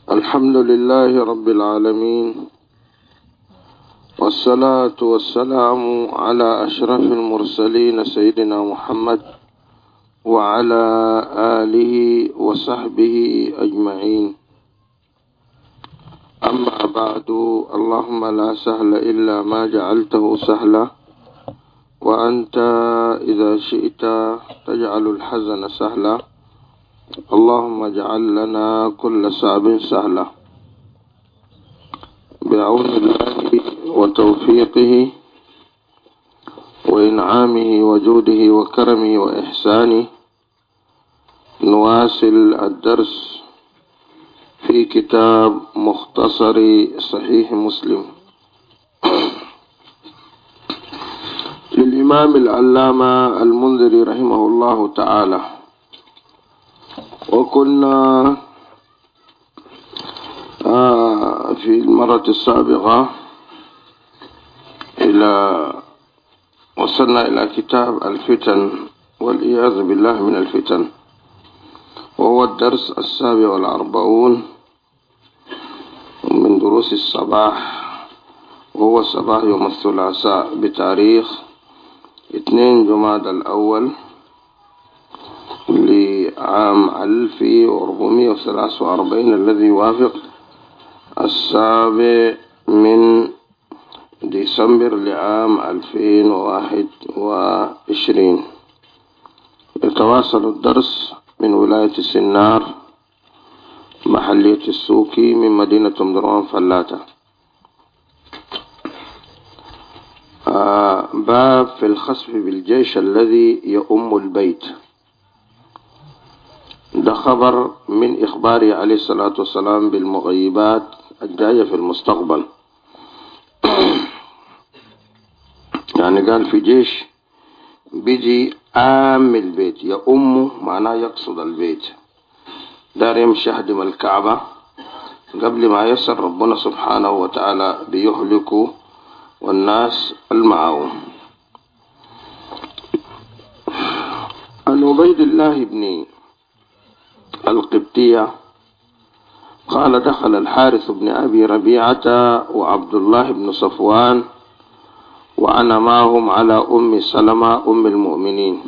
الحمد لله رب العالمين، والصلاة والسلام على أشرف المرسلين سيدنا محمد وعلى آله وصحبه أجمعين. أما بعد، اللهم لا سهل إلا ما جعلته سهلا، وأنت إذا شئت تجعل الحزن سهلا. اللهم اجعل لنا كل صعب سهلا بعون الله وتوفيقه وإنعامه وجوده وكرمه وإحسانه. نواصل الدرس في كتاب مختصر صحيح مسلم للإمام العلامة المنذري رحمه الله تعالى. وكنا في المرة السابقة وصلنا إلى كتاب الفتن والعياذ بالله من الفتن، وهو الدرس 47 من دروس الصباح، وهو صباح يوم الثلاثاء بتاريخ 2 جمادى الأول لعام 1443 الذي يوافق 7 من ديسمبر لعام 2021. يتواصل الدرس من ولاية سنار محلية السوكي من مدينة مدروان فلاتة. باب في الخسف بالجيش الذي يؤم البيت. ده خبر من إخباره عليه الصلاة والسلام بالمغيبات الجاية في المستقبل. يعني قال في جيش بيجي آم البيت، يؤم معناه يقصد البيت، دار يمشي يهدم الكعبة قبل ما يسر ربنا سبحانه وتعالى بيهلكوا والناس المعاون. عن عبيد الله بن القبطية قال: دخل الحارث بن أبي ربيعة وعبد الله بن صفوان وأنا معهم على أم سلمة أم المؤمنين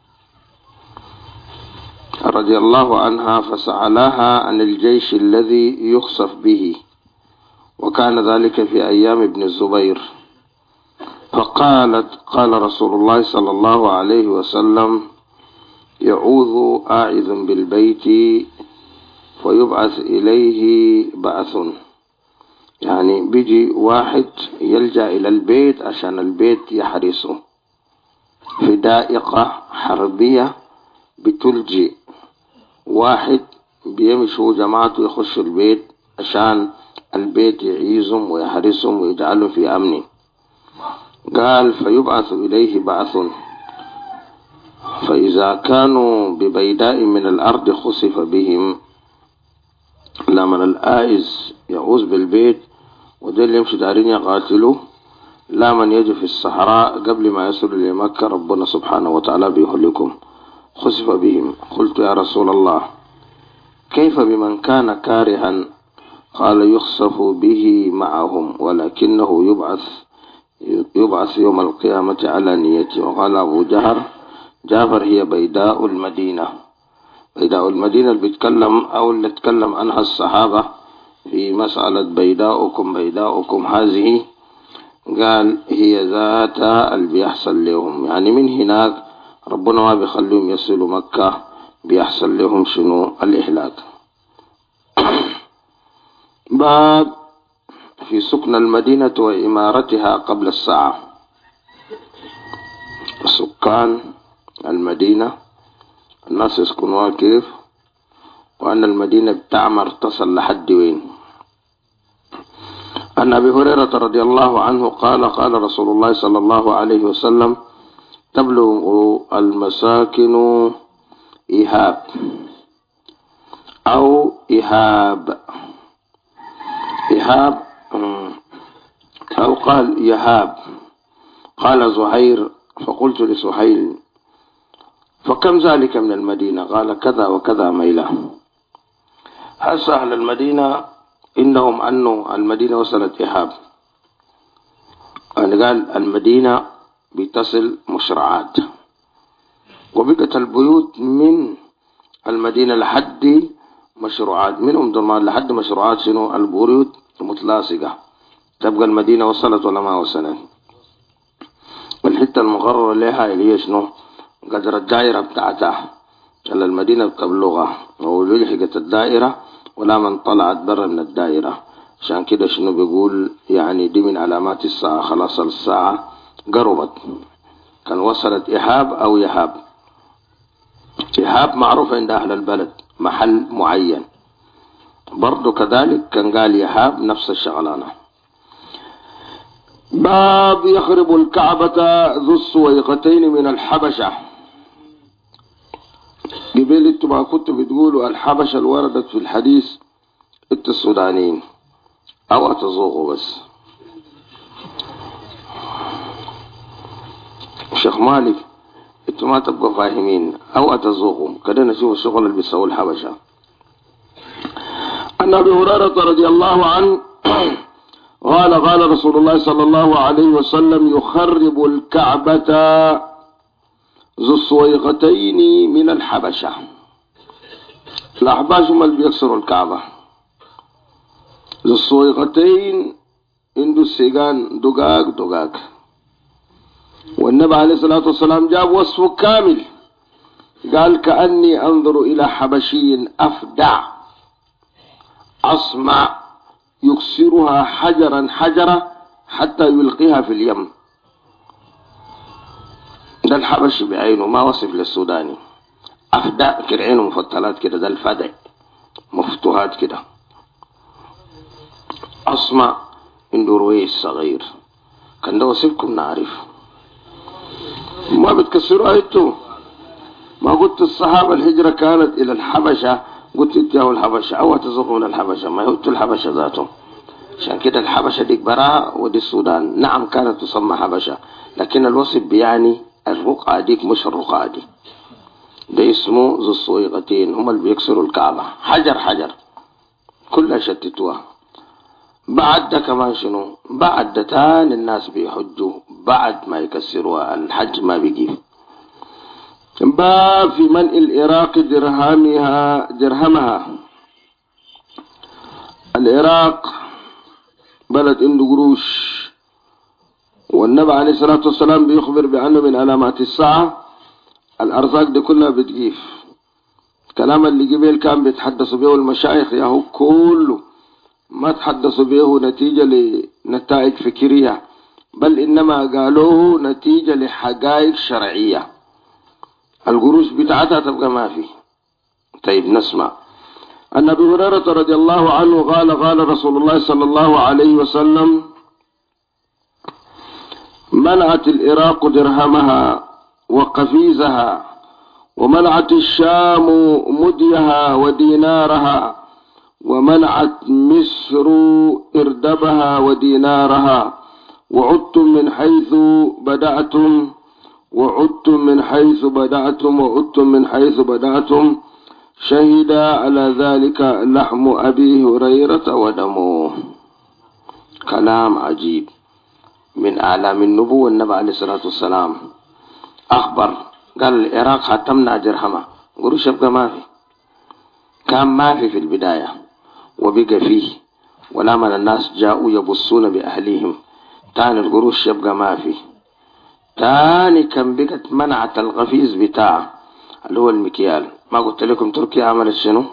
رضي الله عنها، فسألها عن الجيش الذي يخسف به، وكان ذلك في أيام ابن الزبير. فقالت: قال رسول الله صلى الله عليه وسلم: يعوذ آعذ بالبيت ويبعث إليه بعث. يعني بيجي واحد يلجأ إلى البيت عشان البيت يحرسه في دائقة حربية، بتلجئ واحد بيمشوا جماعته يخش البيت عشان البيت يعيزهم ويحرسهم ويجعلهم في أمن. قال: فيبعث إليه بعث، فإذا كانوا ببيداء من الأرض خسف بهم. لمن الآئز يعوز بالبيت ودل يمشي دارين يقاتلوا، لا من يجي في الصحراء قبل ما يصل إلى مكة ربنا سبحانه وتعالى بيهلكم. خسف بهم. قلت: يا رسول الله، كيف بمن كان كارها؟ قال: يخسف به معهم، ولكنه يبعث يوم القيامة على نيته. وقال أبو جعفر: هي بيداء المدينة. بيداء المدينة اللي بيتكلم أو اللي اتكلم عنها الصحابة في مسألة بيداؤكم هذه، قال هي ذات اللي بيحصل لهم، يعني من هناك ربنا ما بيخليهم يصلوا مكة، بيحصل لهم شنو؟ الإهلاك. باب في سكن المدينة وإمارتها قبل الساعة. سكان المدينة الناس يسكنوها كيف، وأن المدينة بتعمر تصل لحد وين. عن أبي هريرة رضي الله عنه قال: قال رسول الله صلى الله عليه وسلم: تبلغ المساكن إيهاب أو إيهاب أو قال يهاب. قال زهير: فقلت لسهيل: فكم ذلك من المدينة؟ قال: كذا وكذا ميلة. هسه أهل المدينة عندهم أنه المدينة وصلت إحاب. أنا قال المدينة بتصل مشرعات، وبقت البيوت من المدينة لحد مشروعات، منهم ضمان لحد مشروعات شنو البيوت متلاصقة. تبقى المدينة وصلت ولا ما وصلت. والحتة المقررة لها اللي هي شنو قدر الدائرة بتاعتها على المدينة بتبلغها، ولحقت الدائرة ولا من طلعت برا من الدائرة. عشان كده شنو بيقول يعني دي من علامات الساعة، خلاص الساعة قربت. كان وصلت إحاب أو يهاب. إحاب معروف عند أهل البلد محل معين، برضو كذلك كان قال يهاب نفس الشغلانة. باب يخرب الكعبة ذو السويقتين من الحبشة. قبل انتوا ما كنتوا بتقولوا الحبشة اللي وردت في الحديث انت السودانيين او اتذوقوا بس. شيخ مالك انتوا ما تبقوا فاهمين او اتذوقوا كده. نشوف الشغل اللي بيسووا الحبشة. عن ابي هريرة رضي الله عنه قال رسول الله صلى الله عليه وسلم يخرب الكعبة ذو السويقتين من الحبشة. الأحباش هم اللي بيكسروا الكعبة. ذو السويقتين عنده السيقان دقاق. والنبي عليه الصلاة والسلام جاب وصفه كامل، قال كأني أنظر إلى حبشي أفدع أصمع يكسرها حجرا حتى يلقيها في اليم. ده الحبشي بعينه، ما وصف للسوداني. أفدع كرعينه مفتلات كده، ده الفدع مفتوحات كده. أصمع عنده رويس صغير. كان ده وصفكم نعرف. ما بتكسروا أيتو. ما قلت الصحابة الهجرة كانت إلى الحبشة، قلت اتياهوا الحبشة أو تزقوا من الحبشة، ما يهتوا الحبشة ذاتهم. عشان كده الحبشة ديك براء ودي السودان. نعم كانت تسمى حبشة، لكن الوصف بيعني الرقعة ديك مش الرقعة دي. ده اسمه ذو السويقتين، هم اللي بيكسروا الكعبة حجر كلها شتتوها. بعد ده كمان شنو، بعد ده تاني الناس بيحجوا بعد ما يكسروها، الحج ما بيجيب. باب في منع العراق درهمها. العراق بلد عنده قروش، والنبي عليه الصلاة والسلام بيخبر بأنه من علامات الساعة الأرزاق دي كلها بتجيف. كلام اللي قبل كان بيتحدثوا به المشايخ ياهو كله ما تحدثوا به نتيجة لنتائج فكرية، بل إنما قالوه نتيجة لحقائق شرعية. القروش بتاعتها تبقى ما في. طيب نسمع. أن أبي هريرة رضي الله عنه قال رسول الله صلى الله عليه وسلم منعت العراق درهمها وقفيزها، ومنعت الشام مديها ودينارها، ومنعت مصر إردبها ودينارها، وعدتم من حيث بدأتم شهد على ذلك لحم أبي هريرة ودمه. كلام عجيب من أعلام النبوة. النبي عليه الصلاة والسلام أخبر قال العراق ختمنا درهمه، قروش يبقى ما في. كان ما في البداية وبقى فيه، ولا من الناس جاءوا يبصون بأهليهم. تاني القروش يبقى ما في. تاني كان بقت منعت القفيز بتاعه اللي هو المكيال. ما قلت لكم تركيا عملت شنو؟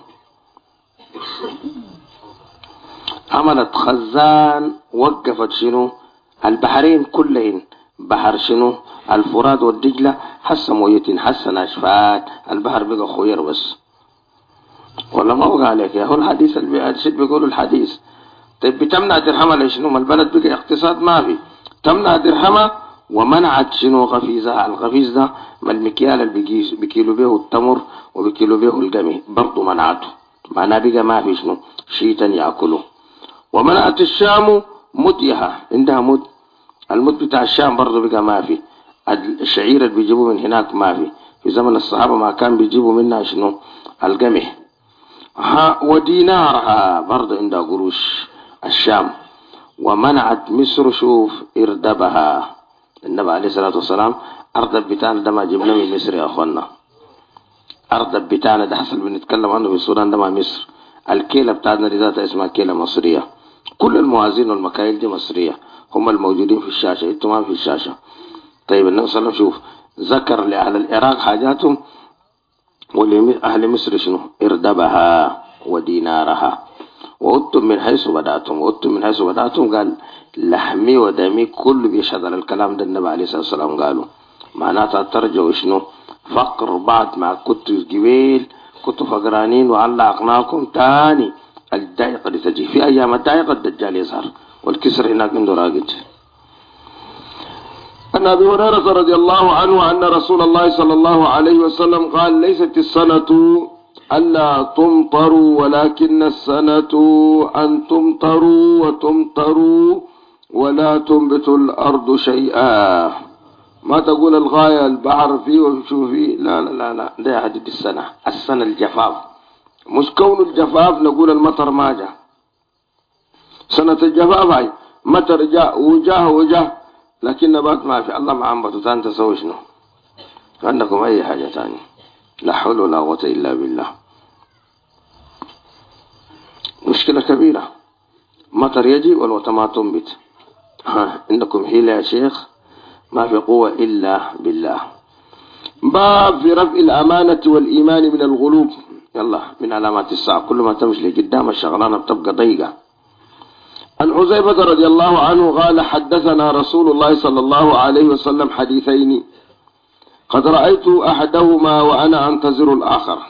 عملت خزان، وقفت شنو البحرين كلهن، بحر شنو الفرات والدجلة، حس مويتين حس ناشفات، البحر بقى خوير بس. ولا ما وقع عليك يا هو الحديث اللي بيقولوا الحديث. طيب بتمنع درهمها لشنو؟ ما البلد بقى اقتصاد ما في. تمنع درهمها ومنعت شنو غفيزها. الغفيز ده ما المكيال اللي بكيلو به التمر وبكيلو به القمح برضو منعته، معناه بقى ما في شنو شيئا يأكله. ومنعت الشام مديها، عندها مد، المد بتاع الشام برضو بقى ما في. الشعير اللي بيجيبوا من هناك ما في. في زمن الصحابة ما كان بيجيبوا منها شنو القمح. ودينارها برضه عند قروش الشام. ومنعت مصر شوف إردبها. النبي عليه الصلاة والسلام أردب بتاعنا ده ما جبنا من مصر يا أخوانا. أردب بتاعنا ده حصل بنتكلم عنه في السودان ده ما مصر. الكيلة بتاعنا دي ذاتها اسمها كيلة مصرية. كل الموازين والمكاييل دي مصرية. هم الموجودين في الشاشة، انتوا ما في الشاشة. طيب النبي صلى الله عليه وسلم شوف ذكر لأهل العراق حاجاتهم، ولأهل مصر شنو؟ إردبها ودينارها. وأتم من حيث بدأتم، وأتم من حيث بدأتم قال لحمي ودمي كل بيشهد على الكلام ده. النبي عليه الصلاة والسلام قالوا معناتها ترجعوا شنو؟ فقر بعد ما كنتوا جبيل كنتوا فقرانين وعلقناكم تاني. الدائقة دي تجي في أيام الدائقة الدجال يظهر والكسر هناك عنده راقد. عن أبي هريرة رضي الله عنه أن رسول الله صلى الله عليه وسلم قال ليست السنة ألا تمطروا ولكن السنة أن تمطروا وتمطروا ولا تنبت الأرض شيئا. ما تقول الغاية البحر فيه وشو فيه، لا لا لا لا، ده حديد السنة الجفاف. مش كون الجفاف نقول المطر ما جاء. سنة الجفاف هاي مطر جاء وجاه لكن نبات ما في. الله ما أنبتوا تاني تسوي شنو؟ عندكم أي حاجة تانية؟ لا حول ولا قوة إلا بالله. مشكلة كبيرة. مطر يجي والوطن ما تنبت. عندكم حيلة يا شيخ؟ ما في قوة إلا بالله. باب في رفع الأمانة والإيمان من الغلوب. يلا من علامات الساعة كل ما تمشي لقدام الشغلانة بتبقى ضيقة. عن حذيفة رضي الله عنه قال حدثنا رسول الله صلى الله عليه وسلم حديثين قد رأيت أحدهما وأنا أنتظر الآخر.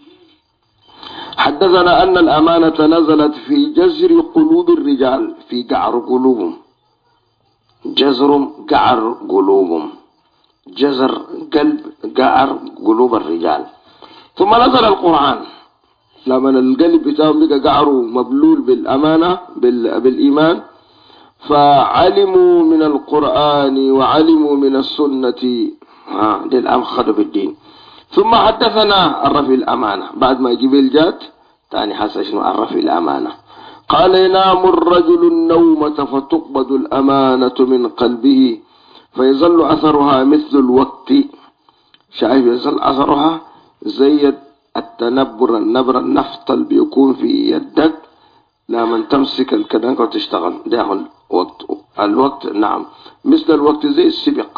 حدثنا أن الأمانة نزلت في جزر قلوب الرجال، في قعر قلوبهم. جزر قعر قلوبهم، جزر قلب قعر قلوب الرجال. ثم نزل القرآن لما القلب بتاعهم بقى قعره مبلول بالأمانة بالإيمان، فعلموا من القرآن وعلموا من السنة. دي الآن خدوا بالدين. ثم حدثنا عرف الأمانة بعد ما جبل جات تاني حسن شنو عرف الأمانة. قال ينام الرجل النومة فتقبض الأمانة من قلبه فيظل أثرها مثل الوقت. شايف يظل أثرها زي التنبر، النبر النفط اللي بيكون في يدك لما تمسك الكدنك وتشتغل ده الوقت. نعم مثل الوقت زي السبق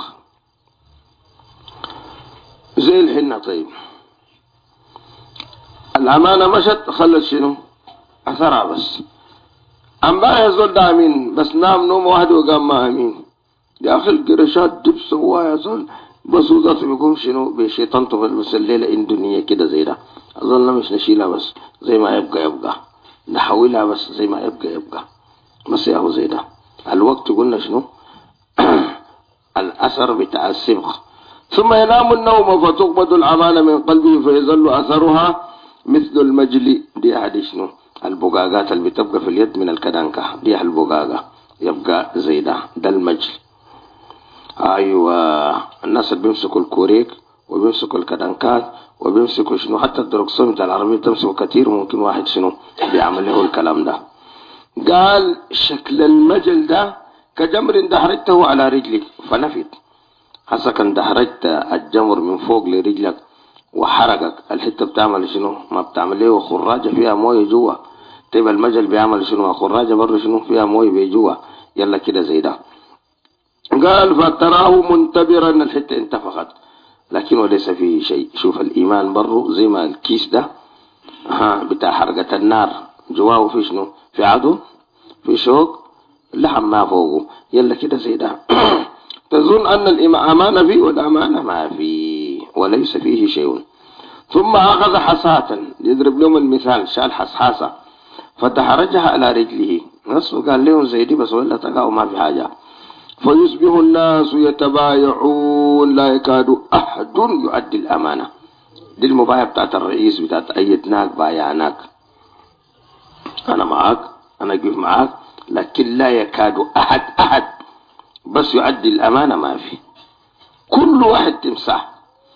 زي الحنة. طيب الأمانة مشت خلت شنو أثرها بس. أم بقى يزول ده أمين بس نام نوم واحد وقام ما أمين. يا أخي القرشات دب سوا يزول بس وذات بيقوم شنو بشيطان طفل بس الليلة إندونية كده زي ده. أظن مش نشيلها بس زي ما يبقى نحولها بس زي ما يبقى بس ياهو زي ده. الوقت قلنا شنو الأثر بتاع السبق. ثم ينام النوم فتقبض الأمانة من قلبه فيظل أثرها مثل المجلي. دي هذه شنو البقاقات اللي بتبقى في اليد من الكدانكة دي البقاقة يبقى زي ده المجل. أيوة الناس اللي بيمسكوا الكوريك وبيمسكوا الكدانكات وبيمسكوا شنو حتى الدركسون بتاع العربية تمسكوا كتير ممكن واحد شنو بيعمل له الكلام ده. قال شكل المجل ده كجمر دحرجته على رجلك فنفت. هسا كان دحرجت الجمر من فوق لرجلك وحرقك الحتة بتعمل شنو ما بتعمل له خراجة فيها مويه جوا. طيب المجل بيعمل شنو خراجة برضه شنو فيها مويه بجوا. يلا كده زي ده. قال فتراه منتبرا الحتة انتفخت لكن وليس فيه شيء. شوف الإيمان برضه زي ما الكيس ده بتاع حرقة النار جواه في شنو في عدو في شوك لحم ما فوقه. يلا كده زي ده. تظن أن الأمانة فيه والأمانة ما فيه وليس فيه شيء. ثم أخذ حصاة يضرب لهم المثال شال حصحاصة فتحرجها على رجله نصه قال لهم زي دي بس ولا تقعوا ما في حاجة. فيصبح الناس يتبايعون لا يكاد أحد يؤدي الأمانة. دي المبايع بتاعت الرئيس بتاعت أيدناك بايعناك أنا معاك أنا جيف معاك لكن لا يكاد أحد بس يؤدي الأمانة ما في. كل واحد تمسح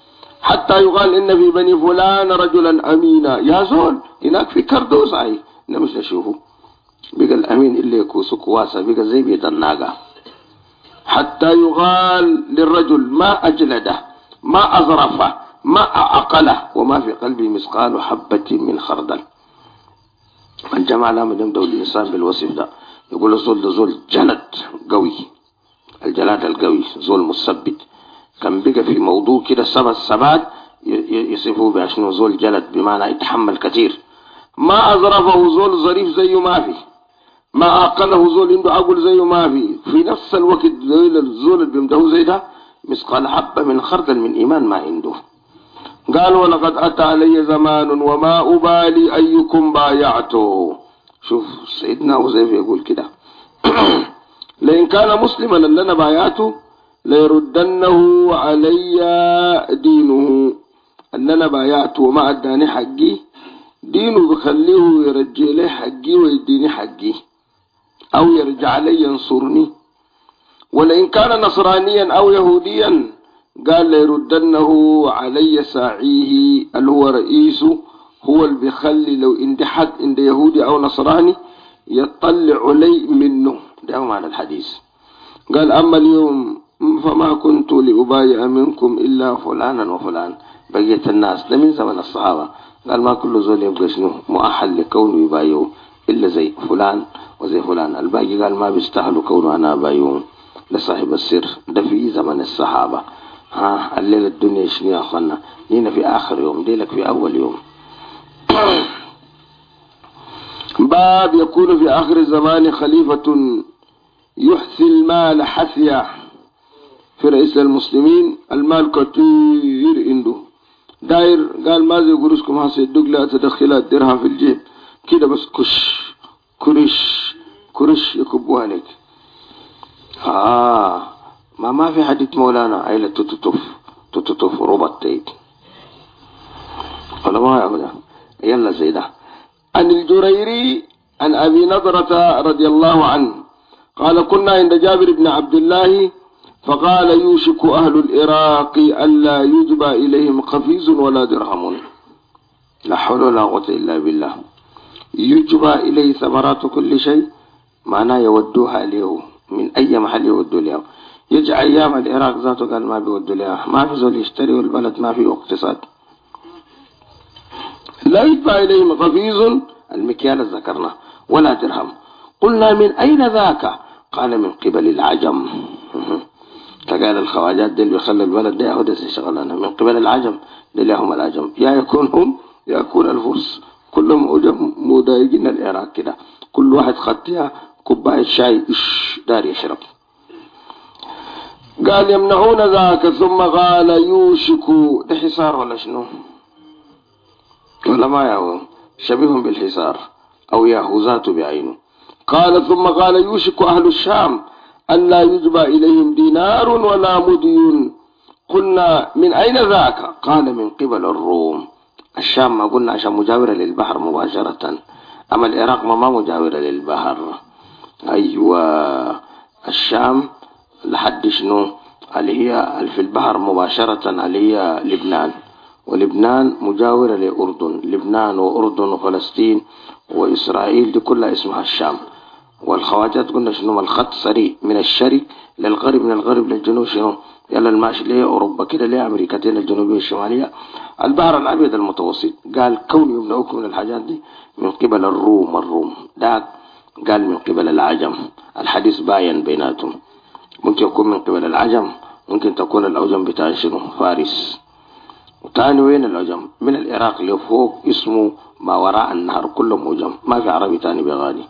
حتى يقال إن في بني فلان رجلا أمينا. يا زول هناك في كردوس أي نمش نشوفه بقى الأمين اللي يكوسك واسع بقى زي بيت الناقة. حتى يقال للرجل ما أجلده ما أظرفه ما أعقله وما في قلبي مثقال حبة من خردل. الجماعة لما يمدوا الإنسان بالوصف ده يقول الزول ده زول جلد قوي. الجلاد القوي زول مثبت. كان بقى في موضوع كده الثبات يصفوه بأشنو زول جلد بمعنى يتحمل كثير. ما أظرفه زول ظريف زيه ما في. ما أقله زول عنده عقل زيه ما في نفس الوقت الزول اللي بيمده زي ده مثقال حبة من خردل من إيمان ما عنده. قال ولقد أتى علي زمان وما أبالي أيكم بايعته. شوف سيدنا حذيفة يقول كده لئن كان مسلما لنا بايعته ليردنه علي دينه. أننا بايعته وما أداني حقي دينه بخليه يرجع لي حقي ويديني حقي أو يرجع لي ينصرني. ولئن كان نصرانيا أو يهوديا قال ليردنه علي ساعيه اللي هو رئيسه هو اللي بيخلي لو عندي حد عند يهودي أو نصراني يطلع علي منه. ده معنى الحديث. قال أما اليوم فما كنت لأبايع منكم إلا فلانا وفلان. بقية الناس ده من زمن الصحابة قال ما كل زول يبقى شنو مؤهل لكونه يبايعوا إلا زي فلان وزي فلان. الباقي قال ما بيستاهلوا كونه أنا أبايعهم لصاحب السر. ده في زمن الصحابة. الليلة الدنيا شنو يا أخوانا لينا في آخر يوم ديلك في أول يوم. باب يكون في آخر الزمان خليفة يحثي المال حثيا. في رئيس المسلمين المال كثير عنده داير قال ما زي قروشكم هسيدوك لا تدخلات درهم في الجيب كده بس كرش يكبوها لك. ما في حديث مولانا عيلة تتطف ربط تيت ولا ما يعملها يلا زي ده. عن الجريري عن أبي نضرة رضي الله عنه قال كنا عند جابر بن عبد الله فقال يوشك أهل العراق ألا يجبى إليهم قفيز ولا درهم. لا حول ولا قوة إلا بالله. يجبى إليه ثمرات كل شيء معناه يودوها له من أي محل يودوا له. يجي أيام العراق ذاته قال ما بيودوا له ما في زول يشتري والبلد ما في اقتصاد. لا يجبى إليهم قفيز المكيال ذكرنا ولا درهم. قلنا من أين ذاك؟ قال من قبل العجم. فقال الخواجات دل بيخلوا البلد ده ياخد شغلانه من قبل العجم دل هم العجم يا يكون هم يكون الفرس كلهم أجم مضايقين العراق كده كل واحد خطيها كوباية شاي دار يشرب. قال يمنعون ذاك ثم قال يوشك ده حصار ولا شنو ولا ما يهو شبيه بالحصار أو ياهوزات بعينه. قال ثم قال يوشك أهل الشام أن لا يجبى إليهم دينار ولا مدين. قلنا من أين ذاك؟ قال من قبل الروم. الشام ما قلنا عشان مجاورة للبحر مباشرة أما العراق ما مجاورة للبحر. أيوة الشام لحد شنو اللي هي في البحر مباشرة اللي هي لبنان ولبنان مجاورة لأردن. لبنان وأردن وفلسطين وإسرائيل دي كلها اسمها الشام. والخواجات قلنا شنو الخط سريع من الشرق للغرب من الغرب للجنوب شنو يلا الماشي ليه أوروبا كده ليه أمريكتين الجنوبية الشمالية البحر الأبيض المتوسط. قال كون يمنعوكم من الحاجات دي من قبل الروم ده قال من قبل العجم. الحديث باين بيناتهم ممكن يكون من قبل العجم ممكن تكون العجم بتاع شنو فارس. وتاني وين العجم من العراق لفوق اسمه ما وراء النهر كلهم عجم ما في عربي تاني بغالي.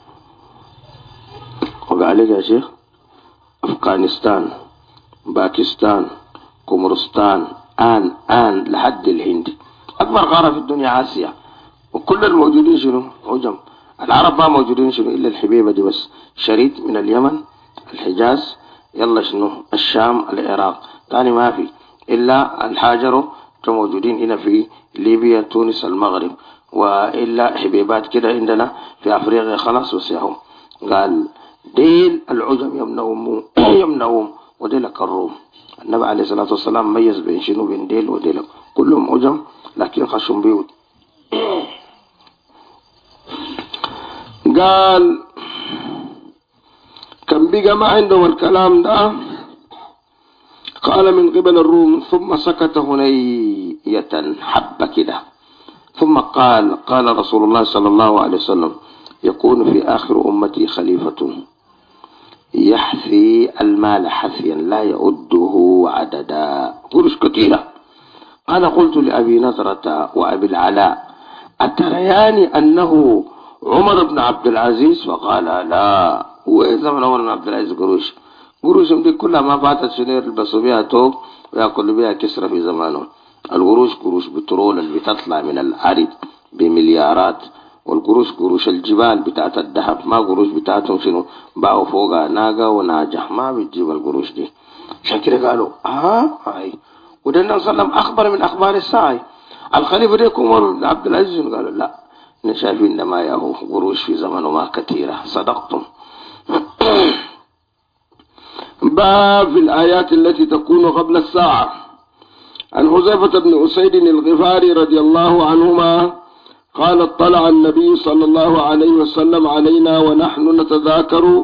وقال يا شيخ أفغانستان باكستان كومورستان آن لحد الهند أكبر قارة في الدنيا آسيا وكل الموجودين شنو عجم. العرب ما موجودين شنو إلا الحبيبة دي بس شريط من اليمن الحجاز يلا شنو الشام العراق تاني ما في إلا الحاجر موجودين هنا في ليبيا تونس المغرب وإلا حبيبات كده عندنا في أفريقيا خلاص وسيهم. قال ديل العجم يمنعهم وديلك الروم. النبي عليه الصلاة والسلام ميز بين شنو؟ بين ديل وديلك، كلهم عجم لكن خشم بيوت. قال كان بقى ما عندهم الكلام ده. قال من قبل الروم، ثم سكت هنية حبة كده، ثم قال رسول الله صلى الله عليه وسلم يكون في آخر أمتي خليفة يحثي المال حثيا لا يؤده عددا، قرش كثيرة. أنا قلت لأبي نضرة وأبي العلاء أتريان أنه عمر بن عبد العزيز؟ فقال لا. وإذا من عمر بن عبد العزيز قروش دي كلها ما فاتت شنير يلبسوا بها توب ويأكلوا بها كسرة في زمانهم. قروش بترول اللي بتطلع من الأرض بمليارات، والقروش قروش الجبال بتاعت الذهب، ما قروش بتاعتهم شنو باعوا فوقها ناقة وناجح، ما بتجيب القروش دي. عشان كده قالوا هاي. وده النبي صلى الله عليه وسلم أخبر من أخبار الساعة الخليفة ديكم عمر بن عبد العزيز. قالوا لا، نشايفين ما ياهو قروش في زمنه ما كثيرة. صدقتم. باب الآيات التي تكون قبل الساعة. عن حذيفة بن أسيد الغفاري رضي الله عنهما قال اطلع النبي صلى الله عليه وسلم علينا ونحن نتذاكر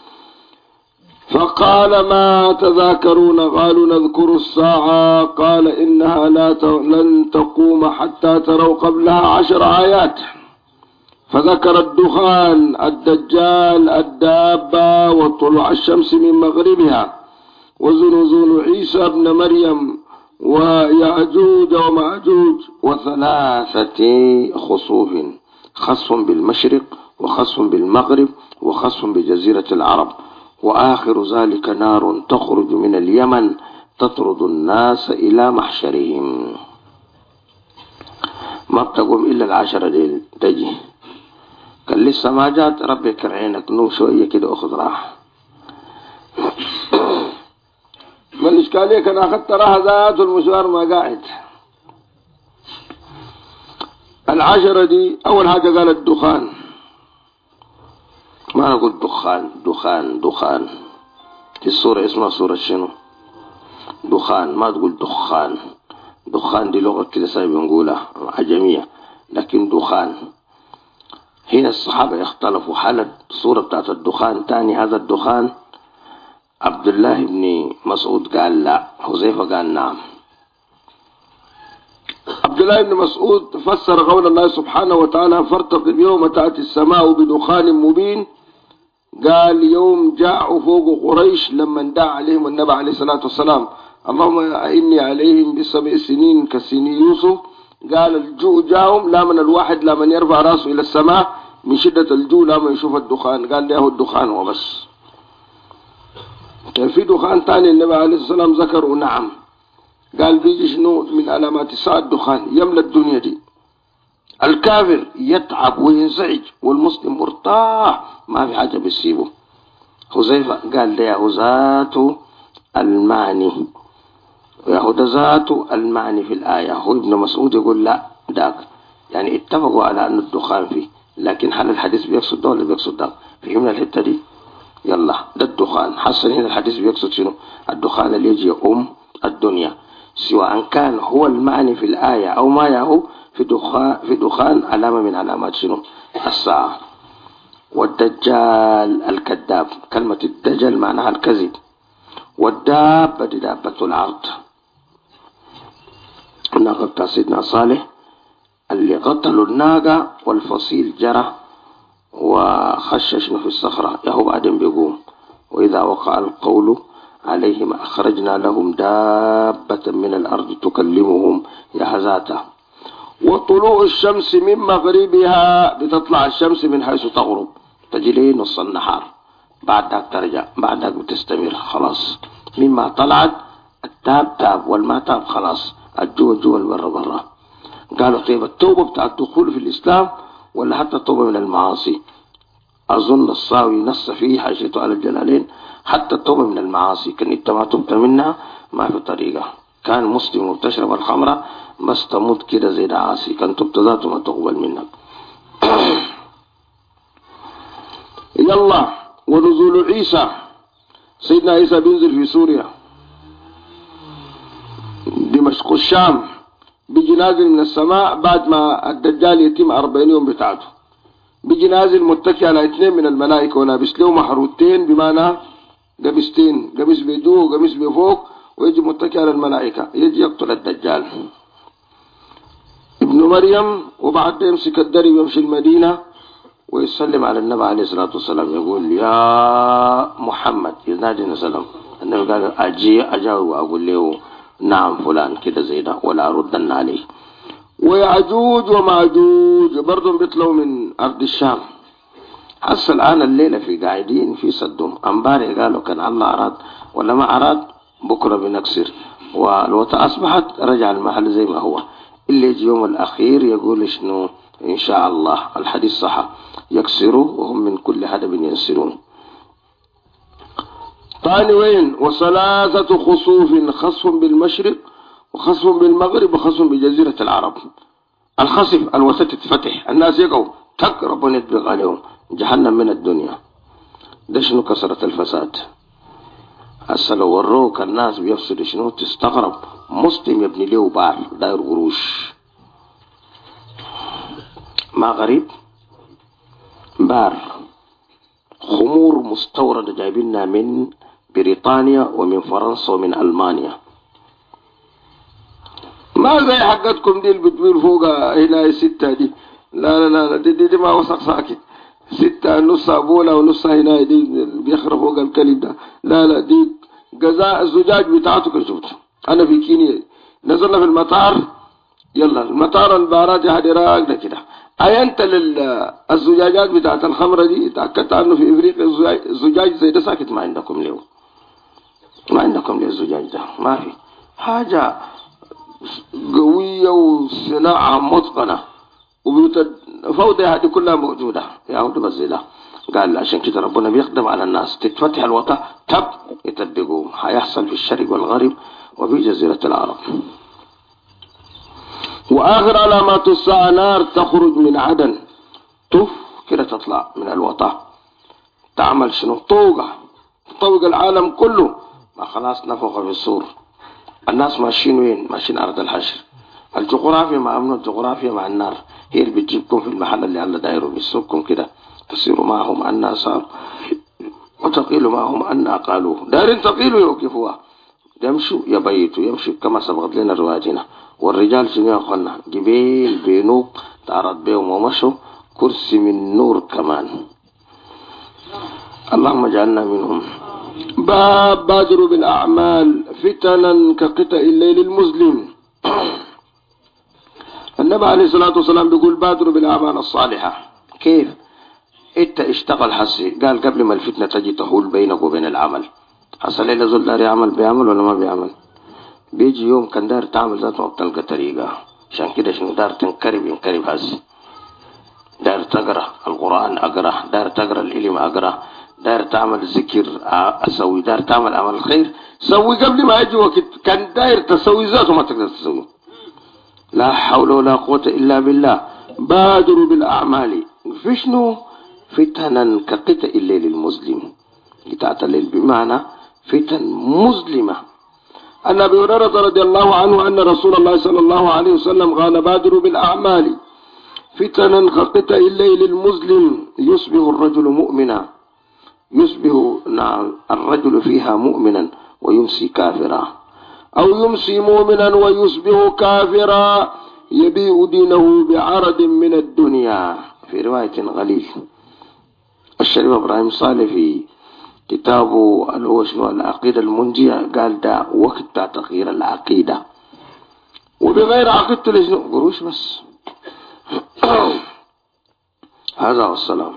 فقال ما تذاكرون؟ قالوا نذكر الساعة. قال إنها لن تقوم حتى تروا قبلها 10 آيات. فذكر الدخان، الدجال، الدابة، وطلوع الشمس من مغربها، وزنزون عيسى ابن مريم، ويأجوج ومأجوج، وثلاثة خصوف، خصف بالمشرق وخصف بالمغرب وخصف بجزيرة العرب، وآخر ذلك نار تخرج من اليمن تطرد الناس إلى محشرهم. ما بتقوم إلا 10 دي تجي. كان لسه ما جات، ربي يكر عينك نوم شوية كده أخذ راحة. ما الإشكالية كان أخذت راحة ذات والمشوار ما قاعد. 10 دي أول حاجة قال الدخان، ما نقول دخان في الصورة اسمها صورة شنو؟ دخان، ما تقول دخان دي لغة كده سايب نقولها عجمية، لكن دخان. هنا الصحابة اختلفوا حالة الصورة بتاعت الدخان. تاني هذا الدخان عبد الله بن مسعود قال لا، حذيفة قال نعم. عبد الله بن مسعود فسر قول الله سبحانه وتعالى فارتقب يوم تأتي السماء بدخان مبين. قال يوم جاءوا فوق قريش لما دعا عليهم النبي عليه الصلاة والسلام اللهم إني عليهم ب7 سنين كسني يوسف. قال الجوع جاءهم، لا من الواحد لا من يرفع راسه إلى السماء من شدة الجوع، لا من يشوف الدخان. قال له الدخان وبس. كان في دخان تاني النبي عليه الصلاة والسلام ذكره نعم. قال بيجي شنو من علامات الساعة؟ الدخان يملى الدنيا دي. الكافر يتعب وينزعج والمسلم مرتاح ما في حاجة بيسيبه. حذيفة قال ده يا ذات المعني، ويهود ذات المعني في الآية. هو ابن مسعود يقول لا داك، يعني اتفقوا على أن الدخان فيه، لكن هل الحديث بيقصد ده ولا بيقصد ده؟ فهمنا الحتة دي؟ يلا ده الدخان. حسن هنا الحديث بيقصد شنو؟ الدخان اللي يجي الدنيا، سواء كان هو المعني في الآية أو ما يهو في دخان علامة من علامات شنو؟ الساعة. والدجال الكذاب، كلمة الدجال معناها الكذب، والدابة دي دابة العرض، الناقة بتاع سيدنا صالح اللي قتلوا الناقة والفصيل جرى وخششنا في الصخرة، يهو بعدين بيقوم. وإذا وقع القول عليهم أخرجنا لهم دابة من الأرض تكلمهم يهزاتا. وطلوع الشمس من مغربها، بتطلع الشمس من حيث تغرب تجي لي نص النهار، بعدك ترجع، بعدك بتستمر. خلاص مما طلعت التاب والما تاب خلاص، الجو البر. قالوا طيب التوبة بتاع الدخول في الإسلام ولا حتى التوبة من المعاصي؟ أظن الصاوي نص فيه حاشيته على الجلالين حتى التوبة من المعاصي، كان انت ما تبت منها ما في طريقة. كان مسلم وبتشرب الخمرة بس تموت كده زي عاصي، كان تبت ذاته ما تقبل منك. يلا. ونزول عيسى سيدنا عيسى بينزل في سوريا دمشق الشام، بيجي نازل من السماء بعد ما الدجال يتم 40 يوم بتاعته، بيجي نازل متكي على 2 من الملائكة ولابس له محروتين بمعنى قميصتين، قميص بيدوه وقميص بفوق، ويجي متكي على الملائكة يجي يقتل الدجال ابن مريم. وبعد يمسك الدرب يمشي المدينة ويسلم على النبي عليه الصلاة والسلام يقول يا محمد، ينادي السلام. النبي قال أجاوب وأقول له نعم فلان كده زي ده ولا أردن عليه. ويعجوج ومعجوج برضهم بيطلعوا من أرض الشام. حس الآن الليلة في قاعدين في صدهم، أمبارح قالوا كان الله أراد ولا ما أراد بكرة بنكسر، والوطأ أصبحت رجع المحل زي ما هو. اللي يجي يوم الأخير يقول شنو إن شاء الله الحديث صح، يكسروا وهم من كل هدب ينسرون. ثاني وين وثلاثة خصوف، خصف بالمشرق وخصف بالمغرب وخصف بجزيرة العرب. الخصف الوسط تتفتح الناس يقعوا تك ربنا يطبق عليهم جهنم من الدنيا. ده شنو كسرة الفساد. هسه لو وروك الناس بيفسد شنو تستغرب. مسلم يبني له بار داير قروش، ما غريب، بار خمور مستوردة جايبينها من بريطانيا ومن فرنسا ومن ألمانيا، ما زي حقتكم دي اللي بتقول فوق هنا 6 دي. لا لا لا دي ما وسق ساكت 6 نص أبولا ونص هنا دي بيخرب فوق الكلب ده. لا لا دي جزاء الزجاج بتاعته كشفت. أنا في كينيا نزلنا في المطار، يلا المطار البارات يا حد راقنا كده. أنت الزجاجات بتاعت الخمرة دي تأكدت أنه في إفريقيا الزجاج زي ده ساكت. ما عندكم ليه؟ ما عندكم ليه الزجاج ده؟ ما في حاجة قوية وصناعة متقنة وبيوت الفوضى هذه كلها موجودة يا ولد بس ده. قال عشان كده ربنا بيقدم على الناس تتفتح الوطا تب يتدقوا. هيحصل في الشرق والغرب وفي جزيرة العرب. وآخر علامات الساعة نار تخرج من عدن تف كده تطلع من الوطا تعمل شنو طوقة تطوق العالم كله. ما خلاص نفخ في الصور. الناس ماشيين وين؟ ماشيين أرض الحشر. الجغرافيا مع أمن الجغرافيا مع النار هي اللي بتجيبكم في المحل اللي الله دايره بيسوقكم كده تصيروا معهم أن صار وتقيلوا معهم أن قالوا دارين تقيلوا يوقفوها يمشوا يبيتوا يمشوا كما سبقت لنا روايتنا. والرجال شنو يا أخوانا جبيل بينوك تعرض بيهم ومشوا كرسي من نور كمان. اللهم اجعلنا منهم. باب بادروا بالأعمال فتنا كقطع الليل المظلم. النبي عليه الصلاة والسلام بيقول بادروا بالأعمال الصالحة. كيف؟ انت اشتغل حسي قال قبل ما الفتنة تجي تحول بينك وبين العمل. حصل ليلة زول دار يعمل بيعمل ولا ما بيعمل؟ بيجي يوم كان دار تعمل ذات ما بتلقى طريقة. عشان كده شنو دار تنكرب ينكرب حسي. دار تقرأ القرآن أقرأ، دار تقرأ العلم أقرأ، دار تعمل ذكر أسوي، دار تعمل عمل الخير سوي قبل ما يجي وقت كان داير تسوي ذاته ما تقدر تسوي. لا حول ولا قوة إلا بالله. بادروا بالأعمال في شنو فتنا كقطع الليل المظلم. قطعة الليل بمعنى فتن مظلمة. أن أبي هريرة رضي الله عنه أن رسول الله صلى الله عليه وسلم قال بادروا بالأعمال فتنا كقطع الليل المظلم يصبح الرجل مؤمنا يصبح الرجل فيها مؤمنا ويمسي كافرا أو يمسي مؤمنا ويصبح كافرا يبيع دينه بعرض من الدنيا. في رواية غليل. الشريف إبراهيم صالح في كتابه العقيدة المنجية قال ده وقت تغيير العقيدة وبغير عقيدة لجنة قروش بس. هذا والسلام.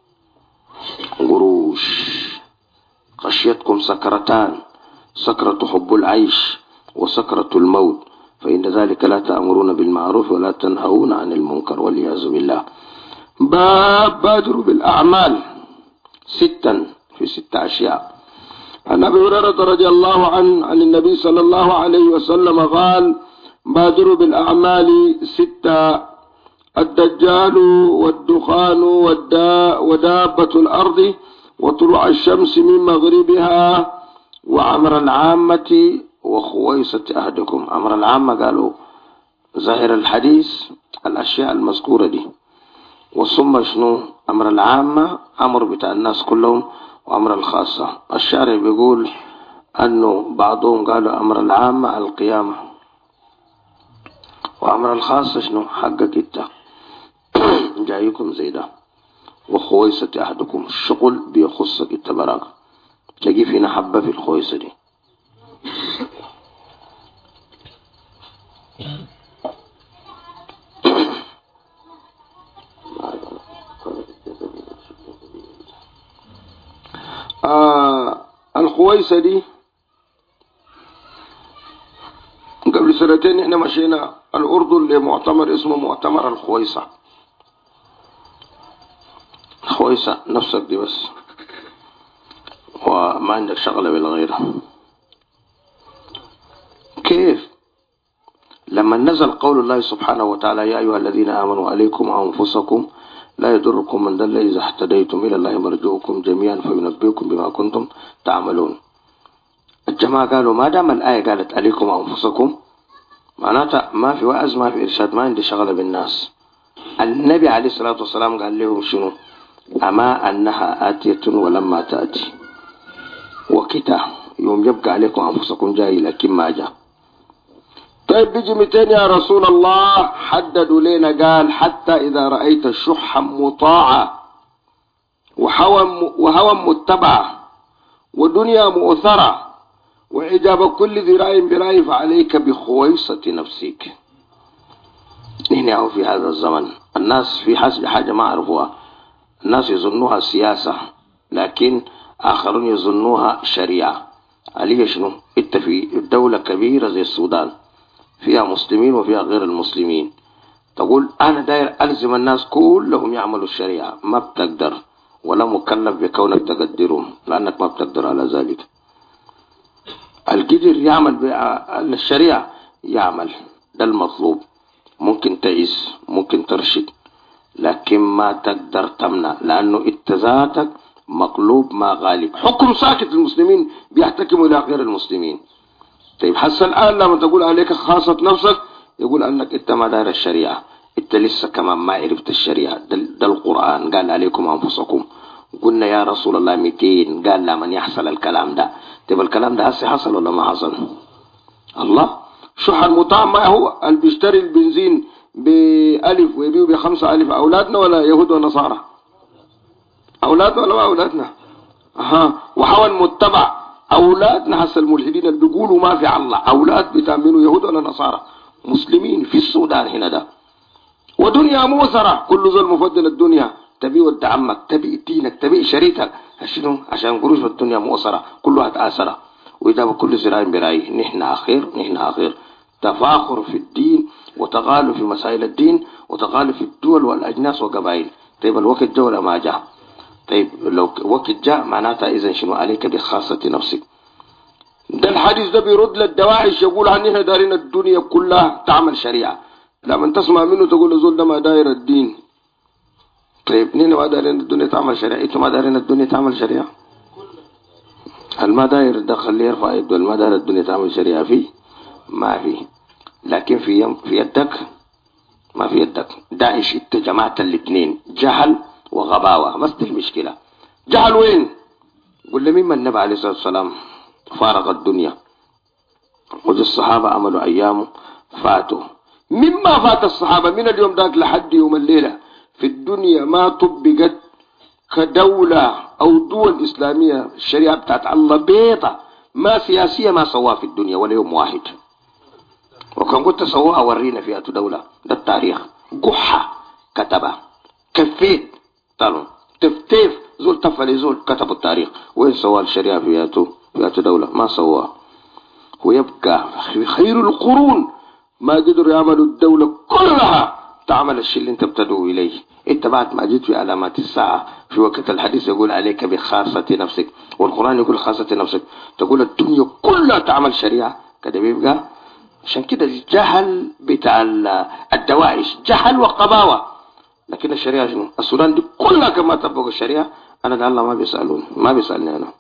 قروش خشيتكم سكرتان سكرة حب العيش وسكرة الموت فإن ذلك لا تأمرون بالمعروف ولا تنهون عن المنكر والعياذ بالله. باب بادروا بالأعمال 6 في 6 أشياء. عن أبي هريرة رضي الله عنه عن النبي صلى الله عليه وسلم قال بادروا بالأعمال 6 الدجال والدخان ودابة الأرض وطلوع الشمس من مغربها وأمر العامة وخويصة أحدكم. أمر العامة قالوا ظاهر الحديث الأشياء المذكورة دي، وثم شنو أمر العامة أمر بتاع الناس كلهم، وأمر الخاصة الشارع بيقول أنه بعضهم قالوا أمر العامة القيامة، وأمر الخاصة شنو حقك إنت جايكم زي ده، وخويصة أحدكم الشغل بيخصك إنت براك. تلاقي فينا حبة في الخويصة دي. الخويصة دي قبل سنتين احنا مشينا الأردن لمؤتمر اسمه مؤتمر الخويصة. خويصة نفسك دي بس، وما عندك شغلة بالغيرة. كيف لما نزل قول الله سبحانه وتعالى يا أيها الذين آمنوا عليكم أنفسكم لا يضركم من ضل إذا اهتديتم إلى الله مرجعكم جميعا فينبئكم بما كنتم تعملون. الجماعة قالوا ما دام الآية قالت عليكم أنفسكم معناتها ما في وعظ ما في إرشاد، ما عندي شغلة بالناس. النبي عليه الصلاة والسلام قال لهم شنو؟ أما أنها آتية ولما تأتي وكتا يوم يبقى عليكم أنفسكم جاي لكن ما جاء. طيب بيجي 200 يا رسول الله، حددوا لنا قال حتى إذا رأيت شحا مطاعا وهوى متبعا ودنيا مؤثرة وإجابة كل ذي رأي برأي فعليك بخويصة نفسك. هنا في هذا الزمن الناس في حاجة ما عرفوها، الناس يظنوها سياسة لكن آخرون يظنوها شريعة. عليه شنو؟ انت في الدولة كبيرة زي السودان فيها مسلمين وفيها غير المسلمين، تقول أنا داير ألزم الناس كلهم يعملوا الشريعة، ما بتقدر ولا مكلف بكونك تقدرهم لأنك ما بتقدر على ذلك. القدر يعمل بالشريعة يعمل، ده المطلوب. ممكن تعيس ممكن ترشد لكن ما تقدر تمنع، لأنه اتذاتك مقلوب ما غالب. حكم ساكت المسلمين بيحتكموا إلى غير المسلمين. طيب حس الآن لما تقول عليك خاصة نفسك يقول أنك إنت ما داير الشريعة، إنت لسه كمان ما عرفت الشريعة. ده القرآن قال عليكم أنفسكم. قلنا يا رسول الله 200 قال لا من يحصل الكلام ده. طيب الكلام ده هسه حصل ولا ما حصل؟ الله شح المطاع ما هو اللي بيشتري البنزين بألف ويبيعه ب5 ألف، أولادنا ولا يهود ونصارى؟ أولادنا ولا ما أولادنا؟ وحوى المتبع أولادنا هسه الملحدين اللي بيقولوا ما في الله، أولاد بتامنوا يهود ولا نصارى؟ مسلمين في السودان هنا ده. ودنيا موسرة، كل زول مفضل الدنيا، تبي ولد عمك تبي دينك تبي شريكك شنو عشان قروش الدنيا موسرة كلها تآسرة. وإذا بكل زراع براي نحن أخير نحن أخير. تفاخر في الدين وتغالب في مسائل الدين وتغالب في الدول والأجناس وقبائل. طيب الوقت جوله ما جاء. طيب لو وقت جاء معناتها إذن شنو عليك بخاصة نفسك. ده الحديث ده بيرد للدواعش يقول عننا دارين الدنيا كلها تعمل شريعة، لما تسمع منه تقول لزول ده ما داير الدين. طيب نين ما دارين الدنيا تعمل شريعة؟ انتوا ما دارين الدنيا تعمل شريعة؟ هل ما داير ده خليه يرفع يده؟ ما داير الدنيا تعمل شريعة فيه؟ ما فيه. لكن في يدك ما في يدك. داعش انت جماعة الاثنين جهل وغباوة، بس دي المشكلة. جهل وين؟ قل لي مين النبي عليه الصلاة والسلام فارغ الدنيا وذي الصحابة عملوا أيام فاتوا. مما فات الصحابة من اليوم ذاك لحد يوم الليلة في الدنيا ما طبقت كدولة أو دول إسلامية الشريعة بتاعت الله بيضة، ما سياسية ما سواها في الدنيا ولا يوم واحد. وكان قلت سواها ورينا فيها دولة. ده التاريخ قحة كتبها كفيت طالما تفتيف زول تفعل زول كتب التاريخ. وين سوى الشريعة فيها دولة؟ ما سواها. ويبقى خير القرون ما قدروا يعملوا الدولة كلها تعمل الشيء اللي انت بتدعو إليه. انت بعد ما جيت في علامات الساعة في وقت الحديث يقول عليك بخاصة نفسك، والقرآن يقول خاصة نفسك، تقول الدنيا كلها تعمل شريعة كده. بيبقى عشان كده الجهل بتاع الدواعش جهل وقباوة. لكن الشريعة شنو؟ السودان دي كلها كما تطبق الشريعة أنا ده الله ما بيسألون، ما بيسألني أنا،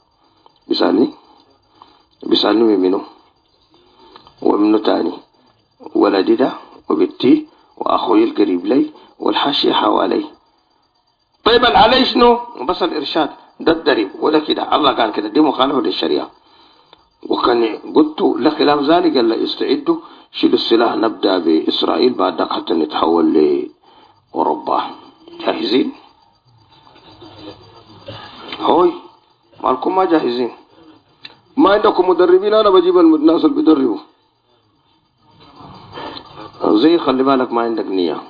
بيسألني من منه ومنه تاني، ولدي ده وبنتي وأخوي القريب لي والحاشية حوالي. طيب علي شنو؟ بس الإرشاد ده الدرب وده كده، الله قال كده، دي مخالفة للشريعة. وكان قلت لخلاف ذلك قال لا استعدوا شيلوا السلاح، نبدأ بإسرائيل بعد ذلك حتى نتحول لأوروبا. جاهزين؟ هوي مالكم ما جاهزين، ما عندكم مدربين، أنا بجيب الناس اللي بيدربوا زي، خلي بالك ما عندك نية.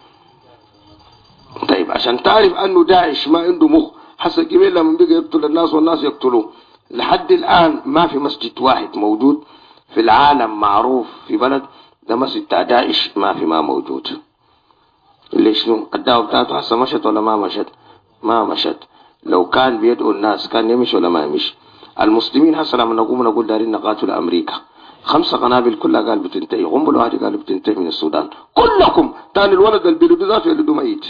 طيب عشان تعرف أنه داعش ما عنده مخ، حسن جميل لما بيجي يقتل الناس والناس يقتلوه. لحد الآن ما في مسجد واحد موجود في العالم معروف في بلد ده مسجد بتاع داعش ما موجود. ليش شنو؟ الدعوة بتاعته هسه مشت ولا ما مشت؟ ما مشت. لو كان بيدعو الناس كان يمشي ولا ما يمشي؟ المسلمين هسه لما نقول دارين نقاتل أمريكا، 5 قنابل كلها قال بتنتهي، قنبله واحد قال بتنتهي من السودان، كلكم تاني الولد البلد ذاته يلدو ميت.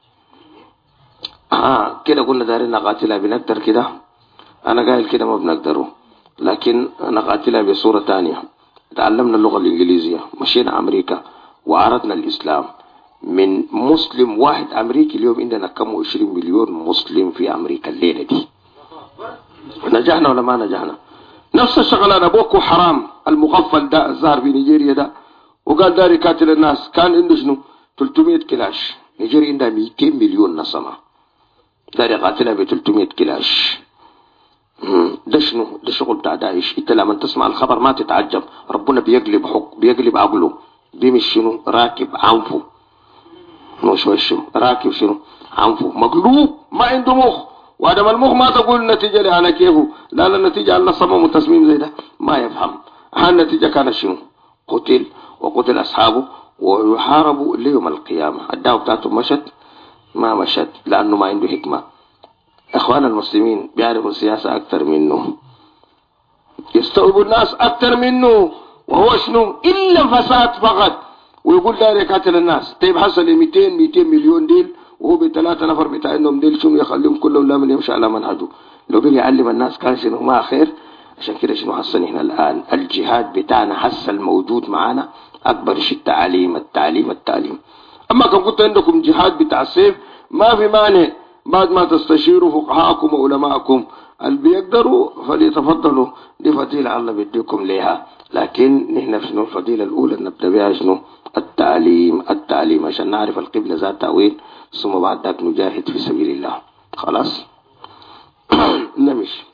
كده قلنا دارين نقاتلها، بنقدر كده؟ أنا قايل كده ما بنقدره، لكن نقاتلها بصورة تانية. تعلمنا اللغة الإنجليزية، مشينا أمريكا وعرضنا الإسلام. من مسلم واحد أمريكي اليوم عندنا كم 20 مليون مسلم في أمريكا الليلة دي. نجحنا ولا ما نجحنا؟ نفس الشغلانة بوكو حرام المغفل ده الظاهر في نيجيريا ده، وقال داري قاتل الناس، كان عنده شنو 300 كلاش. نيجيريا عندها 200 مليون نسمة، داري قاتلها ب 300 كلاش. ده شنو؟ ده شغل بتاع داعش. انت لما تسمع الخبر ما تتعجب، ربنا بيقلب عقله، بيمشي شنو راكب عنفه، مش وشه راكب شنو عنفه، مقلوب ما عنده مخ. وعدم المخ ما تقول النتيجة اللي على كيفه، لا النتيجة على صمم وتصميم زي ده ما يفهم. النتيجة كانت شنو؟ قتل وقتل أصحابه ويحاربوا ليوم القيامة. الدعوة بتاعته مشت؟ ما مشت، لأنه ما عنده حكمة. إخوان المسلمين بيعرفوا السياسة أكثر منه، يستوعبوا الناس أكثر منه، وهو شنو إلا فساد فقط، ويقول داري يقاتل الناس. طيب حصل 200 مليون ديل وهو ب3 نفر بتاع انهم ديل شنو يخليهم كلهم لا من يمشي على منهجه. لو بيجي يعلم الناس كان شنو ما خير. عشان كده شنو حصل هنا الآن الجهاد بتاعنا حصل الموجود معانا أكبر شيء التعليم. أما كان قلت عندكم جهاد بتاع السيف ما في مانع، بعد ما تستشيروا فقهاءكم وعلماءكم اللي بيقدروا فليتفضلوا، دي فضيلة الله بيديكم ليها. لكن نحن في شنو الفضيلة الأولى نبدأ بها شنو؟ التعليم عشان نعرف القبلة ذاتها وين، ثم بعد ذلك نجاهد في سبيل الله. خلاص نمشي.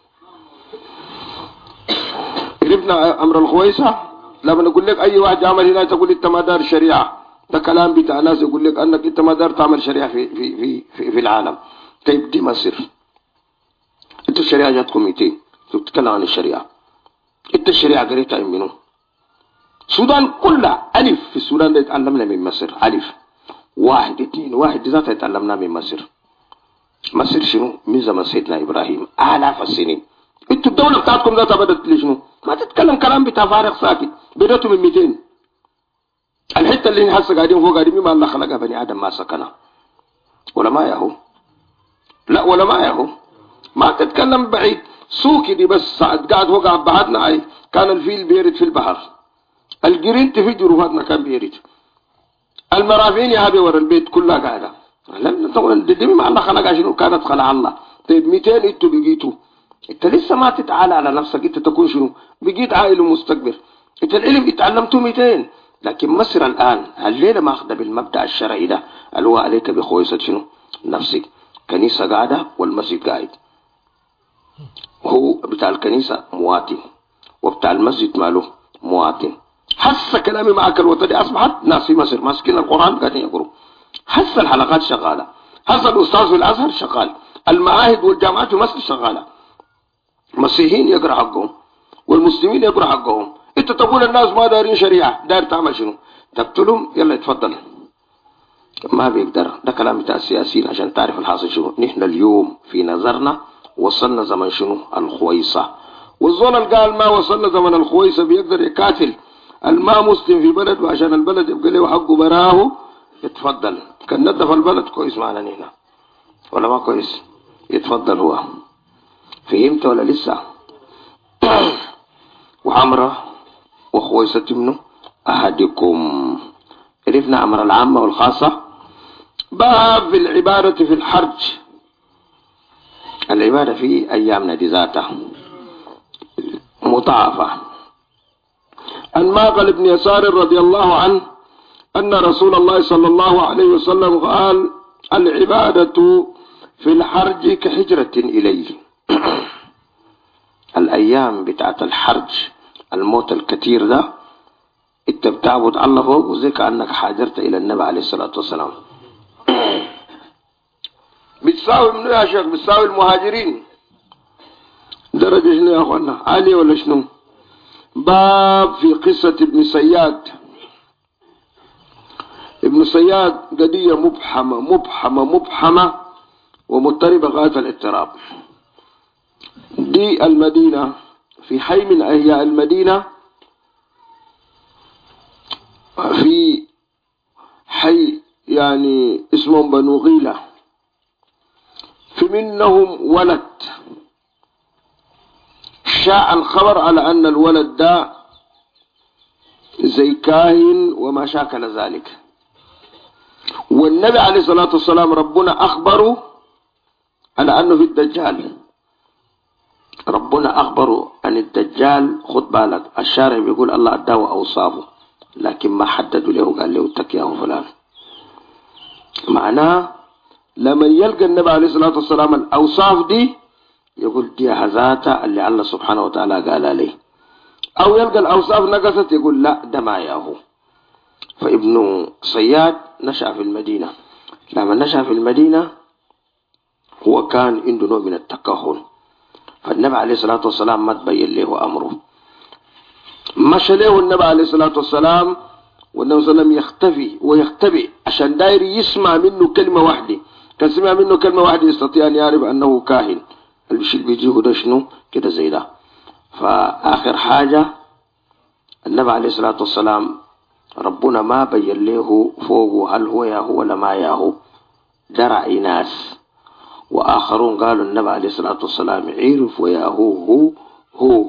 عرفنا أمر الخويسة. لما نقول لك أي واحد يعمل هنا تقول أنت ما دار شريعة، ده كلام بتاع ناس يقول لك أنك أنت ما دار تعمل شريعة في العالم. طيب دي مصر، أنت الشريعة جاتكم 200 تتكلم عن الشريعة، أنت الشريعة قريتها منه؟ السودان كلها ألف في السودان ده يتعلمنا من مصر، ألف 1 2 1 ذاتها يتعلمنا من مصر. مصر شنو؟ من زمن سيدنا إبراهيم آلاف السنين. انتوا الدولة بتاعتكم ذاتها بدأت لشنو؟ ما تتكلم كلام بتاع فارغ ساكت، بدأتوا من 200. الحتة اللي هسه قاعدين فوق قاعدين ما الله خلقها بني آدم ما سكنها ولا ما ياهو، لا ولا ما ياهو، ما تتكلم بعيد. سوكي دي بس قاعد فوق بعدنا أي كان الفيل بيرد في البحر، الجرين في جروهاتنا كان بيرد، المرافين يا هبي ورا البيت كلها قاعدة. لم تقول دي ما الله خلقها شنو؟ كانت خلق الله. طيب 200 انتوا بقيتوا، انت لسه ما تتعالى على نفسك، انت تكون شنو؟ بقيت عائل ومستكبر. انت العلم اتعلمته 200، لكن مصر الآن الليلة ما أخذ بالمبدأ الشرعي ده اللي هو عليك بخويصة شنو؟ نفسك. كنيسة قاعدة والمسجد قاعد، هو بتاع الكنيسة مواطن وبتاع المسجد ماله مواطن. حس كلامي معك الوطني أصبحت ناس في مصر ماسكين القرآن قاعدين يقروا، حس الحلقات شغالة، حس الأستاذ في الأزهر شغال، المعاهد والجامعات في مصر شغالة، مسيحيين يقرأ حقهم والمسلمين يقرأ حقهم. انت تقول الناس ما دارين شريعة، داير تعمل شنو؟ تقتلهم؟ يلا يتفضل. ما بيقدر، ده كلام بتاع السياسيين. عشان تعرف الحاصل شنو، نحن اليوم في نظرنا وصلنا زمن شنو؟ الخويصة. والزول اللي قال ما وصلنا زمن الخويصة بيقدر يقاتل الما مسلم في بلد، وعشان البلد يبقى له حقه براه يتفضل. كان نظف البلد كويس معنا هنا ولا ما كويس؟ يتفضل هو. فهمت ولا لسه؟ وعمرة وخويصة منه أحدكم. عرفنا عمر العامة والخاصة. باب العبادة في الحرج. العبادة في أيامنا دي ذاتها مضاعفة. عن معقل بن يسار رضي الله عنه أن رسول الله صلى الله عليه وسلم قال: العبادة في الحرج كحجرة إليه. الأيام بتاعت الحرج، الموت الكثير ده، انت بتعبد الله فوق وزي كأنك حاجرت إلى النبي عليه الصلاة والسلام. بتساوي منو يا شيخ؟ بتساوي المهاجرين درجة شنو يا أخوانا؟ عالية ولا شنو؟ باب في قصة ابن صياد. ابن صياد قضية مبحمة ومضطربة غاية الاضطراب. دي المدينة، في حي من أحياء المدينة، في حي يعني اسمهم بنو غيلة، في منهم ولد. شاع الخبر على أن الولد ده زي كاهن وما شاكل ذلك. والنبي عليه الصلاة والسلام ربنا أخبره على أنه في الدجال. ربنا أخبره عن الدجال. خد بالك، الشارع بيقول الله أداه أوصافه لكن ما حددوا له، قال له اتق يا فلان. معناه لما يلقى النبي عليه الصلاة والسلام الأوصاف دي يقول دي هذاتا اللي الله سبحانه وتعالى قال عليه، أو يلقى الأوصاف نقصت يقول لا ده ما ياهو. فابن صياد نشأ في المدينة. لما نشأ في المدينة هو كان عنده نوع من التكهن، فالنبي عليه الصلاة والسلام ما تبين له أمره. مشى له النبي عليه الصلاة والسلام، والنبي صلى الله عليه وسلم يختفي ويختبئ عشان داير يسمع منه كلمة واحدة. كان سمع منه كلمة واحدة يستطيع أن يعرف أنه كاهن. الشيء بيجيه ده شنو كده زي ده. فآخر حاجة النبي عليه الصلاة والسلام ربنا ما بين له فوقه هل هو ياهو ولا ما ياهو. درع ناس وآخرون قالوا النبي عليه الصلاة والسلام عرف وياهو هو.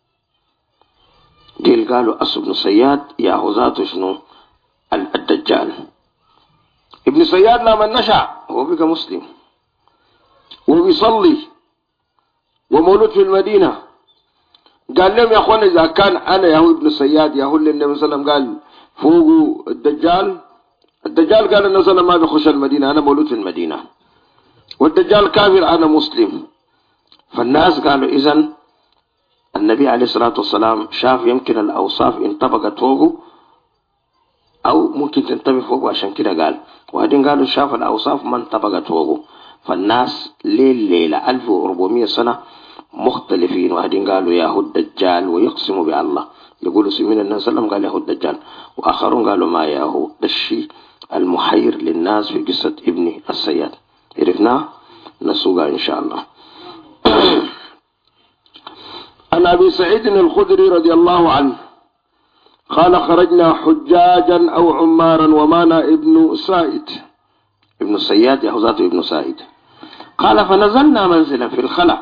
ديل قالوا أصل ابن صياد ياهو ذاته شنو الدجال. ابن صياد لما نشأ هو بقى مسلم وبيصلي ومولود في المدينة. قال لهم يا اخوان اذا كان انا ياهو ابن صياد ياهو اللي النبي صلى الله عليه وسلم قال فوقه الدجال. الدجال قال النبي صلى الله عليه وسلم ما بيخش المدينة، انا مولود في المدينة، والدجال كافر انا مسلم. فالناس قالوا اذا النبي عليه الصلاة والسلام شاف يمكن الاوصاف انطبقت فوقه او ممكن تنتبه فوقه عشان كده قال. وبعدين قالوا شاف الاوصاف ما انطبقت فوقه. فالناس ليلة 1400 سنة مختلفين. وبعدين قالوا ياهو الدجال ويقسموا بالله، يقولوا سمين النبي صلى الله عليه وسلم قال ياهو الدجال، واخرون قالوا ما ياهو. ده الشيء المحير للناس في قصة ابن الصياد. عرفناه نسوقها ان شاء الله. عن ابي سعيد الخدري رضي الله عنه قال خرجنا حجاجا او عمارا ومانا ابن سائد. ابن الصياد ياهو ذاته ابن سائد. قال فنزلنا منزلا في الخلا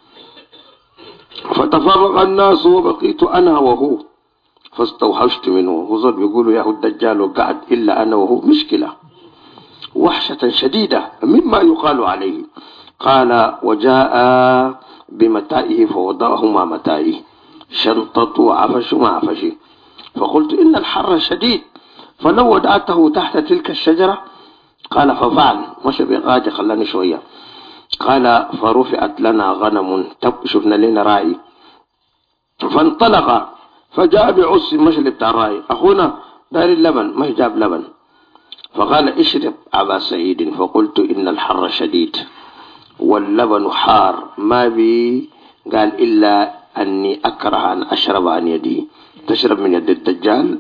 فتفرق الناس وبقيت انا وهو فاستوحشت منه. وظل بيقولوا ياهو الدجال وقعد الا انا وهو. مشكلة وحشة شديدة مما يقال عليه. قال وجاء بمتائه فوضعهما متائه، شنطة وعفش ما عفشي. فقلت إن الحر شديد فلو ودعته تحت تلك الشجرة. قال ففعل. مش بغاجة خلاني شوية. قال فرفعت لنا غنم شفنا لنا راعي فانطلق فجاء بعص مشل بتاع الراعي. أخونا دار اللبن مش جاب لبن. فقال اشرب أبا سعيد. فقلت إن الحر شديد واللبن حار ما بي. قال إلا أني أكره أن أشرب عن يدي. تشرب من يد الدجال؟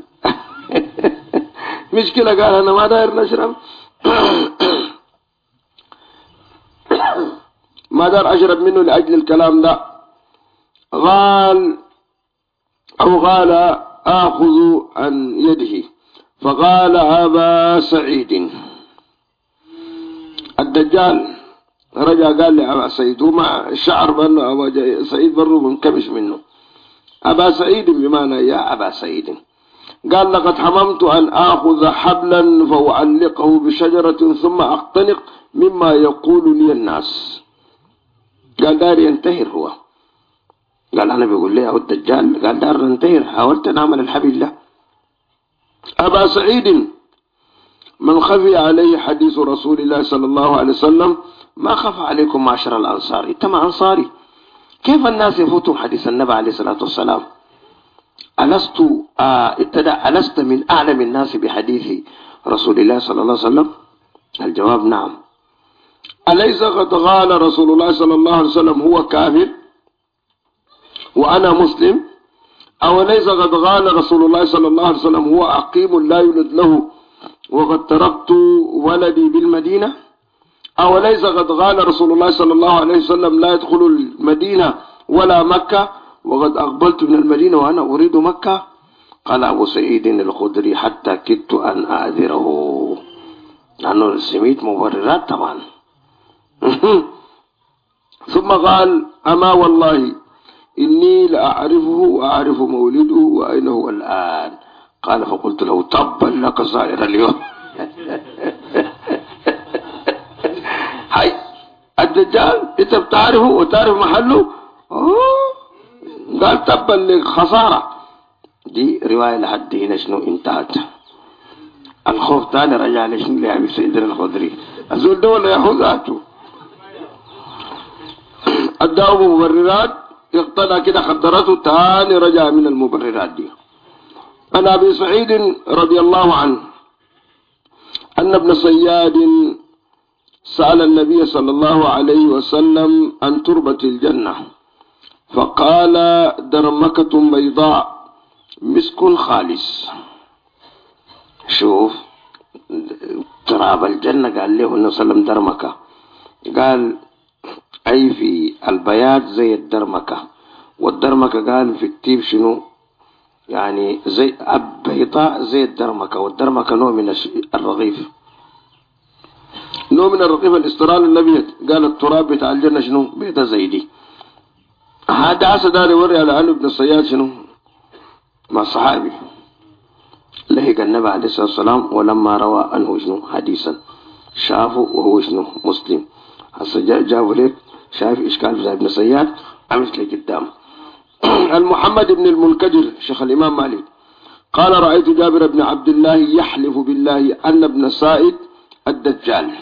مشكلة. قال أنا ما داير نشرب ما دار أشرب منه لأجل الكلام ده. قال آخذ عن يده. فقال أبا سعيد الدجال رجع قال لي أبا سعيد، وما الشعر بأنه أبا سعيد برضه منكمش منه. أبا سعيد بمعنى يا أبا سعيد. قال لقد حممت أن آخذ حبلا فأعلقه بشجرة ثم أختنق مما يقول لي الناس. قال دار ينتهر هو. قال أنا بيقول لي أو الدجال، قال دار ننتهر، حاولت نعمل الحبل له. أبا سعيد من خفي عليه حديث رسول الله صلى الله عليه وسلم ما خفى عليكم معشر الأنصار. أنت ما أنصاري، كيف الناس يفوتوا حديث النبي عليه الصلاة والسلام؟ ألست من أعلم الناس بحديث رسول الله صلى الله عليه وسلم؟ الجواب نعم. أليس قد قال رسول الله صلى الله عليه وسلم هو كافر وأنا مسلم؟ أو ليس قد قال رسول الله صلى الله عليه وسلم هو عقيم لا يولد له وقد تركت ولدي بالمدينة؟ أو ليس قد قال رسول الله صلى الله عليه وسلم لا يدخل المدينة ولا مكة وقد أقبلت من المدينة وأنا أريد مكة؟ قال أبو سعيد الخدري حتى كدت أن أعذره، لأنه سميت مبررات طبعا. ثم قال أما والله إني لأعرفه وأعرف مولده وأين هو الآن. قال فقلت له تبا لك صائر اليوم. هاي الدجال انت بتعرفه وتعرف محله؟ قال تبا لك خسارة. دي رواية لحد هنا شنو انتهت. الخوف تاني رجع لشنو لأبي سعيد الخدري. الزول دولة يحوذاته الدعوة مبررات يقتنى كده خدرته تاني رجع من المبررات دي. عن أبي سعيد رضي الله عنه أن ابن صياد سأل النبي صلى الله عليه وسلم عن تربة الجنة فقال درمكة بيضاء مسك خالص. شوف تراب الجنة قال له النبي صلى الله عليه وسلم درمكة، قال أي في البياض زي الدرمكة، والدرمكة قال في التيب شنو يعني زي البيضاء زي الدرمكة، والدرمكة نوع من الرغيف، نوع من الرغيف الاسترال النبي. قال التراب بتاع الجنة شنو بيضاء زي دي. هذا عسى يوري على أنه ابن الصياد شنو مع صحابي لهق النبي عليه الصلاة والسلام، ولما روى أنه شنو حديثا شافه وهو شنو مسلم. هسه جابوا لك شايف إشكال في ابن الصياد عملت لك قدام. المحمد بن المنكدر شيخ الإمام مالك قال رأيت جابر بن عبد الله يحلف بالله أن ابن سائد الدجال،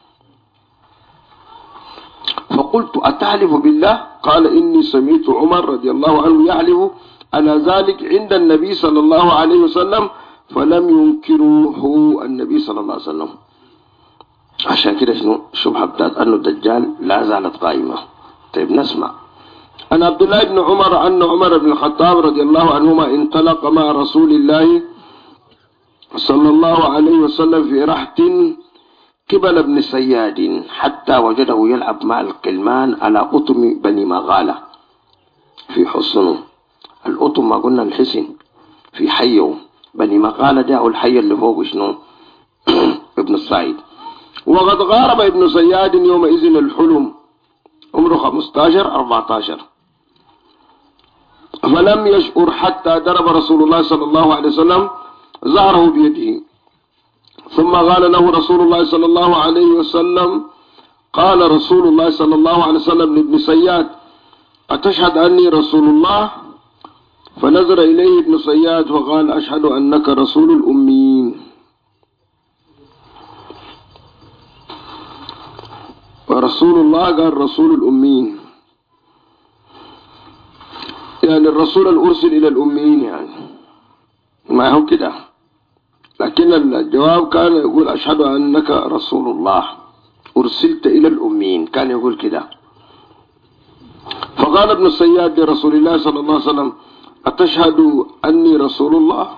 فقلت أتحلف بالله؟ قال إني سمعت عمر رضي الله عنه يحلف على ذلك عند النبي صلى الله عليه وسلم فلم ينكروه النبي صلى الله عليه وسلم. عشان كده شنو الشبهة بتاعت أنه الدجال لا زالت قائمة. طيب نسمع. عن عبد الله بن عمر أن عمر بن الخطاب رضي الله عنهما انطلق مع رسول الله صلى الله عليه وسلم في رحت قبل ابن سياد حتى وجده يلعب مع الكلمان على أطم بني مغالة في حصنه. الأطم ما قلنا الحسن في حيه، بني مغالة ده الحي اللي فوق شنو ابن السعيد. وقد غارب ابن سياد يومئذ الحلم عمره 15-14 فلم يشعر حتى ضرب رسول الله صلى الله عليه وسلم ظهره بيده، ثم قال له رسول الله صلى الله عليه وسلم قال رسول الله صلى الله عليه وسلم لابن سياد أتشهد أني رسول الله؟ فنظر إليه ابن سياد وقال أشهد أنك رسول الأمين. ورسول الله قال رسول الأمين، يعني الرسول الأرسل إلى الأمين، يعني ما هو كده. لكن الجواب كان يقول أشهد أنك رسول الله أرسلت إلى الأمين، كان يقول كده. فقال ابن الصياد لرسول الله صلى الله عليه وسلم أتشهد أني رسول الله؟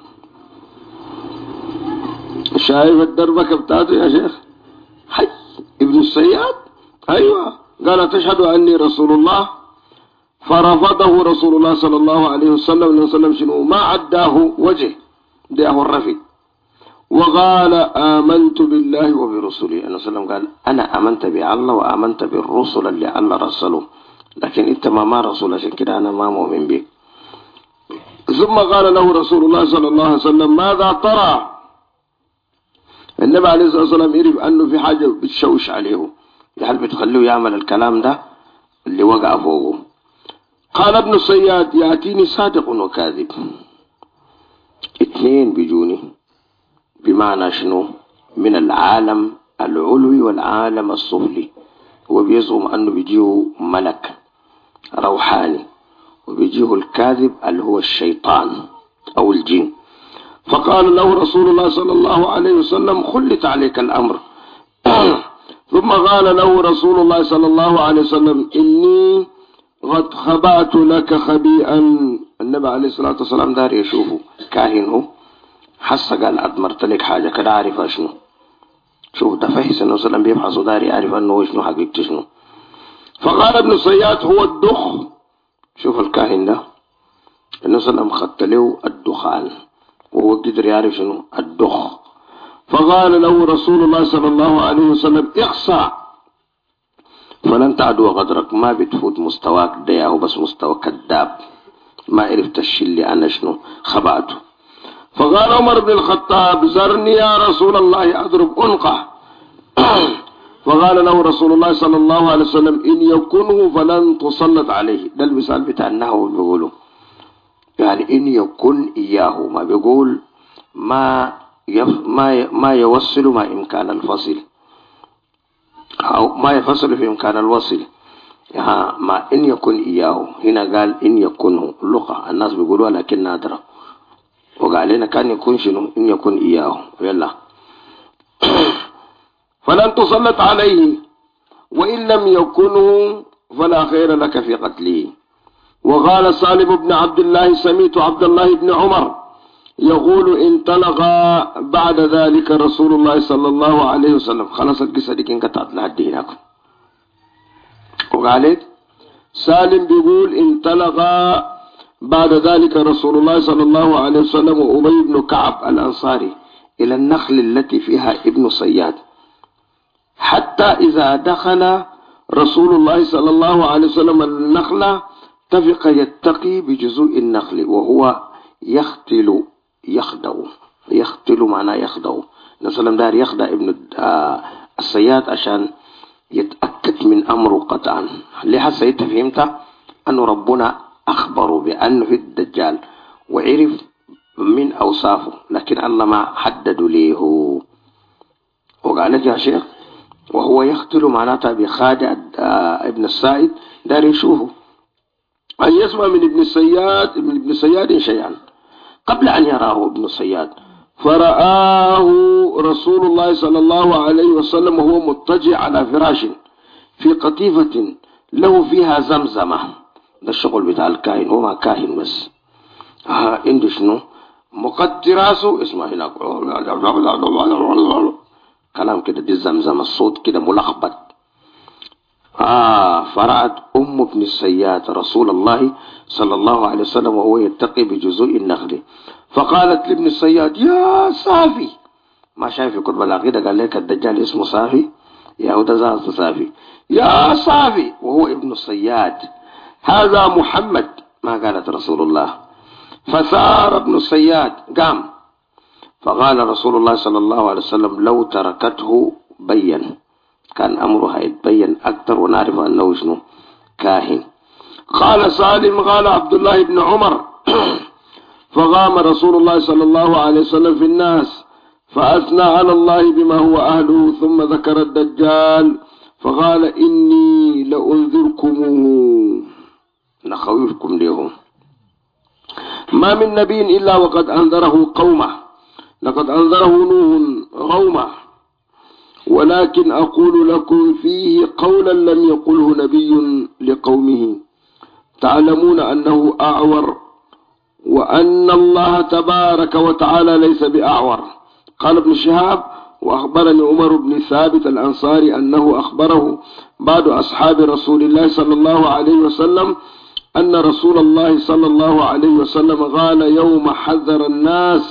شايف الدربكة بتاعته يا شيخ؟ حي ابن الصياد أيوة قال أتشهد أني رسول الله؟ فرفضه رسول الله صلى الله عليه وسلم شنو ما عداه وجه ده الرفض، وقال آمنت بالله وبرسله. النبي صلى الله عليه وسلم قال أنا آمنت بالله وآمنت بالرسل اللي الله رسله، لكن أنت ما رسول، عشان كده أنا ما مؤمن بك. ثم قال له رسول الله صلى الله عليه وسلم ماذا ترى؟ النبي عليه الصلاة والسلام يعرف أنه في حاجة بتشوش عليه، هل بتخليه يعمل الكلام ده اللي وقع فوقه. قال ابن الصياد يأتيني صادق وكاذب، اثنين بيجوني، بمعنى شنو؟ من العالم العلوي والعالم السفلي. هو بيزعم أنه بيجيه ملك روحاني، وبيجيه الكاذب اللي هو الشيطان أو الجن. فقال له رسول الله صلى الله عليه وسلم خلت عليك الأمر. ثم قال له رسول الله صلى الله عليه وسلم إني قد خبأت لك خبيئا. النبي عليه الصلاة والسلام دار يشوفه كاهن، هو حس قال أدمرت لك حاجة كده عارف شنو. شوف ده فهس النبي صلى الله عليه وسلم بيبحث داري يعرف أنه شنو حقيقته شنو. فقال ابن الصياد هو الدخ. شوف الكاهن ده النبي صلى الله عليه وسلم خدت له الدخان وهو قدر يعرف شنو الدخ. فقال له رسول الله صلى الله عليه وسلم اخصى فلن تعدو قدرك، ما بتفوت مستواك ده، هو بس مستوى كذاب، ما عرفت الشيء اللي أنا شنو خبأته. فقال عمر بن الخطاب زرني يا رسول الله أضرب عنقه. فقال له رسول الله صلى الله عليه وسلم إن يكنه فلن تسلط عليه. ده المثال بتاع النحو بيقوله، يعني إن يكن إياه، ما بيقول ما يوصل ما إمكان الفصل، أو ما يفصل في إمكان الوصل. يعني ما إن يكن إياه، هنا قال إن يكنه، اللغة الناس بيقولوها لكن نادرة، وقال لنا كان يكون شنو إن يكن إياه. يلا فلن تسلط عليه وإن لم يكنه فلا خير لك في قتله. وقال سالم بن عبد الله سمعت عبد الله بن عمر يقول انطلق بعد ذلك رسول الله صلى الله عليه وسلم. خلاص القصة دي كانت لحد هناك. وقال سالم بيقول انطلق بعد ذلك رسول الله صلى الله عليه وسلم وأبي بن كعب الأنصاري إلى النخل التي فيها ابن صياد، حتى إذا دخل رسول الله صلى الله عليه وسلم النخلة اتفق يتقي بجذوع النخل وهو يختل معناه يخدع. نسلم دار يخدع ابن الصياد عشان يتأكد من أمره قطعا. لحسا فهمت أن ربنا أخبروا بأنه في الدجال وعرف من أوصافه، لكن الله ما حدد له. وقال يا شيخ وهو يختل معناتها بخادع ابن السائد دار يشوفه أن يسمع من ابن الصياد شيئا قبل أن يراه ابن الصياد. فرآه رسول الله صلى الله عليه وسلم وهو مضطجع على فراش في قطيفة له فيها زمزمة. ده الشغل بتاع الكاهن، هو ما كاهن بس، عنده شنو مقدر راسه اسمه هناك كلام كده، دي الزمزمة الصوت كده ملخبط. فرأت أم ابن الصياد رسول الله صلى الله عليه وسلم وهو يتقي بجذوع النخل، فقالت لابن الصياد يا صافي. ما شايف يقول بلاغيده قال لك الدجال اسمه صافي، يا هو ده صافي، يا صافي وهو ابن الصياد، هذا محمد. ما قالت رسول الله. فثار ابن الصياد قام، فقال رسول الله صلى الله عليه وسلم لو تركته بين، كان أمرها يتبين أكثر ونعرف أنه شنو كاهن. قال سالم قال عبد الله بن عمر فقام رسول الله صلى الله عليه وسلم في الناس فأثنى على الله بما هو أهله، ثم ذكر الدجال فقال إني لأنذركموه، نخوفكم لهم. ما من نبي إلا وقد أنذره قومه، لقد أنذره نوح قومه، ولكن أقول لكم فيه قولا لم يقله نبي لقومه. تعلمون أنه أعور وأن الله تبارك وتعالى ليس بأعور. قال ابن شهاب وأخبرني عمر بن ثابت الأنصاري أنه أخبره بعض أصحاب رسول الله صلى الله عليه وسلم أن رسول الله صلى الله عليه وسلم قال يوم حذر الناس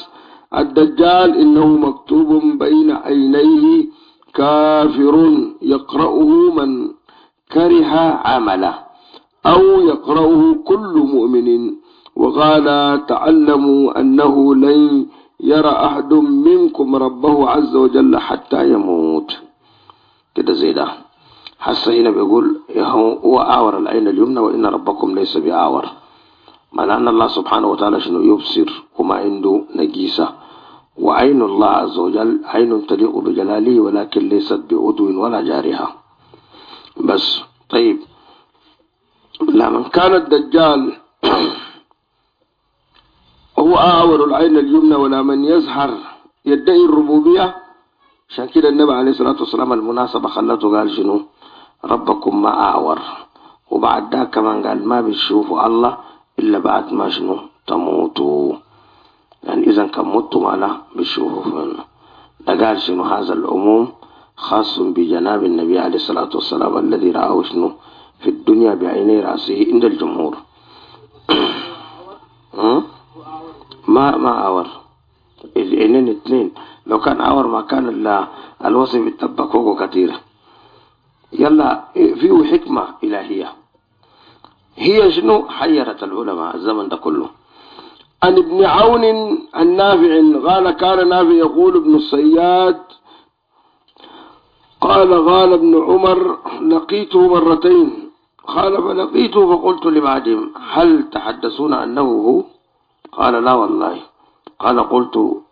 الدجال إنه مكتوب بين عينيه كافر يقرأه من كره عمله أو يقرأه كل مؤمن. وقال تعلموا أنه لن يرى أحد منكم ربه عز وجل حتى يموت. كده زي ده. حتى هنا بيقول هو أعور العين اليمنى وإن ربكم ليس بأعور، معنى أن الله سبحانه وتعالى شنو يبصر وما عنده نجيسة، وعين الله عز وجل عين تليق بجلاله ولكن ليست بعضو ولا جارحة بس. طيب لمن كان الدجال هو أعور العين اليمنى ولا من يزهر يدعي الربوبية، عشان كده النبي عليه الصلاة والسلام المناسبة خلته قال شنو ربكم ما أعور، وبعد ذاك كمان قال ما بتشوفوا الله إلا بعد ما شنو تموتوا، يعني إذا كان متوا ما لا بتشوفوا فينا. ده قال شنو هذا العموم خاص بجناب النبي عليه الصلاة والسلام الذي رآه شنو في الدنيا بعيني رأسه عند الجمهور. ما أعور العينين اثنين، لو كان أعور ما كان الوصف يتبقوه كثيرا. يلا فيه حكمة إلهية هي شنو حيرت العلماء الزمن ده كله. عن ابن عون النافع قال كان نافع يقول ابن الصياد قال ابن عمر لقيته مرتين، قال فلقيته فقلت لبعدهم هل تحدثون أنه هو؟ قال لا والله. قال قلت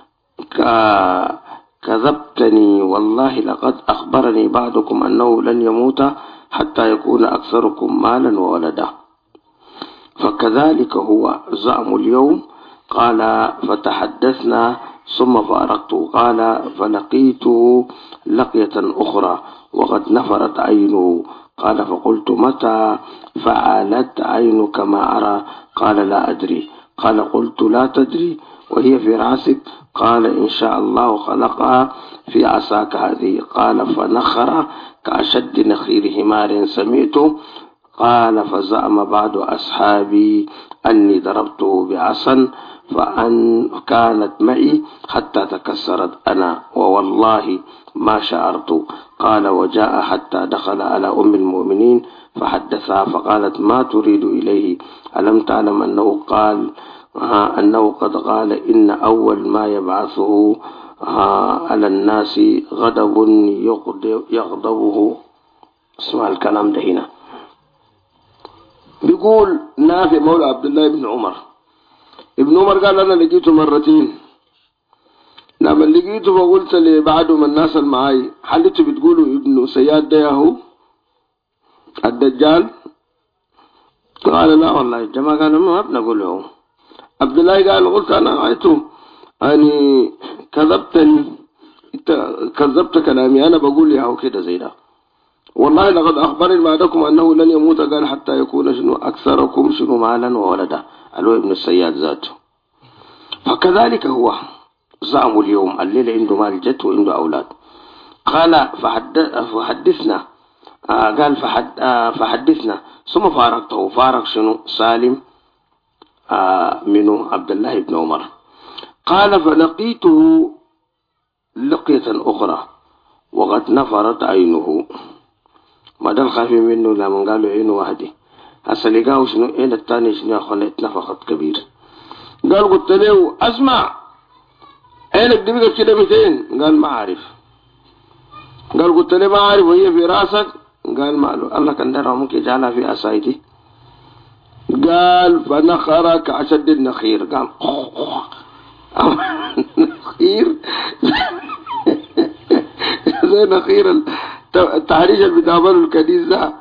كذبتني والله لقد أخبرني بعضكم أنه لن يموت حتى يكون أكثركم مالا وولدا، فكذلك هو زعم اليوم. قال فتحدثنا ثم فارقته، قال فلقيته لقية أخرى وقد نفرت عينه، قال فقلت متى فعلت عينك ما أرى؟ قال لا أدري. قال قلت لا تدري وهي في رأسك؟ قال إن شاء الله خلقها في عصاك هذه. قال فنخر كأشد نخير حمار سمعته. قال فزعم بعض أصحابي أني ضربته بعصا فأن كانت معي حتى تكسرت أنا ووالله ما شعرت. قال وجاء حتى دخل على أم المؤمنين فحدثها فقالت ما تريد إليه؟ ألم تعلم أنه قال أنه قد قال إن أول ما يبعثه على الناس غضب يغضبه. اسمع الكلام ده هنا. بيقول نافع مولى عبد الله بن عمر، ابن عمر قال أنا لقيته مرتين، لما لقيته فقلت لبعضهم الناس المعاي حلته بتقولوا ابن سياد ده هو الدجال؟ قال لا والله. الجماعة قالوا ما بنقول له. عبد الله قال قلت أنا رأيته يعني كذبتني، كذبت كلامي، أنا بقول يا هو كده زي ده. والله لقد أخبرني بعدكم أنه لن يموت، قال حتى يكون شنو أكثركم شنو مالا وولدا، اللي هو ابن السياد ذاته. فكذلك هو زعموا اليوم الليلة عنده مال جت وعنده أولاد. قال فحدثنا قال فحدثنا ثم فارقته. فارق شنو سالم منه عبد الله بن عمر. قال فلقيته لقية أخرى وقد نفرت عينه، ما دل خافي منه لما قالوا عينه واحدة. هسا لقاه شنو عين الثاني شنو يا أخوانا اتنفخت كبير. قال قلت له أسمع عينك دي بقت كده 200؟ قال ما عارف. قال قلت له ما عارف وهي في راسك؟ قال ما له. الله كان درى ممكن جعلها في أسايدي. قال فنخر كأشد النخير. قال نخير زي نخير التحريش اللي بتعمله الكنيس ده.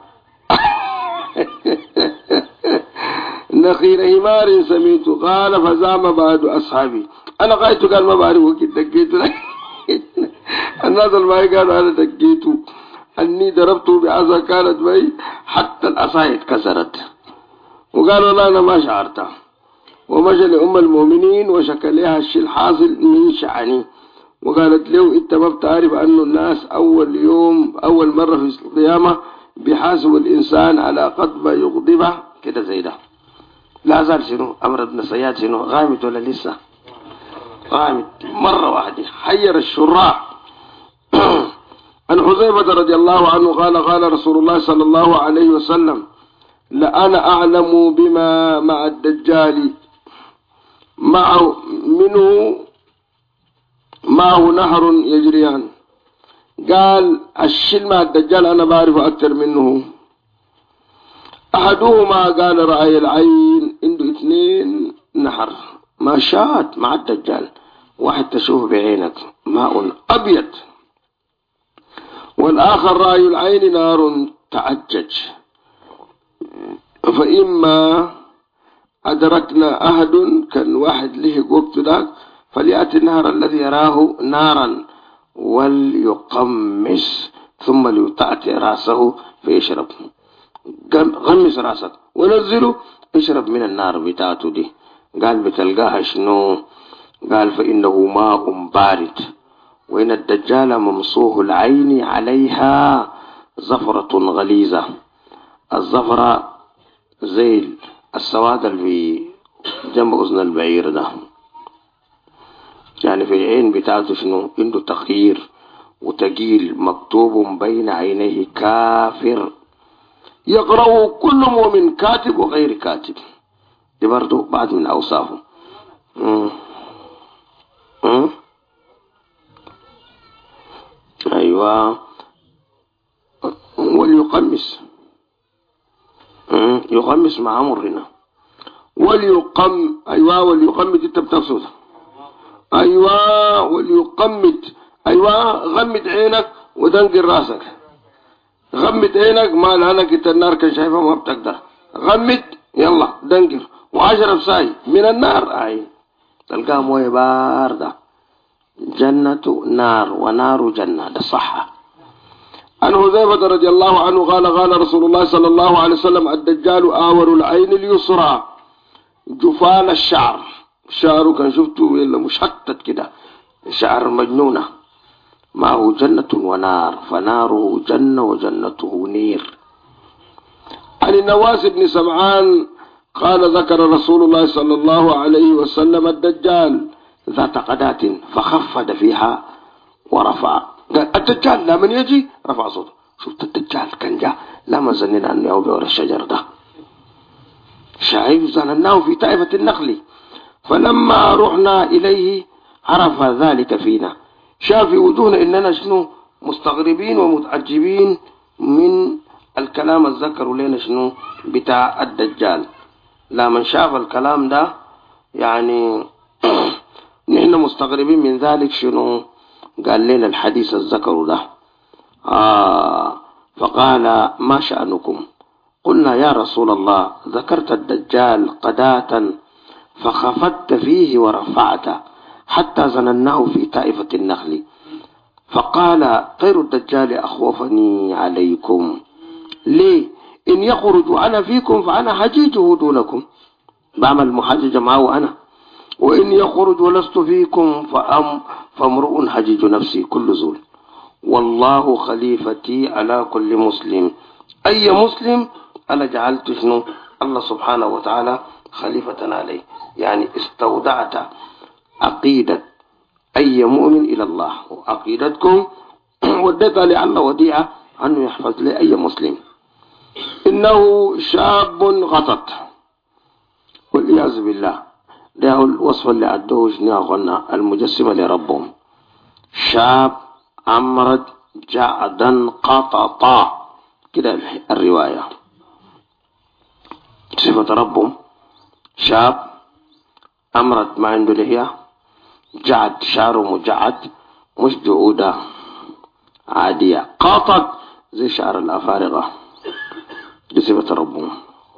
نخير حمار سميته. قال فزعم بعض أصحابي، أنا قايته قال ما بعرف وكيد دقيته. الناس الماء قالوا أنا دقيته أني ضربته بعصا كانت معي حتى العصا اتكسرت. وقالوا لا أنا ما شعرتها. ومشى لأم المؤمنين وشكى لها الشيء الحاصل من شعني، وقالت له انت ما بتعرف أنه الناس أول مرة في القيامة بيحاسب الإنسان على قد ما يغضبه كده زي ده. لا زال شنو أمر ابن سياد شنو غامت ولا لسه؟ قامت مرة واحدة حير الشراح. عن حذيفة رضي الله عنه قال رسول الله صلى الله عليه وسلم: لأنا أعلم بما مع الدجال معه نهر يجريان. قال الشل مع الدجال أنا بعرف أكثر منه. أحدهما قال رأي العين عنده 2 نهر ماشات مع الدجال، واحد تشوف بعينك ماء أبيض، والآخر رأي العين نار تعجج. فإما أدركنا أحد كان واحد له وقت ذاك فليأتي النهر الذي يراه نارا وليقمس ثم ليتأتي رأسه فيشرب. غمس رأسك ونزله اشرب من النار بتاعته دي. قال بتلقاها شنو؟ قال فإنه ماء بارد، وإن الدجال ممسوح العين عليها زفرة غليظة. الزفرة زي السواد اللي في جنب أذن البعير ده، يعني في العين بتاعته شنو؟ عنده تخيير وتقيل مكتوب بين عينيه كافر يقرأه كل مؤمن كاتب وغير كاتب. دي برضو بعد من أوصافه. أيوة. وليقمس يقمس مع مرنا أيوة وليقمت انت بتقصد. أيوة وليقمت. أيوة غمد عينك ودنقر راسك. غمد عينك ما لهنك انت النار كان شايفها ما بتقدر. غمد يلا دنقر واشرب ساي من النار. أي تلقاها مويه باردة. جنة نار ونار جنة. ده صح. عن حذيفة رضي الله عنه قال رسول الله صلى الله عليه وسلم: الدجال آور العين اليسرى جفال الشعر. شعره كان شفته إلا مشتت كده، شعر مجنونة. معه جنة ونار، فناره جنة وجنته نير. عن النواس بن سمعان قال ذكر رسول الله صلى الله عليه وسلم الدجال ذات قدات فخفض فيها ورفع. قال الدجال لا من يجي رفع صوته. شفت الدجال كان جاء لا ما ظننا أن يعود ورا الشجر ده. شعيب ظنناه في طائفة النخل، فلما رحنا إليه عرف ذلك فينا. شاف في وجوهنا إننا شنو مستغربين ومتعجبين من الكلام الذكر لنا شنو بتاع الدجال. لا من شاف الكلام ده يعني نحن مستغربين من ذلك شنو. قال لنا الحديث الذكر ده. فقال ما شأنكم؟ قلنا يا رسول الله ذكرت الدجال قداة فخفضت فيه ورفعت حتى ظنناه في طائفة النخل. فقال غير الدجال أخوفني عليكم. ليه؟ إن يخرج أنا فيكم فأنا حجيجه دونكم، بعمل محججة معه أنا. وإن يخرج ولست فيكم فامرؤ حجيج نفسي كل زول. والله خليفتي على كل مسلم. أي مسلم أنا جعلت شنو الله سبحانه وتعالى خليفة عليه. يعني استودعت عقيدة أي مؤمن إلى الله، وعقيدتكم وديتها لله وديعة أنه يحفظ لي أي مسلم. إنه شاب غطت والعياذ بالله. ده الوصف اللي عدوه شنو المجسمة لربهم. شاب أمرد جعدا قططا كده الرواية. صفة ربهم شاب أمرد ما عنده لحية، جعد شعره مجعد مش جعودة عادية، قاطط زي شعر الأفارقة. دي صفة ربهم.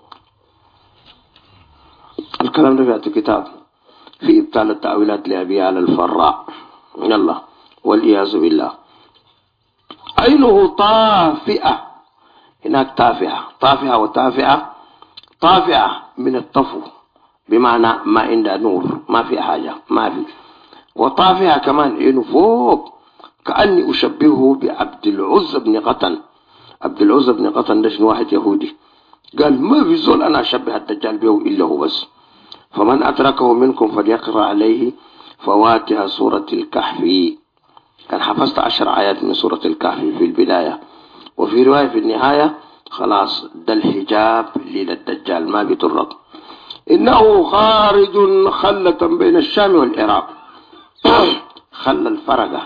الكلام ده في كتاب في إبطال التأويلات لأبي على الفراء. يلا والعياذ بالله. عينه طافئة. هناك طافئة وتافئة. طافئة من الطفو بمعنى ما عندها نور، ما في حاجة، ما في. وطافئة كمان عينه فوق. كأني أشبهه بعبد العزى بن قطن. عبد العزى بن قطن ده واحد يهودي قال ما في زول أنا أشبه الدجال به إلا هو بس. فمن أدركه منكم فليقرأ عليه فواتح سورة الكهف، كان حفظت 10 آيات من سورة الكهف في البداية، وفي رواية في النهاية خلاص ده الحجاب للدجال ما بيطرق. إنه خارج خلة بين الشام والعراق خلى الفرقة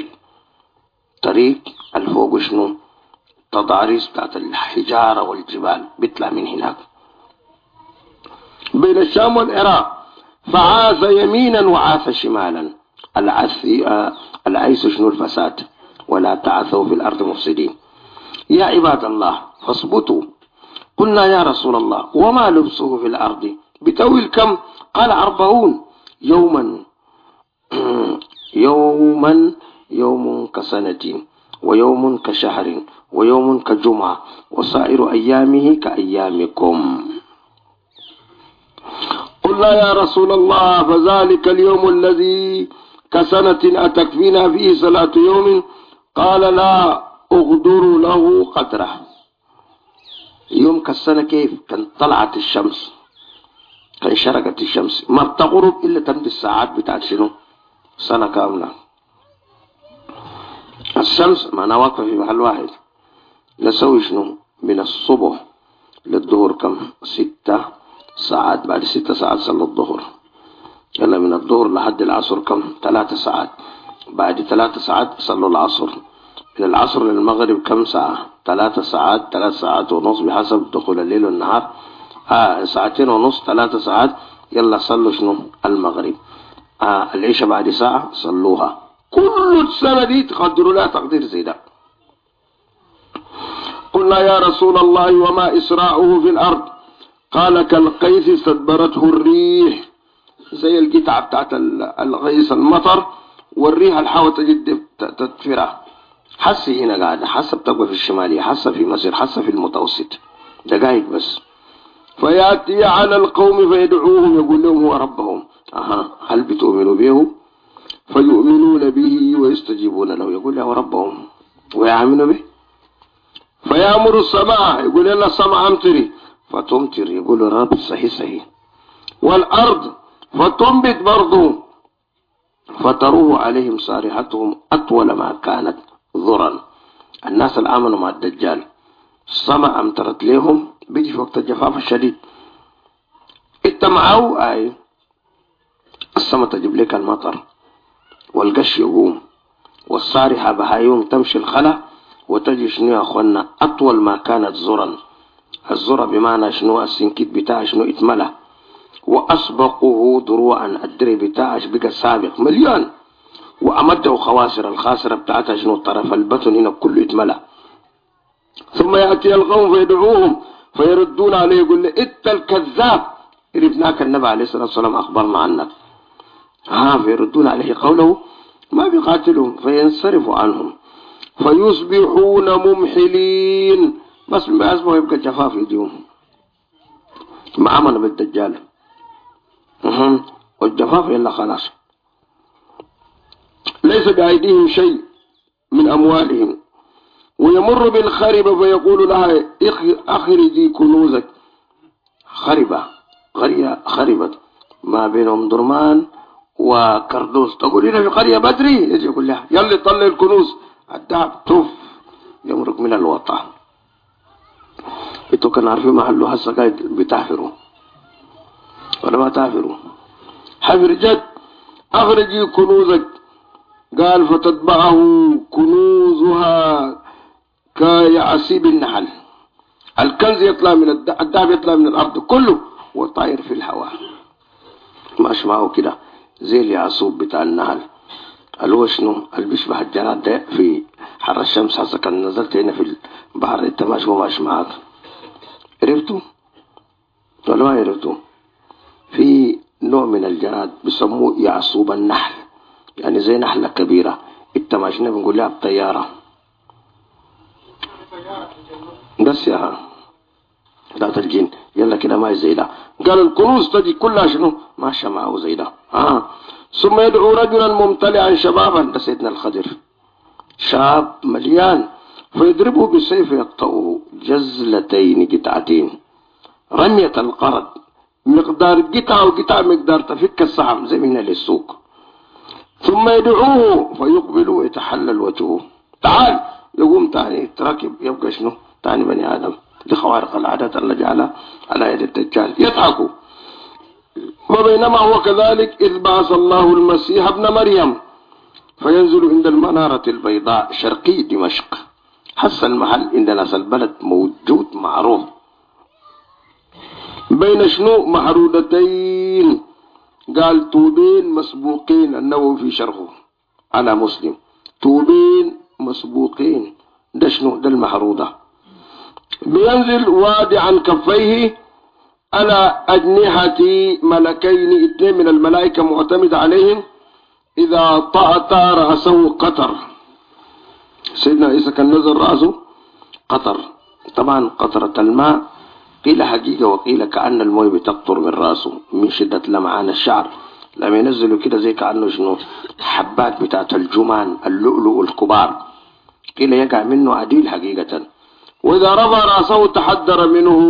طريق الفوق شنو تضاريس بتاعت الحجارة والجبال بيطلع من هناك بين الشام والعراق. فعاث يمينا وعاث شمالا. العيس شنو الفساد، ولا تعثوا في الأرض مفسدين. يا عباد الله فاصبتوا. قلنا يا رسول الله وما لبسه في الأرض بتويل كم؟ قال 40 يوما يوم كسنة، ويوم كشهر، ويوم كجمعة، وسائر أيامه كأيامكم. قلنا يا رسول الله فذلك اليوم الذي كسنة أتكفينا فيه صلاة يوم؟ قال لا أغدر له قدره. يوم كالسنة كيف؟ كان طلعت الشمس، كان شرقت الشمس، ما بتغرب إلا تمد الساعات بتاعت شنو سنة كاملة. الشمس معنا واقفة في محل واحد. نسوي شنو من الصبح للظهر كم؟ 6 ساعات. بعد 6 ساعات صلوا الظهر. يلا من الظهر لحد العصر كم؟ 3 ساعات. بعد 3 ساعات صلوا العصر. من العصر للمغرب كم ساعة؟ 3 ساعات، 3 ساعات ونص بحسب دخول الليل والنهار. 2 ساعتين ونص، 3 ساعات. يلا صلوا شنو المغرب. العشاء بعد ساعة صلوها. كل السنة دي تقدروا لها تقدير زي ده. قلنا يا رسول الله وما إسراعه في الأرض؟ قال كالقيث استدبرته الريح، زي القطعة بتاعت الغيث المطر والريح الحاوة تجد تدفرها. حسي هنا قاعدة، حسه بتقوى في الشمالية، حسه في مصر، حسه في المتوسط، دقائق بس. فيأتي على القوم فيدعوهم يقول لهم هو ربهم. هل بتؤمنوا به؟ فيؤمنون به ويستجيبون له. يقول له ربهم ويؤمنوا به. فيأمر السماء، يقول لنا السماء امطري فتمطر، يقول الرب صحيح. والأرض فتنبت برضه، فتروه عليهم صارحتهم أطول ما كانت ذرا. الناس اللي آمنوا مع الدجال السماء امطرت لهم، بيجي في وقت الجفاف الشديد اتمعوا السماء تجيب لك المطر والقش يقوم، والصارحة بهايوم تمشي الخلا وتجي شنو يا أخوانا أطول ما كانت ذرا. الذرة بمعنى شنو السنكيت بتاع شنو اتملى. وأسبقه دروعا، الدري بتاعش بقى سابق مليان. وأمده خواصر، الخاسرة بتاعتها شنو طرف البطن هنا كله اتملى. ثم يأتي القوم فيدعوهم فيردون عليه، يقول له انت الكذاب، ابناك النبي عليه الصلاة والسلام أخبرنا عنك. فيردون عليه قوله ما بيقاتلهم، فينصرف عنهم فيصبحون ممحلين. بس ما يصبحوا يبقى جفاف يديهم ما آمنوا بالدجال. والجفاف إلا خلاص. ليس بأيديهم شيء من أموالهم. ويمر بالخربة فيقول لها أخرجي كنوزك. قرية خربت ما بينهم درمان وكردوس. تقول لنا في قرية بدري، يجي يقول لها يلا طلع الكنوز. الدهب توف يمرق من الوطن. انتوا كانوا عارفين محله هسه قاعد بتحفروا ولا ما تحفروا؟ حفر جد. أخرجي كنوزك. قال فتتبعه كنوزها كيعسيب النحل. الكنز يطلع من الذهب يطلع من الأرض كله وطاير في الهواء. ماشي معه كده زي اليعصوب بتاع النحل. اللي هو شنو اللي بيشبه الجراد ده في حر الشمس. هسه كان نزلت هنا في البحر انت ماشي معاك. عرفتوا ولا ما عرفتوا؟ في نوع من الجراد بيسموه يعصوب النحل، يعني زي نحلة كبيرة انت ماشينا بنقول لها بطيارة بس يا ذات الجن. يلا كده ما زي ده. قال الكنوز تجي كلها شنو ماشى معه زي ده. ثم يدعو رجلا ممتلئا شبابا، ده سيدنا الخضر شاب مليان، فيضربه بالسيف يقطعه جزلتين قطعتين رمية القرد، مقدار قطعة وقطعة مقدار تفك السحم زي من للسوق. ثم يدعوه فيقبل ويتحلل وجهه، تعال، يقوم تاني تركب يبقى شنو تاني بني آدم. لخوارق العادات الله جعلها على يد الدجال يضحكوا. وبينما هو كذلك إذ بعث الله المسيح ابن مريم فينزل عند المنارة البيضاء شرقي دمشق. حس المحل عند ناس البلد موجود معروف بين شنو محرودتين، قال طوبين مسبوقين، النووي في شرحه على مسلم، طوبين مسبوقين ده شنو ده المحرودة. بينزل وادعا كفيه على أجنحة ملكين، اثنين من الملائكة معتمد عليهم، إذا طأطأ رأسه قطر. سيدنا عيسى كان نزل رأسه قطر، طبعا قطرة الماء قيل حقيقة وقيل كأن المويه بتقطر من رأسه من شدة لمعان الشعر، لما ينزلوا كده زي كأنه شنو حبات بتاعت الجمان اللؤلؤ الكبار، قيل يقع منه عديل حقيقة. وإذا رفع رأسه تحدر منه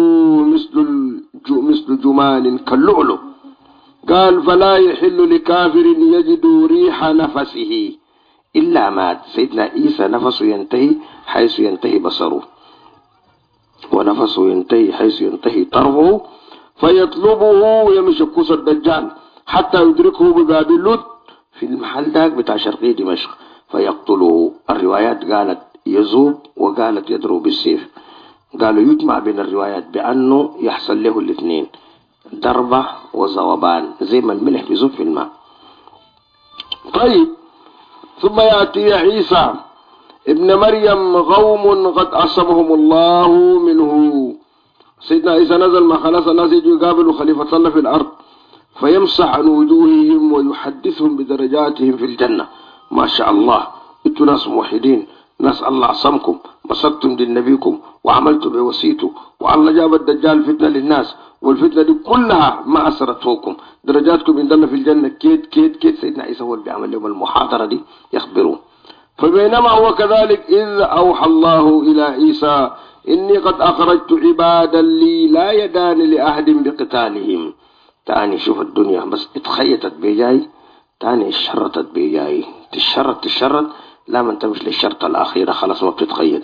مثل جمان كاللؤلؤ. قال فلا يحل لكافر يجد ريح نفسه إلا مات. سيدنا عيسى نفسه ينتهي حيث ينتهي بصره، ونفسه ينتهي حيث ينتهي طرفه، فيطلبه يمشي كوس الدجال حتى يدركه بباب اللد في المحل داك بتاع شرقي دمشق فيقتله. الروايات قالت يذوب وقالت يضرب بالسيف، قالوا يجمع بين الروايات بأنه يحصل له الاثنين، ضربة وذوبان زي ما الملح بيذوب في الماء. طيب ثم يأتي عيسى ابن مريم قوم قد عصمهم الله منه. سيدنا عيسى نزل ما خلاص الناس يجوا يقابلوا خليفة الله في الأرض، فيمسح عن وجوههم ويحدثهم بدرجاتهم في الجنة. ما شاء الله انتوا ناس موحدين، ناس الله عصمكم، مسكتم دين نبيكم وعملتم بوصيته، والله جاب الدجال فتنة للناس، والفتنة دي كلها ما أثرت فوقكم، درجاتكم عندنا في الجنة كيد كيد كيد. سيدنا عيسى هو اللي بيعمل لهم المحاضرة دي يخبرون. فبينما هو كذلك إذ أوحى الله إلى عيسى إني قد أخرجت عبادا لي لا يدان لأحد بقتالهم. تاني شوف الدنيا بس اتخيطت بجاي، تاني شرطت بجاي، تشرط لا ما انت مش للشرطة الأخيرة خلاص ما بتتخيط.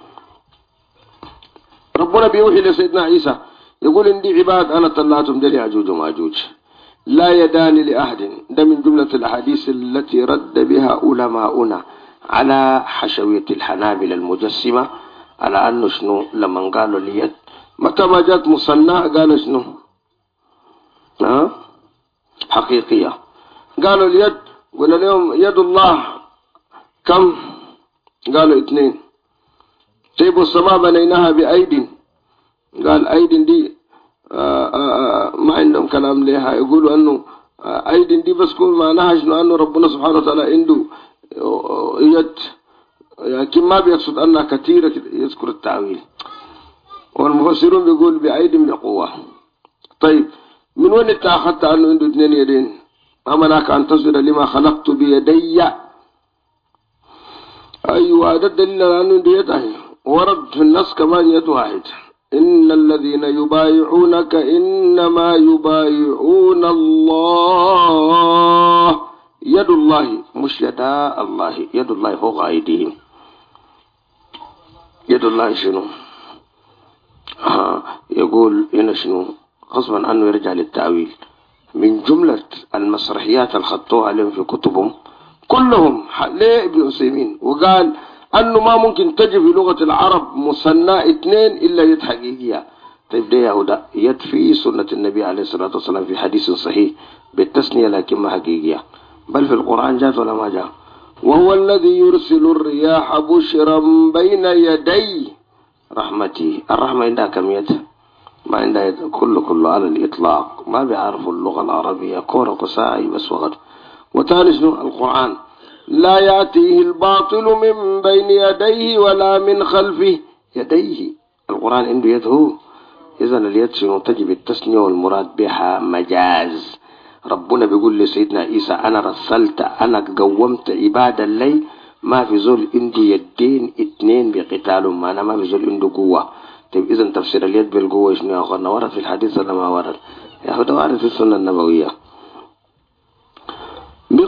ربنا بيوحي لسيدنا عيسى يقول إن دي عباد أنا طلعتهم دي يأجوج وماجوج لا يدان لأحد. ده من جملة الأحاديث التي رد بها علماؤنا على حشوية الحنابلة المجسمة على أنه شنو لما قالوا اليد متى ما جات مصنعة قالوا شنو حقيقية. قالوا اليد قلنا لهم يد الله كم؟ قالوا 2. طيب السماء بنيناها بأيد، قال أيد دي ما عندهم كلام لها، يقولوا أنه أيد دي بس كل معناها شنو أنه ربنا سبحانه وتعالى عنده يد، لكن ما بيقصد أنها كثيرة يذكر التعويل. والمفسرون بيقول بأيد بقوة. طيب من وين انت أخذت أنه عنده 2 يدين؟ أمناك أن تصبر لما خلقت بيدي. أيوة ده الدليل على أنه عنده يد. ورد في النص كمان يد واحد، إن الذين يبايعونك إنما يبايعون الله، يد الله مش يدا الله، يد الله فوق أيديهم. يد الله شنو؟ يقول هنا شنو غصبا أنه يرجع للتأويل. من جملة المسرحيات الخطوها عليهم في كتبهم كلهم ليه ابن عثيمين وقال أنه ما ممكن تجي في لغة العرب مثنى 2 إلا يد حقيقية. طيب ده يهودا يد في سنة النبي عليه الصلاة والسلام في حديث صحيح بالتثنية لكن ما حقيقية، بل في القرآن جاءت ولا ما جاء. وهو الذي يرسل الرياح بشرا بين يدي رحمتي. الرحمة عندها كم يد؟ ما عندها يد، كله على الإطلاق، ما بيعرفوا اللغة العربية كورة كساعي بس وغد. وتاني شنو القرآن لا يأتيه الباطل من بين يديه ولا من خلفه. يديه القرآن عنده يده. إذن اليد شنو تجي بالتثنية والمراد بها مجاز. ربنا بيقول لسيدنا عيسى أنا رسلت أنا قومت عبادا لي ما في زول عنده يدين 2 بقتالهم، ما أنا ما في زول عنده قوة. طيب إذن تفسير اليد بالقوة شنو يا أخوانا؟ ورد في الحديث ولا ما ورد؟ يا أخوانا ورد في السنة النبوية.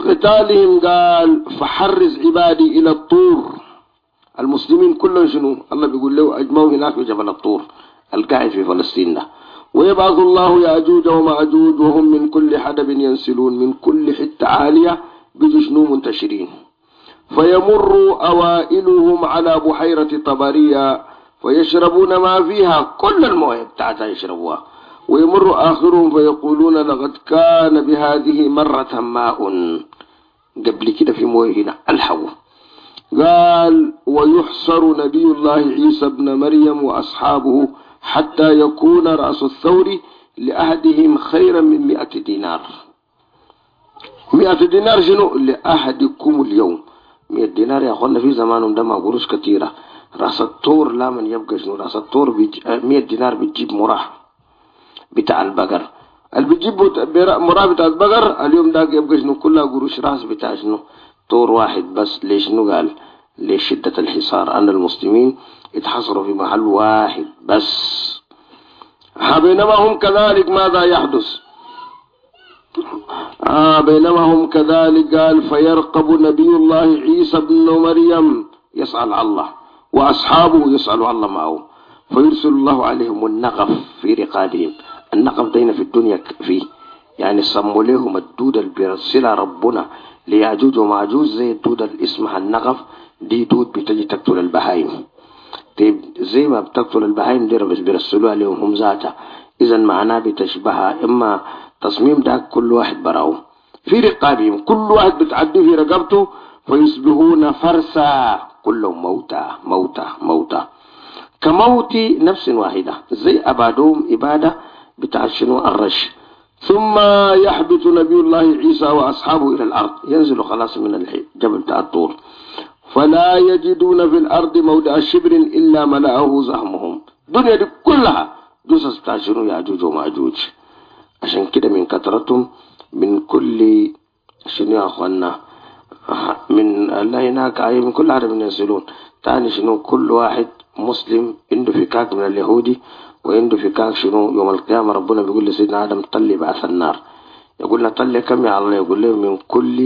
قتالهم قال فحرز عبادي إلى الطور. المسلمين كلهم شنو الله بيقول له أجمعوا هناك في جبل الطور القاعد في فلسطين ده. ويبعث الله يأجوج ومأجوج وهم من كل حدب ينسلون، من كل حتة عالية بجشنو منتشرين. فيمر أوائلهم على بحيرة طبرية فيشربون ما فيها، كل المويه بتاعتها يشربوها. ويمر آخرهم فيقولون لقد كان بهذه مرة ماء، قبل كده في مويه هنا الحو. قال ويحصر نبي الله عيسى ابن مريم وأصحابه حتى يكون رأس الثور لأحدهم خيرا من 100 دينار. 100 دينار شنو لأحدكم اليوم؟ 100 دينار يا أخوانا في زمانهم ده ما قروش كثيرة. رأس الطور لا من يبقى شنو رأس الطور 100 دينار بتجيب مراه بتاع البقر، اللي بتجيب مراه بتاع البقر اليوم ده يبقى شنو كلها قروش راس بتاع شنو طور واحد بس. ليش شنو قال؟ لشدة الحصار، أن المسلمين اتحصروا في محل واحد بس. بينما هم كذلك ماذا يحدث؟ بينما هم كذلك قال فيرقب نبي الله عيسى ابن مريم يسأل الله وأصحابه يسألوا الله معه، فيرسل الله عليهم النقف في رقابهم. النقف دينا في الدنيا فيه يعني سموا لهم الدود اللي بيرسلها ربنا ليأجوج وماجوج زي الدود اللي اسمها النقف. دي دود بتجي تقتل البهايم، زي ما بتقتل البهايم دي بس بيرسلوها لهم هم ذاتها. إذا معناه بتشبهها، إما تصميم ده كل واحد براو في رقابهم، كل واحد بتعدي في رقبته فيصبحون فرسا كلهم موتى موتى موتى كموت نفس واحدة، زي أبادهم إبادة بتاع شنو الرش. ثم يحبط نبي الله عيسى وأصحابه إلى الأرض، ينزل خلاص من الجبل بتاع الطور، فلا يجدون في الأرض موضع شبر إلا ملأه زهمهم. الدنيا دي كلها جثث بتاع شنو يأجوج ومأجوج. عشان كده من كثرتهم من كل شنو يا أخوانا من الله هناك من كل عرب ينزلون. تاني شنو كل واحد مسلم عنده فكاك من اليهودي وعنده فكاك شنو يوم القيامة ربنا بيقول لسيدنا آدم طلي بعث النار. يقول له طلي كم يا الله؟ يقول له من كل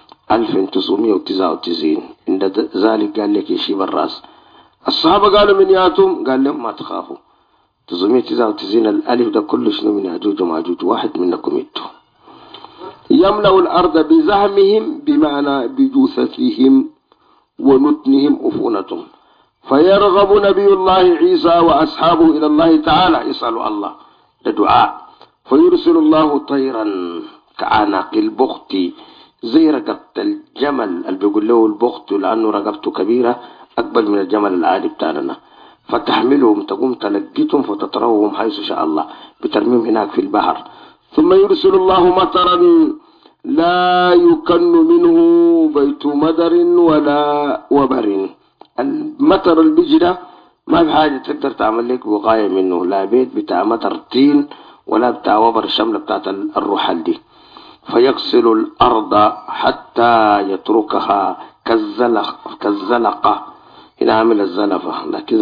1999. عند ذلك قال لك يشيب الرأس. الصحابة قالوا من ياتم؟ قال لهم ما تخافوا 999 الألف ده كله شنو من يأجوج ومأجوج، واحد منكم يتو يملأ الأرض بزهمهم بمعنى بجثثهم ونتنهم أفونتهم. فيرغب نبي الله عيسى وأصحابه إلى الله تعالى يسأل الله لدعاء، فيرسل الله طيرا كعناق البخت زي رقبة الجمل اللي بيقول له البخت لأنه رقبته كبيرة أكبر من الجمل العادي بتاعنا، فتحملهم تقوم تلقيتهم فتطرهم حيث شاء الله بترميم هناك في البحر. ثم يرسل الله مطرا لا يكن منه بيت مدر ولا وبر. المطر البجرة ما في حاجة تقدر تعمل لك وقاية منه، لا بيت بتاع مطر طين ولا بتاع وبر الشملة بتاعت الرحل دي. فيغسل الأرض حتى يتركها كالزلقة. هنا عامل الزلفة لكن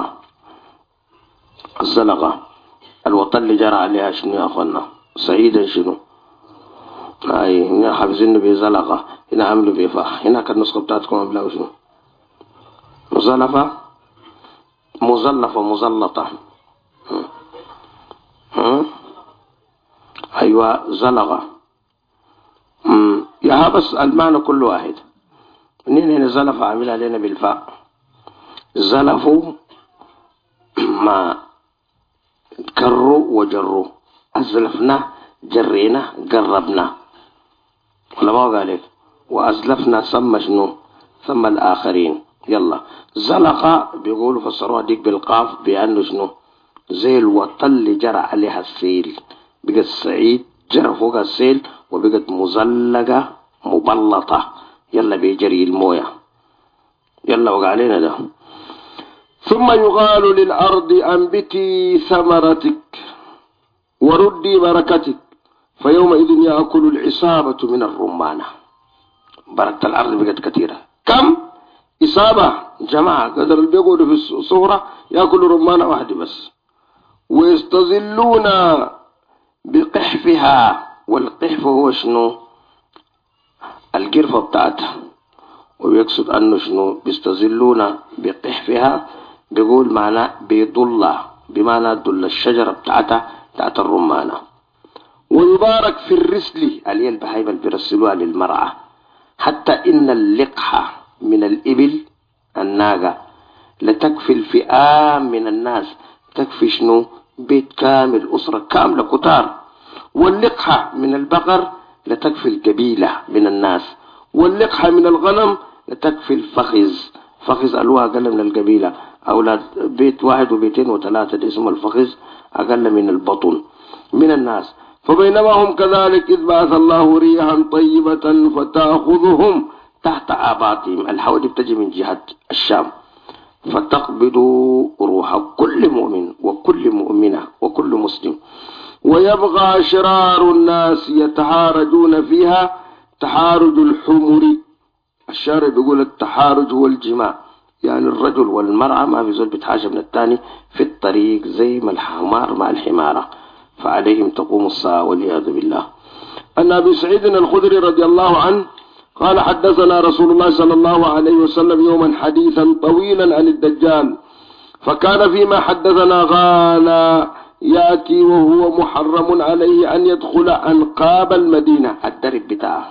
الزلقة الوطن اللي جرى عليها شنو يا أخوانا سعيدا شنو هنا حافظين بزلقة، هنا عملوا بيفاح. هنا كانت النسخة بتاعتكم عملوا شنو مزلفة مزلفة مزلطة أيوة زلقة يا بس المعنى كل واحد. هنا زلفة عملها لنا بالفاء، زلفوا ما كروا وجروا، أزلفنا جرينا قربنا ولا ما قال لك، وأزلفنا ثم شنو ثم الآخرين. يلا زلقة بيقولوا فسروها ديك بالقاف بأنه شنو زي الوطن اللي جرى عليها السيل، بقت سعيد جرى فوق السيل وبقت مزلقة مبلطة يلا بيجري المويه يلا وقع علينا ده. ثم يقال للأرض أنبتي ثمرتك وردي بركتك فيومئذ يأكل العصابة من الرمانة. بركة الأرض بقت كثيرة، كم إصابة جماعة قدر اللي بيقولوا في الصورة يأكل رمانة واحدة بس. ويستظلون بقحفها، والقحف هو شنو القرفة بتاعتها، ويقصد أنه شنو بيستظلون بقحفها، بيقول معنى بيضل، بمعنى دل الشجرة بتاعت الرمانة. ويبارك في الرسل اللي هي البهايم اللي بيرسلوها للمرعى، حتى إن اللقحة من الإبل الناقة لتكفي الفئام من الناس، تكفي شنو بيت كامل، أسرة كاملة كتار. واللقحة من البقر لتكفي القبيلة من الناس. واللقحة من الغنم لتكفي الفخذ، فخذ ألوها أقل من القبيلة، أولاد بيت واحد وبيتين وثلاثة دي اسمه الفخذ، أقل من البطن من الناس. فبينما هم كذلك إذ بعث الله ريحا طيبة فتأخذهم تحت آباطهم، الحوادث بتجي من جهة الشام، فتقبض روح كل مؤمن وكل مؤمنة وكل مسلم. ويبقى شرار الناس يتحارجون فيها تحارج الحمر. الشارع بيقول التحارج هو الجماع، يعني الرجل والمرأة ما في زول بيتحاشى من الثاني في الطريق زي ما الحمار مع الحمارة، فعليهم تقوم الساعة والعياذ بالله. أن أبي سعيد الخدري رضي الله عنه قال حدثنا رسول الله صلى الله عليه وسلم يوما حديثا طويلا عن الدجال، فكان فيما حدثنا قال يأتي وهو محرم عليه أن يدخل أنقاب المدينة، الدرب بتاعه،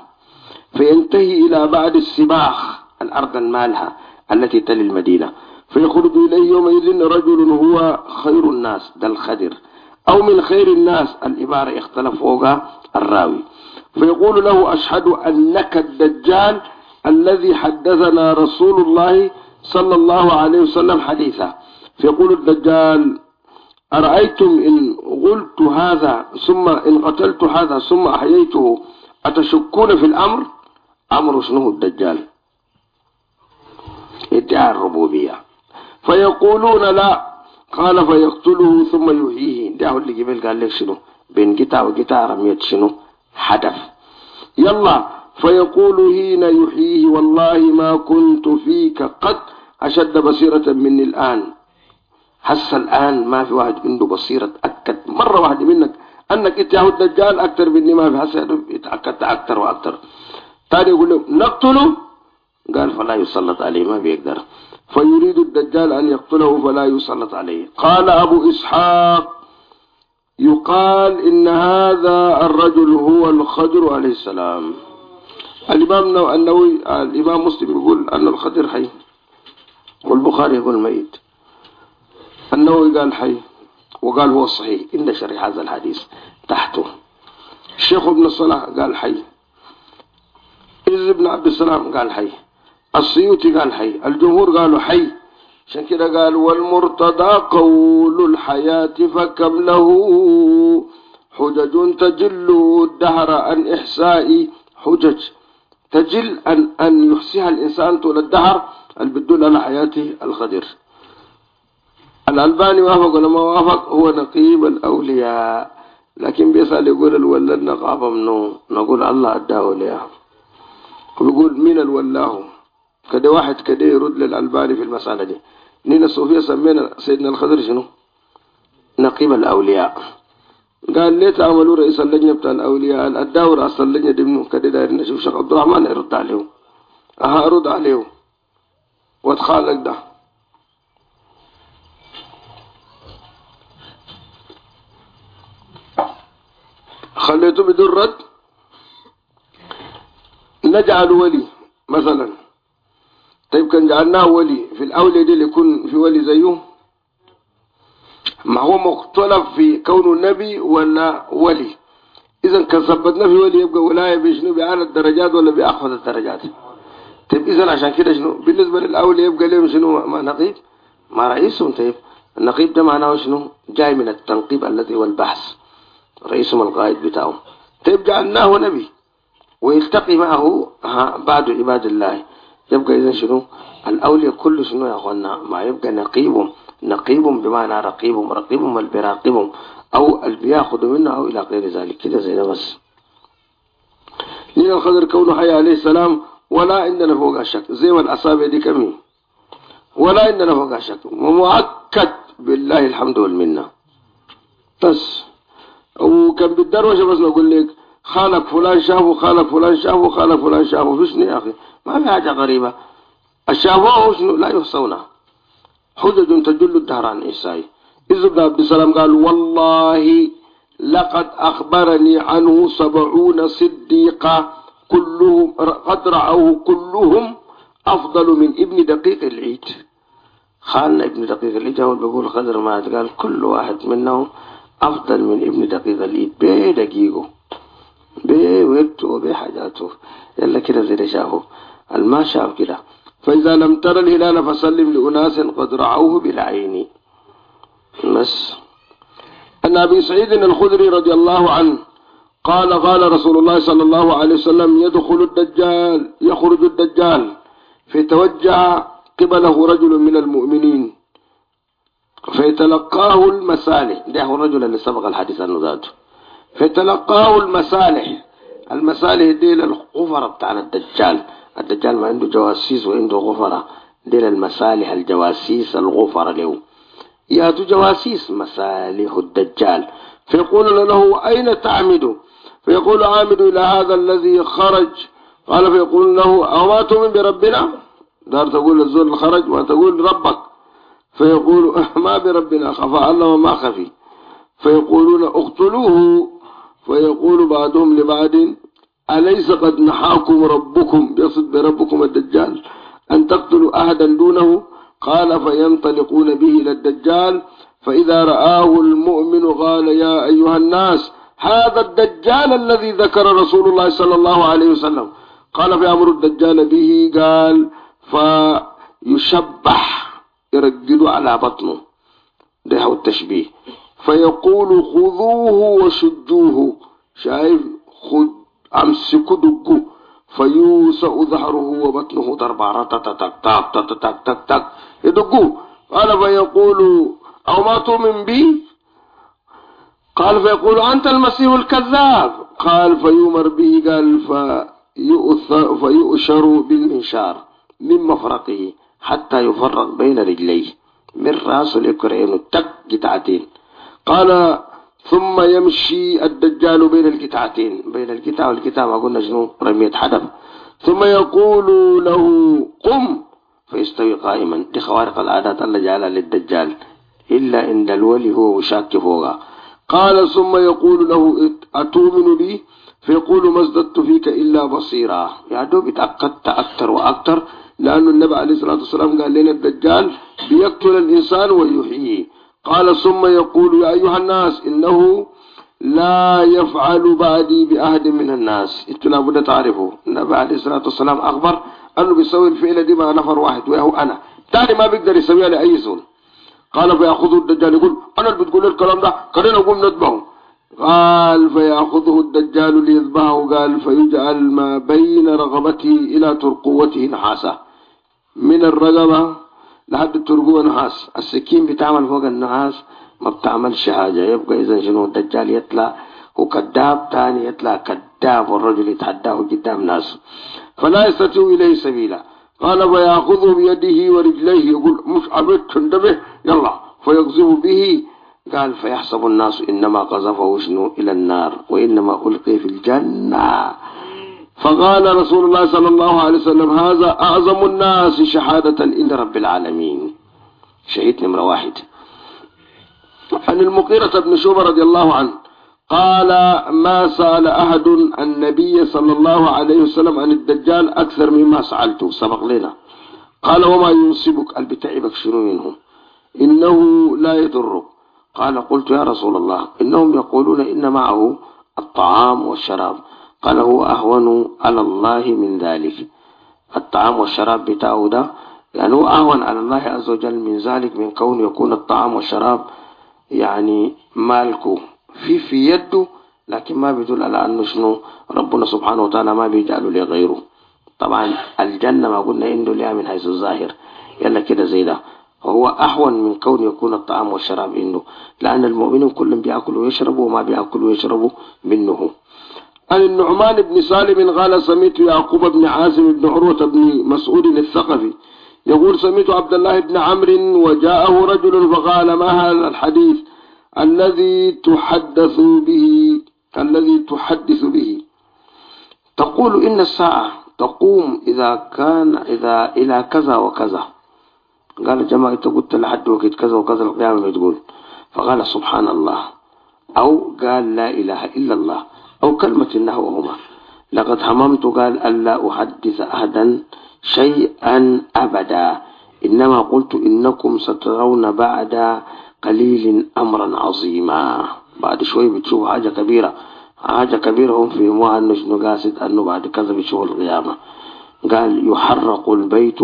فينتهي إلى بعد السباخ الأرض المالحة التي تلي المدينة، فيخرج إليه يومئذ رجل هو خير الناس، ده الخدر، أو من خير الناس، العبارة اختلف فوقها الراوي، فيقول له أشهد أنك الدجال الذي حدثنا رسول الله صلى الله عليه وسلم حديثا. فيقول الدجال أرأيتم إن قلت هذا ثم إن قتلت هذا ثم أحييته أتشكون في الأمر؟ أمر شنو الدجال؟ ادعاء الربوبية. فيقولون لا، قال فيقتله ثم يحييه. ده اللي جبل قال لك شنو بين قطع وقطع رميت شنو حدث. يلا فيقول حين يحييه والله ما كنت فيك قد أشد بصيرة مني الآن. حس الآن ما في واحد عنده بصيرة تأكد مرة واحدة منك أنك إنت يا الدجال أكثر مني، ما في حس يتأكد أكثر وأكثر. تاني يقول له نقتله، قال فلا يسلط عليه، ما بيقدر. فيريد الدجال أن يقتله فلا يسلط عليه. قال أبو إسحاق يقال إن هذا الرجل هو الخضر عليه السلام. الإمام النووي الإمام مسلم يقول أن الخضر حي، والبخاري يقول ميت. النووي قال حي، وقال هو الصحيح إن شرح هذا الحديث تحته. الشيخ ابن الصلاح قال حي، إذ ابن عبد السلام قال حي، السيوطي قال حي، الجمهور قالوا حي. عشان كده قال والمرتضى قول الحياة فكم له حجج تجل الدهر عن إحساء حجج، تجل أن يحسيها الإنسان طول الدهر اللي بتدل على حياته الخضر. الألباني وافق ولا ما وافق، هو نقيب الأولياء، لكن بيسأل يقول الولد نقابة منه، نقول الله أداه ليه، ويقول مين الولاه كده. واحد كده يرد للألباني في المسألة دي. نينا الصوفية سمينا سيدنا الخضر شنو نقيب الأولياء. قال ليه تعملوا رئيس اللجنة بتاع الأولياء الداور رأس اللجنة دي منه كده، دايرين نشوف شيخ عبد الرحمن يرد عليه. أرد عليه واتخالق ده. خليته بدون رد. نجعل ولي مثلا، طيب كان جعلناه ولي في الأولى دي اللي يكون في ولي زيه، ما هو مختلف في كونه نبي ولا ولي. إذا كان ثبتنا في ولي يبقى ولاية بشنو بأعلى الدرجات ولا بأخفض الدرجات. طيب إذا عشان كده شنو بالنسبة للأولى يبقى لهم شنو ما نقيب ما رئيسهم. طيب النقيب ده معناه شنو جاي من التنقيب الذي هو البحث، رئيسهم القائد بتاعهم. طيب جعلناه نبي ويلتقي معه بعض عباد الله، يبقى إذا شنو الأولياء كل شنو يا أخوانا ما يبقى نقيبهم بمعنى رقيبهم اللي بيراقبهم أو اللي بياخذوا منه أو إلى غير ذلك كده زي ده بس. لين الخضر كونه حي عليه السلام ولا عندنا فوق الشك، زي ما الأصابع دي كمين ولا عندنا فوق الشك، ومؤكد بالله الحمد والمنة. بس وكان بالدروشة بس نقول لك خالك فلان شافه، خالك فلان شافه، خالك فلان شافه، في شنو يا أخي؟ ما في حاجة غريبة. الشافوه شنو لا يحصونه، حجج تدل الدهر عن إيساي. إذ بن عبد السلام قال والله لقد أخبرني عنه 70 صديقا كلهم قد رأوه كلهم أفضل من ابن دقيق العيد. خالنا ابن دقيق العيد هو بيقول قدر ما قال كل واحد منهم أفضل من ابن دقيق العيد بدقيقه بوقته وبحاجاته. يلا كده زي شافه الما شاف كده. فإذا لم تر الهلال فسلم لأناس قد رعوه بالعين. بس أن أبي سعيد الخدري رضي الله عنه قال رسول الله صلى الله عليه وسلم يخرج الدجال فيتوجه قبله رجل من المؤمنين فيتلقاه المسالح. ده هو الرجل اللي سبق الحديث عنه ذاته. فيتلقاه المسالح دي الغفرة بتاع الدجال ما عنده جواسيس وعنده غفرة. دي المسالح الجواسيس الغفرة له ياتوا جواسيس مسالح الدجال. فيقول له أين تعمد؟ فيقول عامد إلى هذا الذي خرج. قال فيقول له أما تؤمن بربنا؟ دار تقول الزول الخرج وتقول ربك. فيقول ما بربنا خفى الله وما خفي. فيقولون اقتلوه. فيقول بعضهم لبعض أليس قد نحاكم ربكم يصد بربكم الدجال أن تقتلوا أحدا دونه؟ قال فينطلقون به إلى الدجال فإذا رآه المؤمن قال يا أيها الناس هذا الدجال الذي ذكر رسول الله صلى الله عليه وسلم. قال فيأمر الدجال به قال فيشبح يرقد على بطنه. ده هو التشبيه. فيقول خذوه وشجوه. شايف خذ امسكوا دقوا. فيوسع ظهره وبطنه ضربة تك تك تك تك تك تك يدقوا. قال فيقول أو ما تؤمن بي؟ قال فيقول أنت المسيح الكذاب. قال فيؤمر به قال فيؤشر بالمنشار من مفرقه حتى يفرق بين رجليه من راسه لكرعينه تك قطعتين. قال ثم يمشي الدجال بين القطعتين بين القطع والقطع ما قلنا شنو رمية حدب. ثم يقول له قم فيستوي قائما. دي خوارق العادات الله جعلها للدجال إلا عند الولي هو وشاك فوقها. قال ثم يقول له أتؤمن بي؟ فيقول ما ازددت فيك إلا بصيرا. يا دوب اتأكدت أكثر وأكثر لأن النبي عليه الصلاة والسلام قال لنا الدجال بيقتل الإنسان ويحييه. قال ثم يقول يا أيها الناس إنه لا يفعل بعدي بأحد من الناس. انتوا لابد تعرفوا النبي عليه الصلاة والسلام أخبر أنه بيسوي الفعل دي مع نفر واحد وهو أنا تاني ما بيقدر يسويها لأي زول. قال فيأخذه الدجال يقول أنا اللي بتقول الكلام ده خلينا نقوم نذبحه. قال فيأخذه الدجال ليذبحه. قال فيجعل ما بين رغبته إلى ترقوته نحاسة من الرقبة لحد الترقوة نحاس. السكين بتعمل فوق النحاس ما بتعملش حاجة. يبقى إذا شنو الدجال يطلع وكذاب تاني يطلع كذاب والرجل يتحداه قدام ناس فلا يستطيع إليه سبيلا. قال فيأخذه بيده ورجليه يقول مش عبد تندبه يلا فيقذف به. قال فيحسب الناس إنما قذفه شنو إلى النار وإنما ألقي في الجنة. فقال رسول الله صلى الله عليه وسلم هذا أعظم الناس شهادة عند رب العالمين. شهيد نمرة 1. عن المغيرة بن شعبة رضي الله عنه قال ما سأل أحد النبي صلى الله عليه وسلم عن الدجال أكثر مما سألته سبق لنا. قال وما ينصبك البتعبك شنو منهم؟ إنه لا يضرك. قال قلت يا رسول الله إنهم يقولون إن معه الطعام والشراب. قال هو أهون على الله من ذلك. الطعام والشراب بتاعه ده يعني هو أهون على الله عز وجل من ذلك من كون يكون الطعام والشراب يعني مالكه في يده لكن ما بيدل على أنه شنو ربنا سبحانه وتعالى ما بيجعله لغيره. طبعا الجنة ما قلنا عنده لها من حيث الظاهر يلا كده زي ده هو أحون من كون يكون الطعام والشراب عنده لأن المؤمنين كلهم بيأكلوا ويشربوا وما بيأكلوا ويشربوا منه. عن النعمان بن سالم قال سمعت يعقوب بن عاصم بن عروة بن مسعود الثقفي يقول سمعت عبد الله بن عمرو وجاءه رجل فقال ما هذا الحديث الذي تحدث به تقول إن الساعة تقوم إذا إلى كذا وكذا. قال جماعة قلت لحد وقت كذا وكذا القيامة بتقول، فقال سبحان الله، أو قال لا إله إلا الله، أو كلمة نحوهما. لقد هممت قال ألا أحدث أحدا شيئا أبدا، إنما قلت إنكم سترون بعد قليل أمرا عظيما. بعد شوي بتشوف حاجة كبيرة، حاجة كبيرة هم في موها أنه قاسد أنه بعد كذا بتشوف القيامة. قال يحرق البيت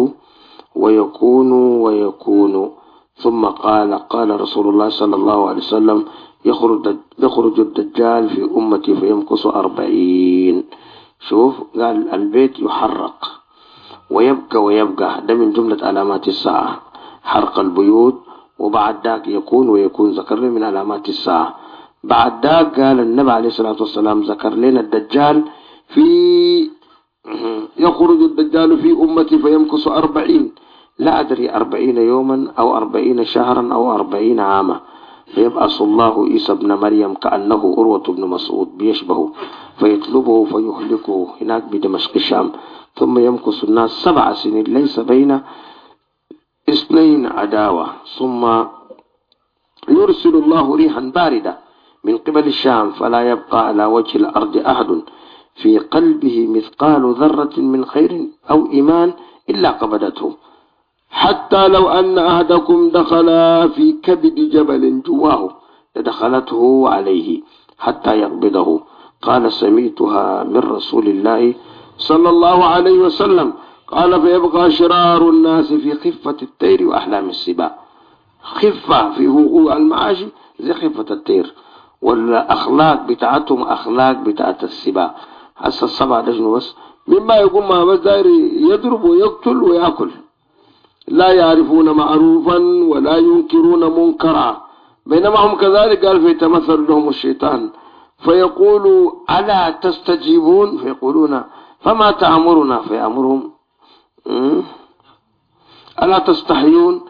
ويكون ثم قال رسول الله صلى الله عليه وسلم يخرج الدجال في أمتي فيمكث 40. شوف قال البيت يحرق ويبقى ده من جملة علامات الساعة، حرق البيوت، وبعد ذاك يكون ويكون ذكر لنا من علامات الساعة. بعد ذاك قال النبي عليه الصلاة والسلام ذكر لنا الدجال يخرج الدجال في أمتي فيمكث 40، لا أدري 40 يوما أو 40 شهرا أو 40 عاما، فيبعث الله عيسى ابن مريم كأنه عروة بن مسعود بيشبهه، فيطلبه فيهلكه هناك بدمشق الشام، ثم يمكث الناس 7 سنين ليس بين اثنين عداوة، ثم يرسل الله ريحا باردة من قبل الشام، فلا يبقى على وجه الأرض أحد في قلبه مثقال ذرة من خير أو إيمان إلا قبضته، حتى لو أن أحدكم دخل في كبد جبل جواه لدخلته عليه حتى يقبضه. قال سمعتها من رسول الله صلى الله عليه وسلم. قال فيبقى شرار الناس في خفة الطير وأحلام السباع، خفة في هو المعاشي زي خفة الطير، والأخلاق بتاعتهم أخلاق بتاعت السباع. هسه السبع ده شنو بس مما يقوم ما بس داير يضرب ويقتل ويأكل، لا يعرفون معروفا ولا ينكرون منكرا، بينما هم كذلك. قال فيتمثل لهم الشيطان فيقول ألا تستجيبون، فيقولون فما تأمرنا، فيأمرهم ألا تستحيون،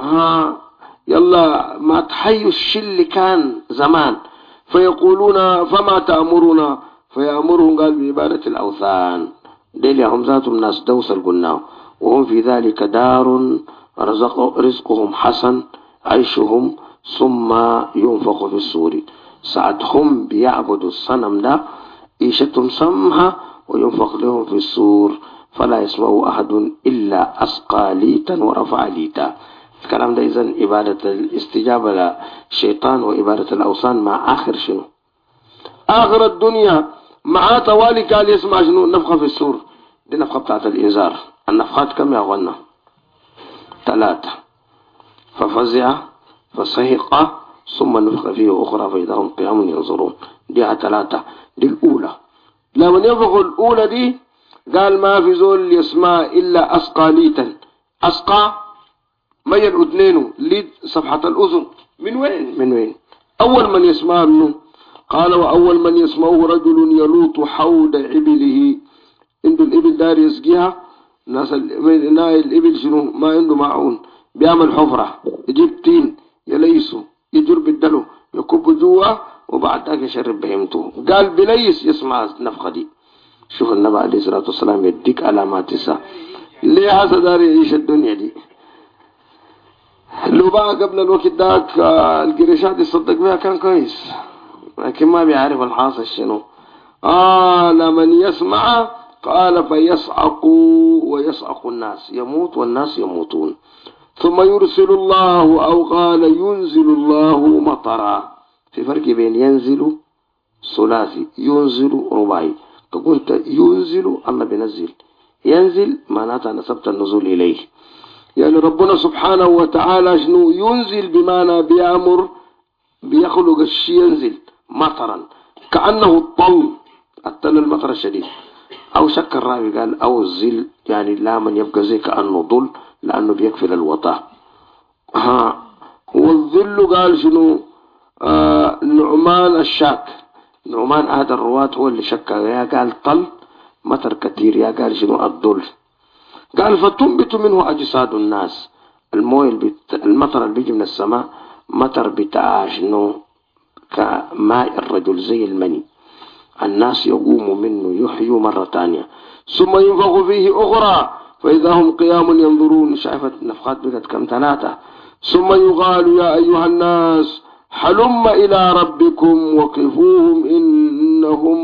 يلا ما تحيوا الشيء اللي كان زمان، فيقولون فما تأمرنا، فيأمرهم قال بعبادة الأوثان. ديل هم ذاتهم ناس دوس القناو، وهم في ذلك دار رزقهم حسن عيشهم، ثم ينفخ في الصور. ساعتهم بيعبدوا الصنم ده عيشتهم سمها، وينفخ لهم في الصور فلا يسمعوا أحد إلا أسقى ليتا ورفع ليتا. الكلام ده إذن عبادة الاستجابة للشيطان وعبادة الأوثان مع آخر شنو؟ آخر الدنيا مع طوالي قال يسمع شنو؟ نفخة في الصور. دي نفخة بتاعت الإنذار. النفخات كم يا أخوانا؟ 3. ففزع فصهق ثم نفخ فيه أخرى فإذا هم قيام ينظرون. دي 3. دي الأولى. لما ينفخ الأولى دي قال ما في زول يسمع إلا أسقى ليتا. أسقى ميل أذنينه ليد صفحة الأذن. من وين؟ أول من يسمع منه قال وأول من يسمعه رجل يلوط حوض عبله. عنده الإبل دار يسقيها، ناس الإبل شنو ما عنده معون، بيعمل حفرة يجيب طين يليسه يجر بالدلو يكب جوا وبعد ذاك يشرب بهيمته. قال بليس يسمع النفخة دي. شوف النبي عليه الصلاة والسلام يديك علامات الساعة. ليه هذا دار يعيش الدنيا دي؟ لو بقى قبل الوقت داك القريشات يصدق بها كان كويس، لكن ما بيعرف الحاصل شنو. لمن يسمع قال فيصعق ويصعق الناس، يموت والناس يموتون. ثم يرسل الله أو قال ينزل الله مطرا. في فرق بين ينزل ثلاثي ينزل رباعي. فقلت ينزل الله بينزل، ينزل معناتها نسبت النزول إليه. يعني ربنا سبحانه وتعالى شنو ينزل بمعنى بيأمر بيخلق الشيء ينزل مطرا كأنه الطل المطر الشديد. أو شك الراوي قال أو الزل، يعني لا من يبقى زي كأنه ضل لأنه بيكفل الوطاء. والظل قال شنو نعمان الشاك. نعمان هذا الرواة هو اللي شك، يا قال طل مطر كثير، يا قال شنو الضل. قال فتنبت منه أجساد الناس. المطر اللي بيجي من السماء مطر بتاع شنو كماء الرجل زي المني. الناس يقوموا منه يحيوا مرة ثانية ثم ينفخ فيه أخرى فإذا هم قيام ينظرون. شايفة نفخات بقت كم 3. ثم يقال يا أيها الناس حلم إلى ربكم وقفوهم إنهم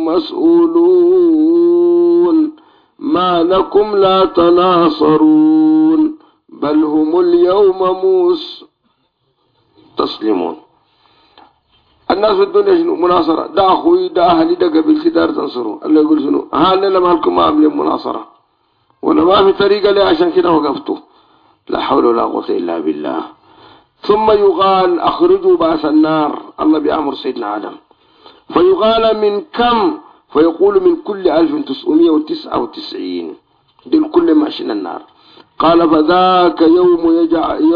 مسؤولون ما لكم لا تناصرون بل هم اليوم تسلمون. الناس في الدنيا شنو مناصرة؟ ده أخوي ده أهلي ده قبيلتي دار تنصروا. الله يقول شنو هالنا مالكم ما عملين مناصرة ولا ما في طريقة لي عشان كده وقفتوا. لا حول ولا قوة إلا بالله. ثم يقال أخرجوا بأس النار. الله بيأمر سيدنا آدم فيقال من كم؟ فيقول من كل 1999 دي الكل ماشين النار. قال فذاك يوم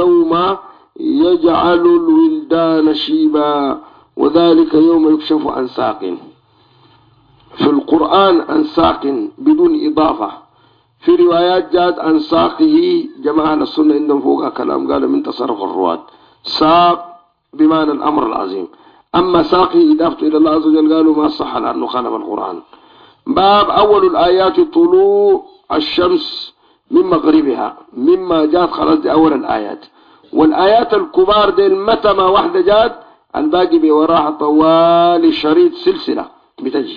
يجعل الولدان شيبا وذلك يوم يكشف عن ساق. في القرآن عن ساق بدون إضافة. في روايات جاءت عن ساقه. جماعة السنة عندهم فوقها كلام قالوا من تصرف الرواة. ساق بمعنى الأمر العظيم. أما ساقه إضافته إلى الله عز وجل قالوا ما صح لأنه خالف القرآن. باب أول الآيات طلوع الشمس من مغربها مما جاءت خلاص دي أول الآيات. والآيات الكبار دي متى ما واحدة جاءت الباقي بوراها طوال الشريط سلسلة بتجي.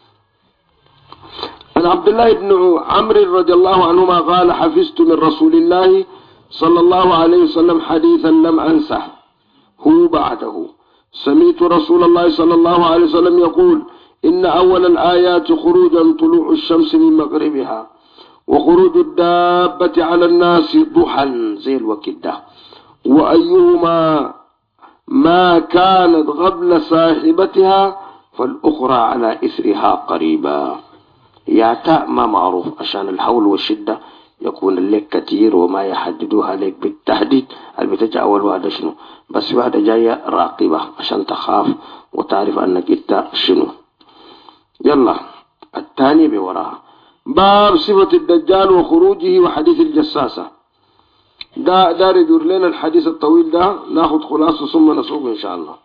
عن عبد الله بن عمرو رضي الله عنهما قال حفظت من رسول الله صلى الله عليه وسلم حديثا لم أنسه هو بعده. سمعت رسول الله صلى الله عليه وسلم يقول إن أول الآيات خروجا طلوع الشمس من مغربها وخروج الدابة على الناس ضحى زي الوكدة وأيهما ما كانت قبل صاحبتها فالأخرى على إثرها قريبا. يا تاء ما معروف عشان الحول والشدة يكون لك كثير وما يحددوها لك بالتحديد. البتجا أول واحدة شنو بس واحدة جاية راقبة عشان تخاف وتعرف أنك إنت شنو. يلا الثاني بوراها. باب صفة الدجال وخروجه وحديث الجساسة. دار يدور لنا الحديث الطويل ده ناخذ خلاصه ثم نسوق إن شاء الله.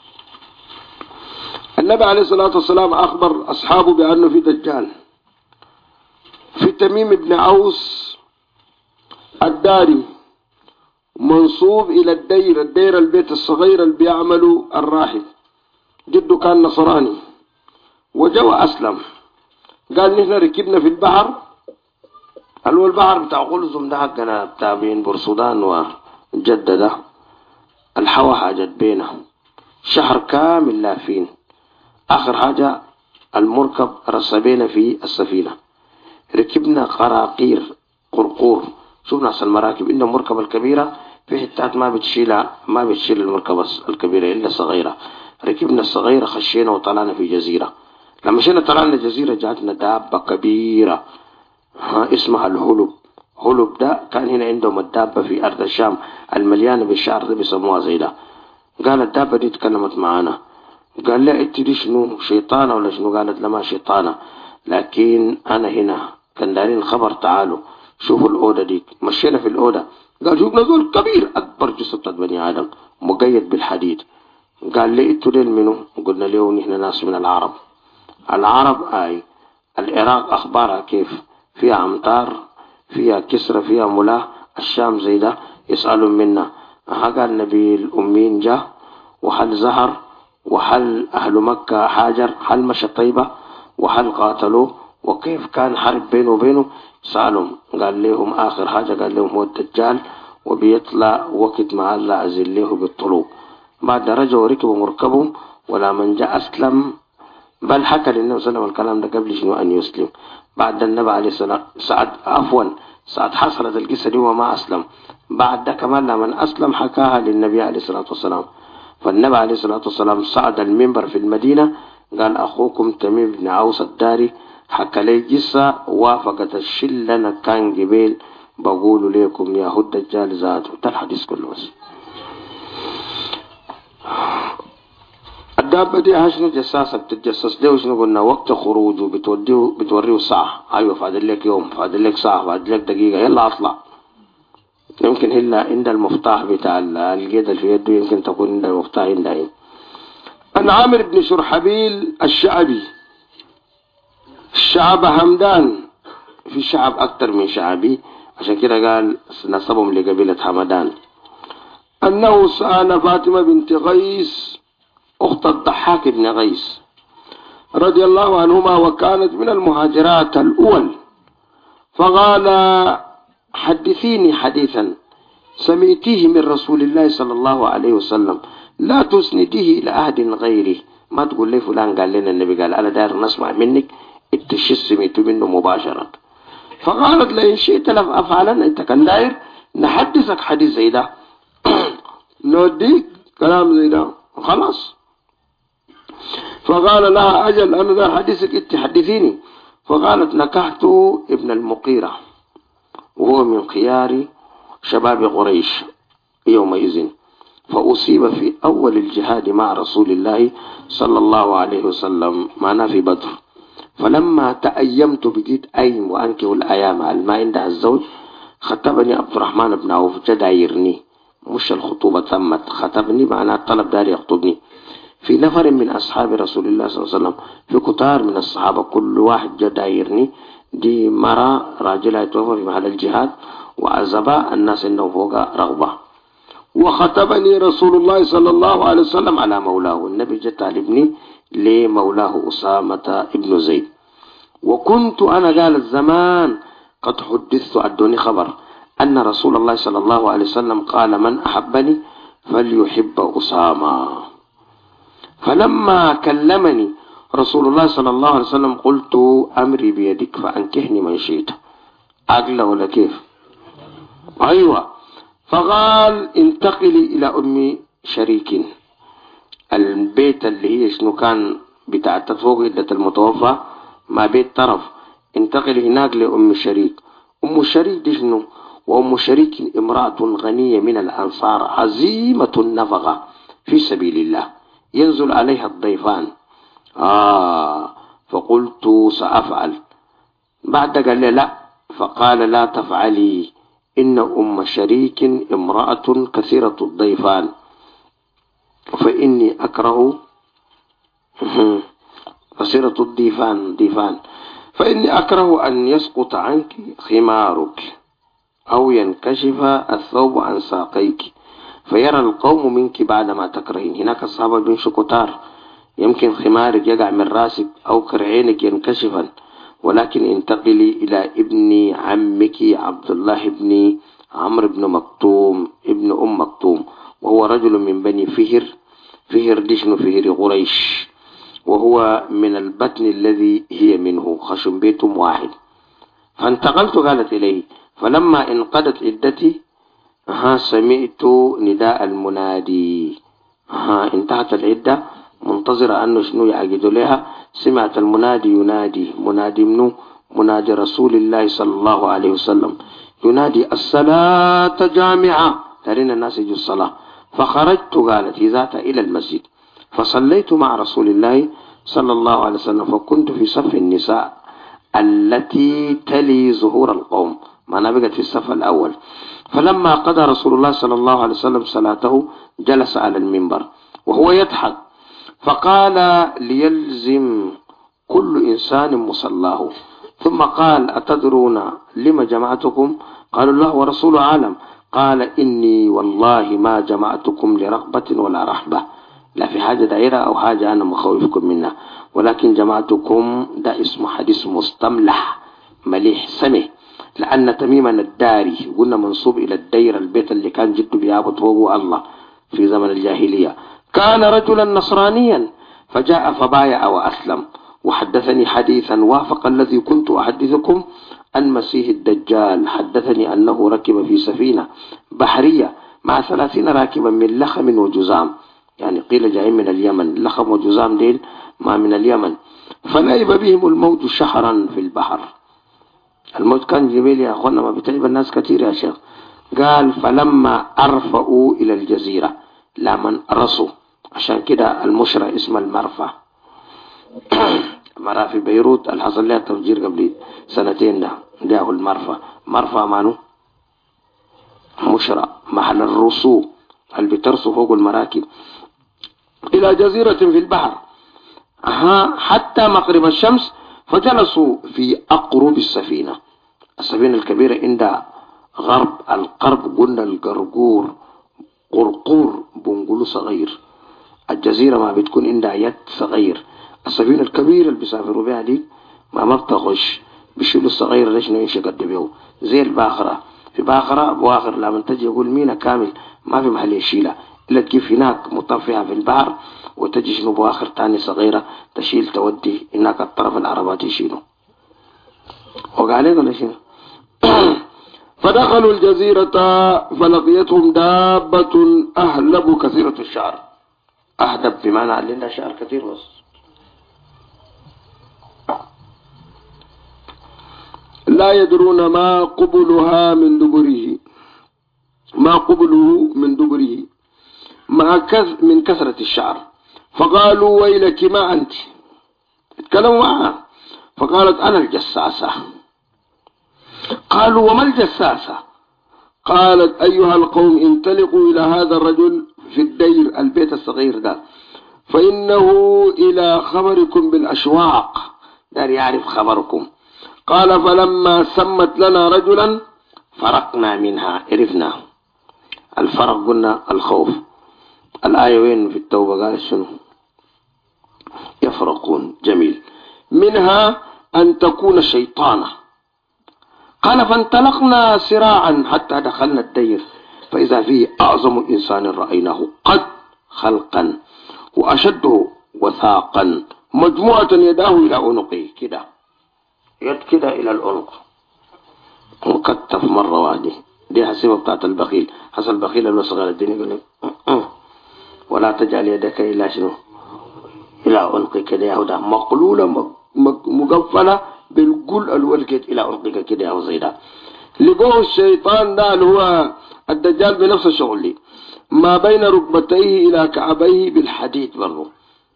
النبي عليه الصلاة والسلام أخبر أصحابه بأنه في دجال. في تميم بن عوس الداري منصوب إلى الدير البيت الصغير اللي بيعمله الراحل. جده كان نصراني وجوا أسلم. قال نحن ركبنا في البحر البحر بتاع قلزم ده حقنا بتاع بين بورسودان وجدة ده الحوا حاجت بينا شهر كامل لافين. آخر حاجة المركب رسبينا في السفينة ركبنا قرقور. شوف ناس المراكب إن المركبة الكبيرة في حتات ما بتشيل المركبة الكبيرة إلا صغيرة. ركبنا الصغيرة خشينا وطلعنا في جزيرة. لما شينا طلعنا جزيرة جاتنا دابة كبيرة اسمها هلب ده كان هنا عندهم الدابة في أرض الشام المليانة بالشعر ده بيسموها زي ده. قال الدابة دي تكلمت معانا قال لا انت دي شنو شيطانة ولا شنو؟ قالت لما شيطانة لكن أنا هنا كان دارين خبر تعالوا شوفوا الأوضة دي. مشينا في الأوضة قال شوف نزول كبير أكبر جثة بني آدم مقيد بالحديد. قال لي انتوا ديل منو؟ قلنا له نحن ناس من العرب. العراق أخبارها كيف؟ فيها أمطار فيها كسرة فيها ملاة. الشام زي ده يسألوا منا. قال نبي الأمين جاء وهل زهر وهل أهل مكة حاجر هل مشى طيبة وهل قاتلوه وكيف كان حرب بينه وبينه. سألهم قال لهم آخر حاجة قال لهم هو الدجال وبيطلع وقت ما الله أزل له بالطلوع. بعد رجعوا وركبوا مركبهم ولا من جاء أسلم. بل حكى للنبي صلى الله عليه وسلم الكلام ده قبل شنو أن يسلم. بعد النبي عليه الصلاة سعد حصلت القصة دي وما أسلم. بعد ده كمان لما أسلم حكاها للنبي عليه الصلاة والسلام. فالنبي عليه الصلاة والسلام صعد المنبر في المدينة قال أخوكم تميم بن عوس الداري حكى لي قصة وافقت الشلة كان قبيل بقول لكم يا هد الدجال ذاته. ده الحديث كله. الدابة دي عشان جساسة بتتجسس ليه وشنو قلنا وقت خروجه بتوريه ساعة. أيوة فاضل لك يوم فاضل لك ساعة فاضل لك دقيقة يلا أطلع. يمكن إلا عند المفتاح بتاع القيد اللي في يده يمكن تكون عند المفتاح عندها. عن عامر بن شرحبيل الشعبي شعب همدان، في شعب أكتر من شعبي، عشان كده قال نسبهم لقبيلة همدان. أنه سأل فاطمة بنت قيس أخت الضحاك بن قيس رضي الله عنهما، وكانت من المهاجرات الأول، فقال حدثيني حديثا سمعتيه من رسول الله صلى الله عليه وسلم لا تسنديه إلى أحد غيره. ما تقول لي فلان قال لنا النبي قال أنا داير نسمع منك التشي سمعت منه مباشرة. فقالت لئن شئت لأفعلن، انت كان داير نحدثك حديث زي ده نوديك كلام زي ده خلاص. فقال لها أجل أنا داير حديثك انت حدثيني. فقالت نكحت ابن المغيرة وهو من خيار شباب قريش يومئذ، فأصيب في أول الجهاد مع رسول الله صلى الله عليه وسلم معنا في بدر. فلما تأيمت بجيت أيم وأنكه الأيام ما عندها الزوج، خطبني عبد الرحمن بن عوف جدايرني، مش الخطوبة تمت، خطبني معناه طلب داري يخطبني في نفر من أصحاب رسول الله صلى الله عليه وسلم، في كتار من الصحابة كل واحد جدايرني. دي مرة راجلها يتوفى في محل الجهاد وعزبا الناس إنه فوق رغبة. وخطبني رسول الله صلى الله عليه وسلم على مولاه، النبي جت لابني لمولاه أسامة ابن زيد. وكنت أنا قال الزمان قد حدثت أدوني خبر أن رسول الله صلى الله عليه وسلم قال من أحبني فليحب أسامة. فلما كلمني رسول الله صلى الله عليه وسلم قلت أمري بيدك فأنكحني من شئت. أقل ولا كيف؟ أيوة. فقال انتقلي إلى أم شريك، البيت اللي هي شنو كان بتاعت فوق عدة المتوفى ما بيت طرف، انتقلي هناك لأم شريك. أم شريك دي شنو؟ وأم شريك امرأة غنية من الأنصار عزيمة النفقة في سبيل الله، ينزل عليها الضيفان. فقلت سأفعل. بعد قال لي لا، فقال لا تفعلي، إن أم شريك امرأة كثيرة الضيفان، فإني أكره كثيرة الضيفان فإني أكره أن يسقط عنك خمارك أو ينكشف الثوب عن ساقيك فيرى القوم منك بعدما تكرهين. هناك الصحابة بيمشوا كتار، يمكن خمارك يقع من راسك أو كرعينك ينكشفا، ولكن انتقلي إلى ابن عمك عبد الله بن عمرو بن مكتوم ابن أم مكتوم، وهو رجل من بني فهر. فهر ديشن فهر قريش، وهو من البطن الذي هي منه، خشم بيتهم واحد. فانتقلت قالت إليه، فلما انقضت عدتي سمعت نداء المنادي. انتهت العدة منتظرة أنه شنو يعقدوا لها، سمعت المنادي ينادي، منادي منه منادي رسول الله صلى الله عليه وسلم، ينادي الصلاة جامعة، ترين الناس يجوا الصلاة. فخرجت قالت ذات إلى المسجد فصليت مع رسول الله صلى الله عليه وسلم، فكنت في صف النساء التي تلي ظهور القوم، ما بقت في الصف الأول. فلما قضى رسول الله صلى الله عليه وسلم صلاته جلس على المنبر وهو يضحك، فقال ليلزم كل إنسان مصلاه، ثم قال أتدرون لما جمعتكم؟ قالوا الله ورسوله عالم. قال إني والله ما جمعتكم لرغبة ولا رحبة، لا في حاجة دائرة أو حاجة أنا مخوفكم منها، ولكن جمعتكم ده اسمه حديث مستملح مليح سمه، لأن تميما الداري قلنا منصوب إلى الدير، البيت اللي كان جد بيعبد فوقه الله في زمن الجاهلية، كان رجلا نصرانيا فجاء فبايع وأسلم، وحدثني حديثا وافق الذي كنت أحدثكم عن مسيح الدجال. حدثني أنه ركب في سفينة بحرية مع 30 راكبا من لخم وجزام، يعني قيل جايين من اليمن، لخم وجزام ديل ما من اليمن، فلعب بهم الموت شهرا في البحر. الموت كان جميل يا أخوانا، ما بتعب الناس كثير يا شيخ. قال فلما أرفعوا إلى الجزيرة، لمن رسوا، عشان كده المشرى اسم المرفى. مرة في بيروت الحصل لها تفجير قبل سنتين، ده هو المرفى. مرفى معنو مشرى، محل الرسو اللي بترسو فوق المراكب، إلى جزيرة في البحر حتى مغرب الشمس، فجلسوا في أقرب السفينة الكبيرة عند غرب القرب، قلنا القرقور قرقور بنقول صغير، الجزيرة ما بتكون عندها يد صغير. السفينة الكبيرة اللي بيسافروا بها دي ما بتخش، بيشيلوا الصغير ليش نمشي قد بيو زي الباخرة. في باخرة بواخر لما تجي يقول مينا كامل ما في محل يشيلها إلا تجيب هناك مطفيها في البحر، وتجي شنو بواخر تاني صغيرة تشيل تودي هناك الطرف العربات يشيلوا وقال ولا شنو. فدخلوا الجزيرة فلقيتهم دابة أهلب كثيرة الشعر. أهلب بمعنى عندنا شعر كثير بس لا يدرون ما قبلها من دبره، ما قبله من دبره من كثرة الشعر. فقالوا ويلك ما أنت، اتكلموا معها. فقالت أنا الجساسة. قالوا وما الجساسة؟ قالت أيها القوم انطلقوا إلى هذا الرجل في الدير البيت الصغير ده، فإنه إلى خبركم بالأشواق، دار يعرف خبركم. قال فلما سمت لنا رجلا فرقنا منها، عرفنا الفرق قلنا الخوف. الآية وين في التوبة؟ قال شنو؟ يفرقون، جميل. منها أن تكون شيطانة. قال فانطلقنا سراعا حتى دخلنا الدير فإذا فيه أعظم إنسان رأيناه قد خلقا وأشده وثاقا، مجموعة يداه إلى عنقه كده، يد كده إلى العنق، مكتف مرة واحدة. دي حسيبة بتاعت البخيل، حسب البخيل المصغر الدين يقول لك ولا تجعل يدك إلى شنو؟ إلى عنقك كده يا هدى، مقلولة مقفلة بالقل الولكت إلى عنقك كده يا زيدا. لقوه الشيطان ده اللي هو الدجال بنفس الشغل، ما بين ركبتيه إلى كعبيه بالحديد برضه.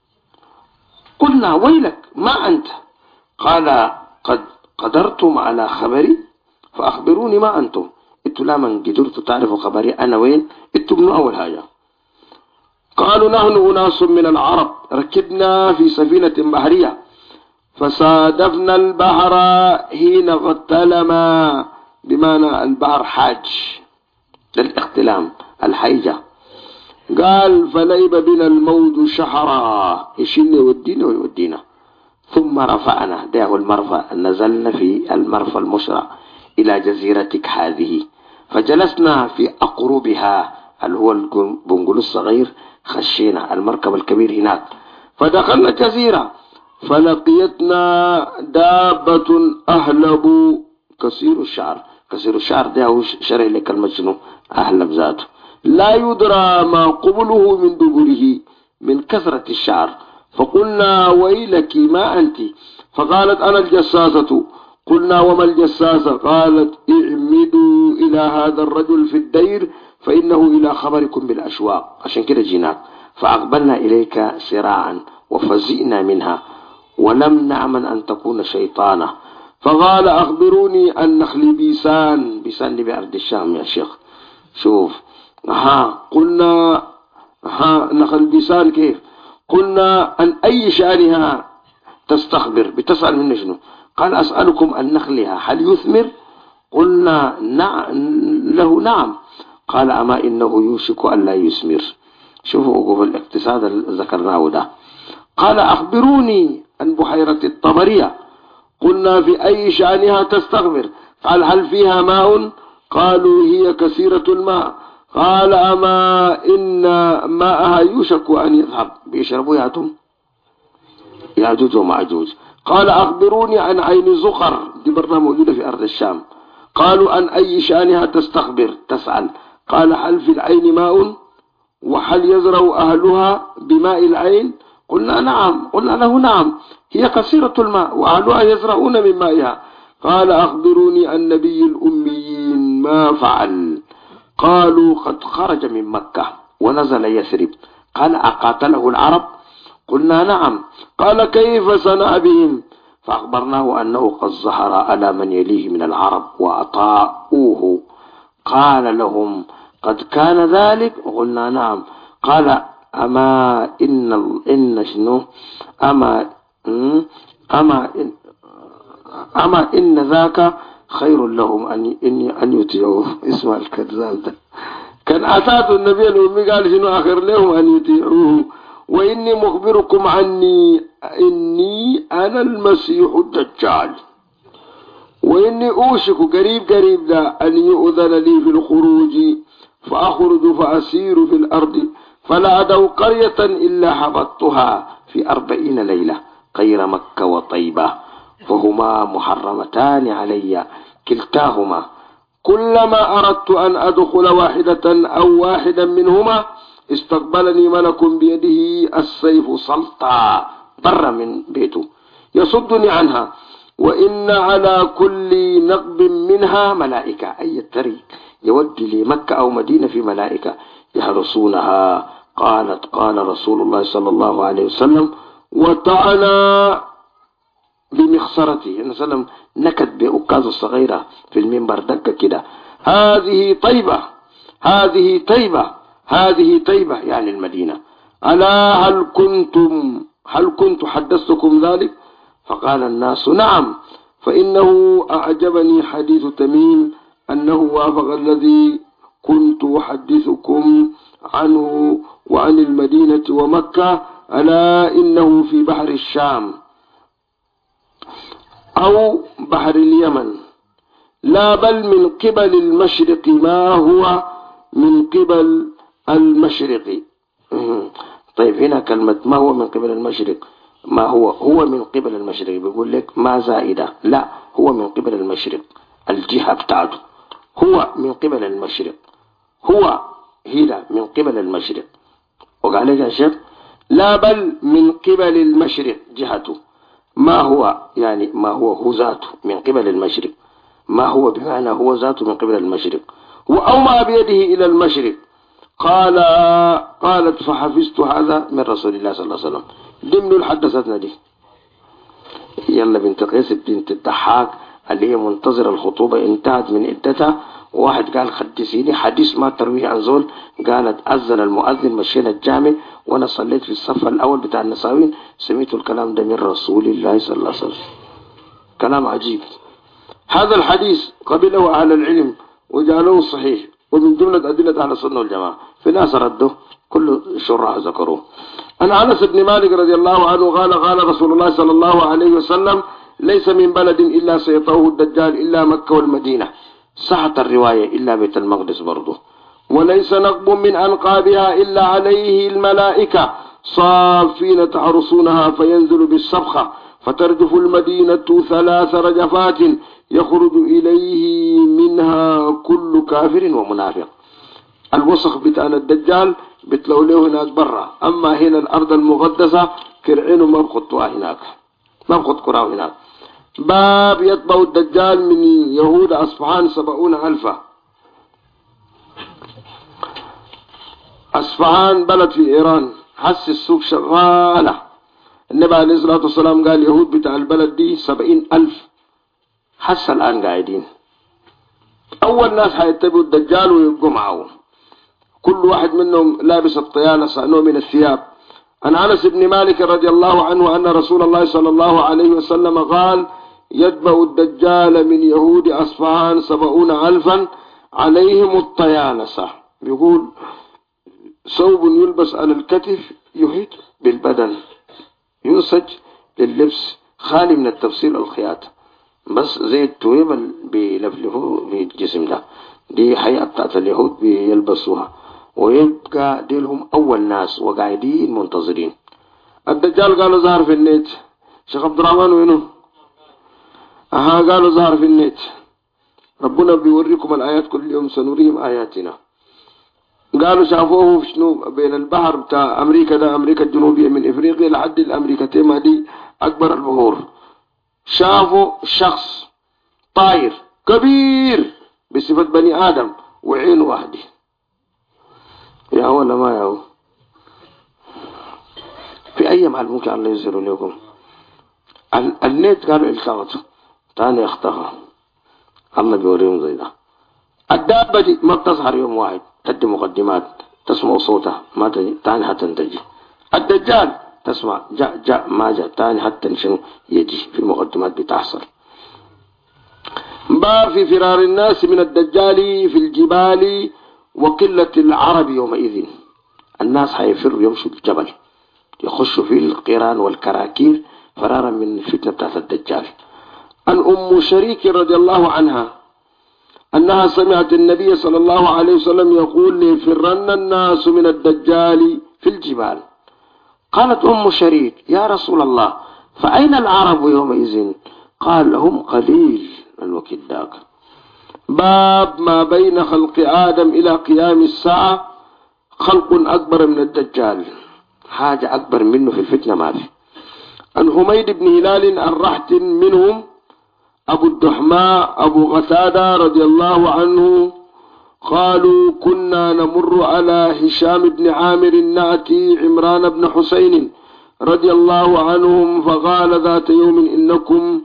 قلنا ويلك ما أنت؟ قال قد قدرتم على خبري فأخبروني ما أنتم. انتوا لا من قدرتوا تعرفوا خبري أنا وين؟ انتوا من أول حاجة. قالوا نحن أناس من العرب ركبنا في سفينة بحرية فصادفنا البحر حين اغتلما، بمعنى البحر حاج للاختلام الحيجة. قال فليب بنا الموج شحرا، يشيلنا يودينا ويودينا. ثم رفعنا، ده هو المرفأ، نزلنا في المرفأ المشرع إلى جزيرتك هذه، فجلسنا في أقربها اللي هو البنقل الصغير، خشينا المركب الكبير هناك. فدخلنا الجزيرة فلقيتنا دابة أهلب كثير الشعر. كثير الشعر ده هو شرح لك المجنو أهلب ذاته، لا يدرى ما قبله من دبره من كثرة الشعر. فقلنا ويلك ما أنت؟ فقالت أنا الجساسة. قلنا وما الجساسة؟ قالت اعمدوا إلى هذا الرجل في الدير فإنه إلى خبركم بالأشواق، عشان كده جيناك. فأقبلنا إليك سراعا وفزئنا منها ولم نأمن أن تكون شيطانة. فقال أخبروني عن نخل بيسان. بيسان دي بأرض الشام يا شيخ، شوف. قلنا نخل بيسان كيف؟ قلنا عن أي شأنها تستخبر، بتسأل منه شنو؟ قال أسألكم عن نخلها هل يثمر؟ قلنا له نعم. قال أما إنه يوشك أن لا يثمر. شوفوا وقوف الاقتصاد اللي ذكرناه ده. قال أخبروني عن بحيرة الطبرية. قلنا في أي شأنها تستخبر؟ قال هل فيها ماء؟ قالوا هي كثيرة الماء. قال أما إن ماءها يوشك أن يذهب، بيشربوا ياتم ياجوج وماجوج. قال أخبروني عن عين زخر، دي برنا موجودة في أرض الشام. قالوا عن أي شأنها تستخبر تسأل؟ قال هل في العين ماء؟ وهل يزرع أهلها بماء العين؟ قلنا نعم. قلنا له نعم، هي كثيرة الماء وأهلها يزرعون من مائها. قال أخبروني عن نبي الأميين ما فعل؟ قالوا قد خرج من مكة ونزل يثرب. قال أقاتله العرب؟ قلنا نعم. قال كيف صنع بهم؟ فأخبرناه أنه قد ظهر على من يليه من العرب وأطاؤوه. قال لهم قد كان ذلك؟ قلنا نعم. قال أما إن شنو؟ أما أما إن ذاك خير لهم أن يطيعوه. اسمع الكذاب ده. كان أتات النبي الأمي قال شنو آخر لهم أن يطيعوه. وإني مخبركم عني إني أنا المسيح الدجال وإني أوشك قريب ده أن يؤذن لي في الخروج فأخرج فأسير في الأرض فلا أدعو قرية إلا حبطتها في 40 ليلة غير مكة وطيبة فهما محرمتان علي كلتاهما كلما أردت أن أدخل واحدة أو واحدا منهما استقبلني ملك بيده السيف سلطا بر من بيته يصدني عنها وإن على كل نقب منها ملائكة. أي الطريق يودي لي مكة أو مدينة في ملائكة يحرسونها. قالت قال رسول الله صلى الله عليه وسلم وطعنا بمخصرته. النبي صلى الله عليه وسلم نكت بأكاز الصغيرة في المنبر دكة كده هذه طيبة هذه طيبة هذه طيبة يعني المدينة. ألا هل كنت حدثتكم ذلك؟ فقال الناس نعم فإنه أعجبني حديث تميم أنه وافق الذي كنت أحدثكم عنه وعن المدينة ومكة ألا إنه في بحر الشام أو بحر اليمن لا بل من قبل المشرق ما هو من قبل المشرق. طيب هنا كلمة ما هو من قبل المشرق ما هو من قبل المشرق بيقول لك ما زائدة لا هو من قبل المشرق الجهة بتاعته هو من قبل المشرق هو هنا من قبل المشرق وقال لك يا شيخ لا بل من قبل المشرق جهته ما هو يعني ما هو ذاته من قبل المشرق ما هو بمعنى هو ذاته من قبل المشرق وأومأ بيده إلى المشرق. قالت فحفظت هذا من رسول الله صلى الله عليه وسلم. ضمن الحدثتنا دي يلا بنت قيس بنت الضحاك اللي هي منتظرة الخطوبة انتهت من عدتها وواحد قال خدسيني حديث ما ترويه عن زول قالت أذن المؤذن مشينا الجامع وانا صليت في الصف الأول بتاع النساوين سمعت الكلام ده من رسول الله صلى الله عليه وسلم. كلام عجيب. هذا الحديث قبله أهل العلم وجعلوه صحيح ومن جملة أدلة أهل السنة والجماعة. في ناس ردوا كل الشراح ذكروه. عن أنس بن مالك رضي الله عنه قال رسول الله صلى الله عليه وسلم ليس من بلد إلا سيطوه الدجال إلا مكة والمدينة. صحت الرواية إلا بيت المقدس برضه. وليس نقب من أنقابها إلا عليه الملائكة صافين تحرسونها فينزل بالصبخة فترجف المدينة 3 رجفات يخرج إليه منها كل كافر ومنافق. الوسخ بتاعنا الدجال بتلوليه هناك برا. أما هنا الأرض المقدسة كرعينه ما بخطوها هناك ما بخط كراه هناك. باب يتبع الدجال من يهود أصفهان 70,000. أصفهان بلد في إيران حس السوق شغالة. النبي عليه الصلاة والسلام قال يهود بتاع البلد دي 70,000 حس الآن قاعدين. أول ناس حيتبعوا الدجال ويبقوا معه كل واحد منهم لابس الطيالة نوع من الثياب. عن أنس بن مالك رضي الله عنه أن رسول الله صلى الله عليه وسلم قال يتبع الدجال من يهود أصفهان 70,000 عليهم الطيالسة. بيقول ثوب يلبس على الكتف يحيط بالبدن ينسج لللبس خالي من التفصيل الخياطة بس زي التويب اللي بيلفلفوه في الجسم ده. دي حياة بتاعت اليهود بيلبسوها ويبقى ديلهم أول ناس وقاعدين منتظرين. الدجال قالوا ظهر في النت. شيخ عبد الرحمن وينه؟ قالوا ظهر في النت. ربنا بيوريكم الآيات كل يوم سنريهم آياتنا. قالوا شافوه في شنو بين البحر بتاع أمريكا ده أمريكا الجنوبية من إفريقيا لحد الأمريكتين ما دي أكبر البحور. شافوا شخص طاير كبير بصفة بني آدم وعين واحدة. يا ولا ما يا هو في أي محل ممكن الله يزير لكم. النت قالوا التقطوا تاني اختفى. الله بيوريهم زي ده. الدابة دي ما بتظهر يوم واحد تدي مقدمات تسمع صوتها ما تجي تاني حتى تجي. الدجال تسمع جاء ما جاء تاني حتى شنو يجي في مقدمات بتحصل. باب في فرار الناس من الدجال في الجبال وقلة العرب يومئذ. الناس حيفروا يمشوا الجبل يخشوا في القيران والكراكير فرارا من الفتنة بتاعت الدجال. عن أم شريك رضي الله عنها أنها سمعت النبي صلى الله عليه وسلم يقول ليفرن الناس من الدجال في الجبال. قالت أم شريك يا رسول الله فأين العرب يومئذ؟ قال هم قليل الوقت ذاك. باب ما بين خلق آدم إلى قيام الساعة خلق أكبر من الدجال، حاجة أكبر منه في الفتنة ما في. عن حميد بن هلال الرحت منهم أبو الدحماء أبو قتادة رضي الله عنه قالوا كنا نمر على هشام بن عامر نأتي عمران بن حسين رضي الله عنهم فقال ذات يوم إنكم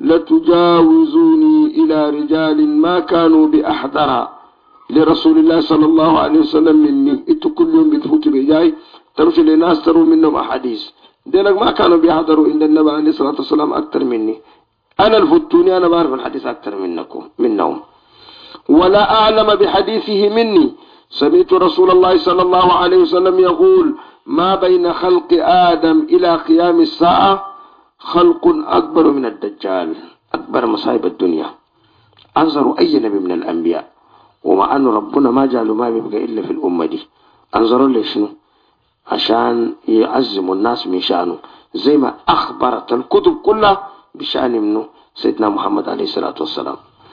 لتجاوزوني إلى رجال ما كانوا بأحضر لرسول الله صلى الله عليه وسلم مني. انتوا كل يوم بتفوتوا بجاي تمشي لناس تروا منهم أحاديث دينك ما كانوا بيحضروا إن النبي عليه الصلاة والسلام أكثر مني. أنا الفتوني أنا بعرف الحديث أكثر منهم ولا أعلم بحديثه مني. سمعت رسول الله صلى الله عليه وسلم يقول ما بين خلق آدم إلى قيام الساعة خلق أكبر من الدجال. أكبر مصائب الدنيا. أنظروا أي نبي من الأنبياء ومع أن ربنا ما جعلوا ما بيبقى إلا في الأمة دي. أنظروا لي شنو عشان يعزموا الناس من شأنه زي ما أخبرت الكتب كلها بشأن منه سيدنا محمد عليه الصلاة والسلام.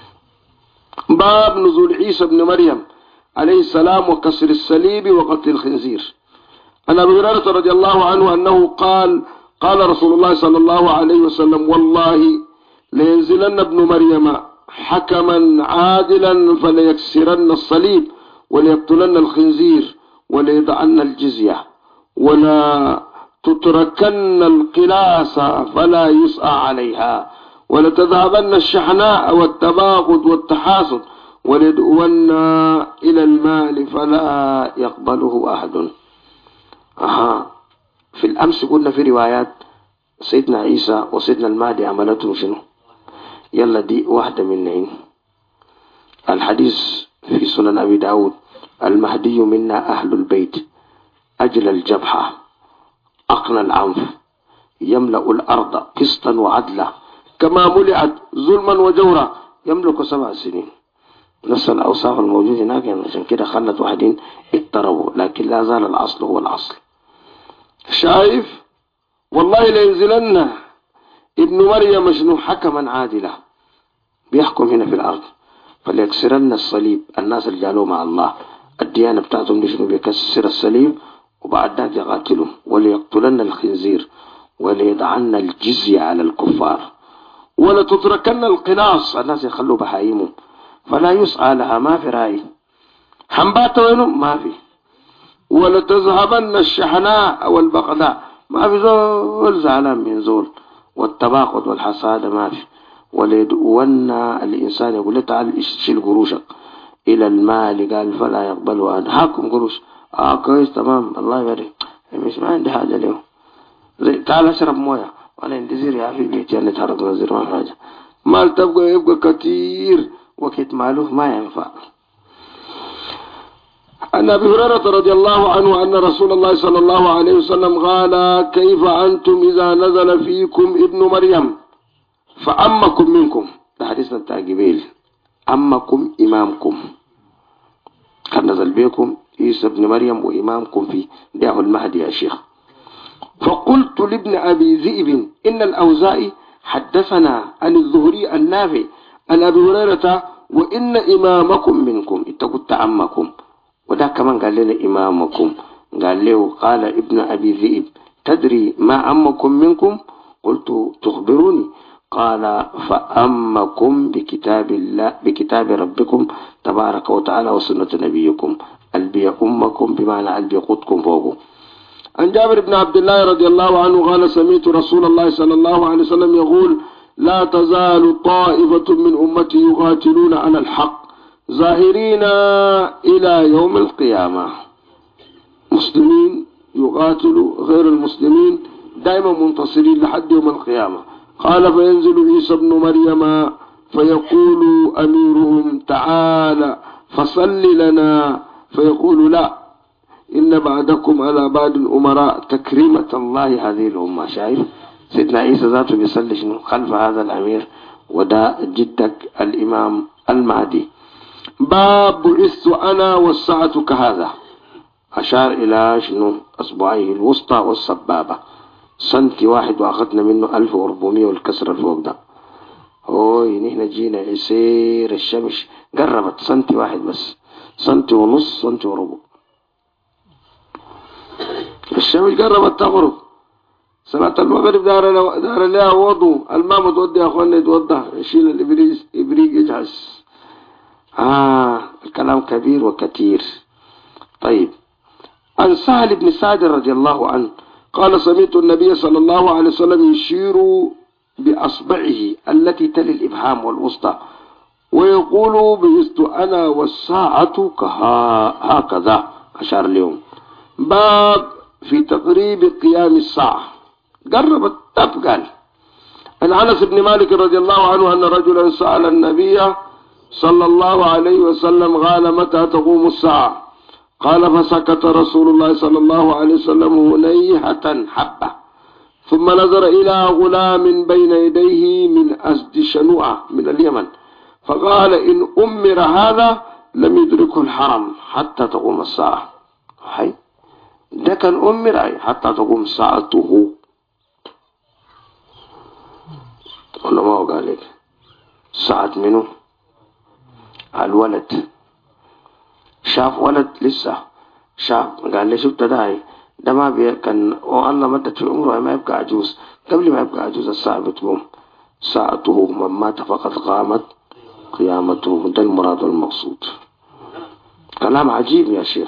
باب نزول عيسى بن مريم عليه السلام وكسر الصليب وقتل الخنزير. عن أبي هريرة رضي الله عنه أنه قال رسول الله صلى الله عليه وسلم والله لينزلن ابن مريم حكما عادلا فليكسرن الصليب وليقتلن الخنزير وليضعن الجزية ولا تتركن القلاس فلا يسعى عليها ولتذهبن الشحناء والتباغض والتحاسد وليدعون إلى المال فلا يقبله أحد. في الأمس قلنا في روايات سيدنا عيسى وسيدنا المهدي عملتهم شنو؟ يلا دي واحدة منهم. الحديث في سنن أبي داود المهدي منا أهل البيت أجل الجبحة أقنى العنف يملأ الأرض قسطا وعدلا كما ملئت ظلما وجورا يملك 7 سنين. نفس الأوصاف الموجودة هناك عشان كده خلت واحدين اضطربوا لكن لا زال الأصل هو الأصل. شايف والله لينزلن ابن مريم شنو حكما عادلا بيحكم هنا في الأرض فليكسرن الصليب. الناس اللي جالوا مع الله الديانة بتاعتهم دي شنو بيكسر الصليب وبعد ذلك يقاتلهم وليقتلن الخنزير وليضعن الجزية على الكفار ولتتركن القناص. الناس يخلوا بهايمهم فلا يسعى لها ما في رأي حنبات وينهم ما في ولتذهبن الشحناء والبغضاء ما في زول زعلان من زول والتباغض والحساد ما في وليدعون الإنسان يقول له تعال شيل قروشك إلى المال قال فلا يقبله أحد. هاكم قروش كويس تمام الله يبارك مش ما عندي حاجة اليوم تعال اشرب مويه وانا عندي زير يا في بيتي انا اتحرك من زير ما حاجة مال تبقى يبقى كتير وقت ماله ما ينفع. عن أبي هريرة رضي الله عنه أن رسول الله صلى الله عليه وسلم قال كيف أنتم إذا نزل فيكم ابن مريم فأمكم منكم. ده حديثنا بتاع جبيل أمكم إمامكم كان نزل بيكم عيسى ابن مريم وإمامكم فيه ده المهدي يا شيخ. فقلت لابن أبي ذئب إن الأوزاعي حدثنا عن الزهري النافع عن أبي هريرة وإن إمامكم منكم اتقوا عمكم وده كمان قال لنا إمامكم قال له قال ابن أبي ذئب تدري ما عمكم منكم قلت تخبروني قال فأمكم بكتاب الله بكتاب ربكم تبارك وتعالى وسنة نبيكم ألبي أمكم بمعنى ألبي قدكم فوقه. عن جابر بن عبد الله رضي الله عنه قال سمعت رسول الله صلى الله عليه وسلم يقول لا تزال طائفة من أمتي يقاتلون على الحق ظاهرين إلى يوم القيامة. مسلمين يقاتلوا غير المسلمين دائما منتصرين لحد يوم القيامة. قال فينزل عيسى ابن مريم فيقول أميرهم تعالى فصل لنا، فيقول لا، إن بعدكم على بعد أمراء تكريمة الله هذه الأمة. شايف سيدنا عيسى ذاته بيصلي شنو خلف هذا الأمير، وده جدك الإمام المهدي. باب بعثت أنا والساعة كهذا، أشار إلى شنو أصبعيه الوسطى والسبابة. سنتي واحد وأخذنا منه 1400 والكسر الفوق ده. نحن جينا يسير الشمس قربت سنتي واحد بس، سنتي ونص، سنتي وربع، الشمس قربت تغرب. صلاة المغرب دار لها وضو، الماء متودي يا أخوانا يتوضى، يشيل الإبريق يجهز. الكلام كبير وكثير. طيب، عن سهل بن سعد رضي الله عنه قال سمعت النبي صلى الله عليه وسلم يشير بأصبعه التي تلي الإبهام والوسطى ويقول بعثت أنا والساعة هكذا، أشار اليوم. باب في تقريب قيام الساعة، قربت قال. عن أنس بن مالك رضي الله عنه أن رجلا سأل النبي صلى الله عليه وسلم قال متى تقوم الساعة؟ قال فسكت رسول الله صلى الله عليه وسلم هنيهة حبة، ثم نظر إلى غلام بين يديه من أسد شنوعة من اليمن، فقال إن أمر هذا لم يدركه الحرم حتى تقوم الساعة. ده كان أمر حتى تقوم ساعته. ولا ما هو قال لك ساعة منه؟ الولد شاف ولد لسه شاب، قال لي شفت ده ما كان والله مدت في عمره ما يبقى عجوز. قبل ما يبقى عجوز الساعة بتقوم ساعته، من مات فقد قامت قيامته. ده المراد والمقصود. كلام عجيب يا شيخ.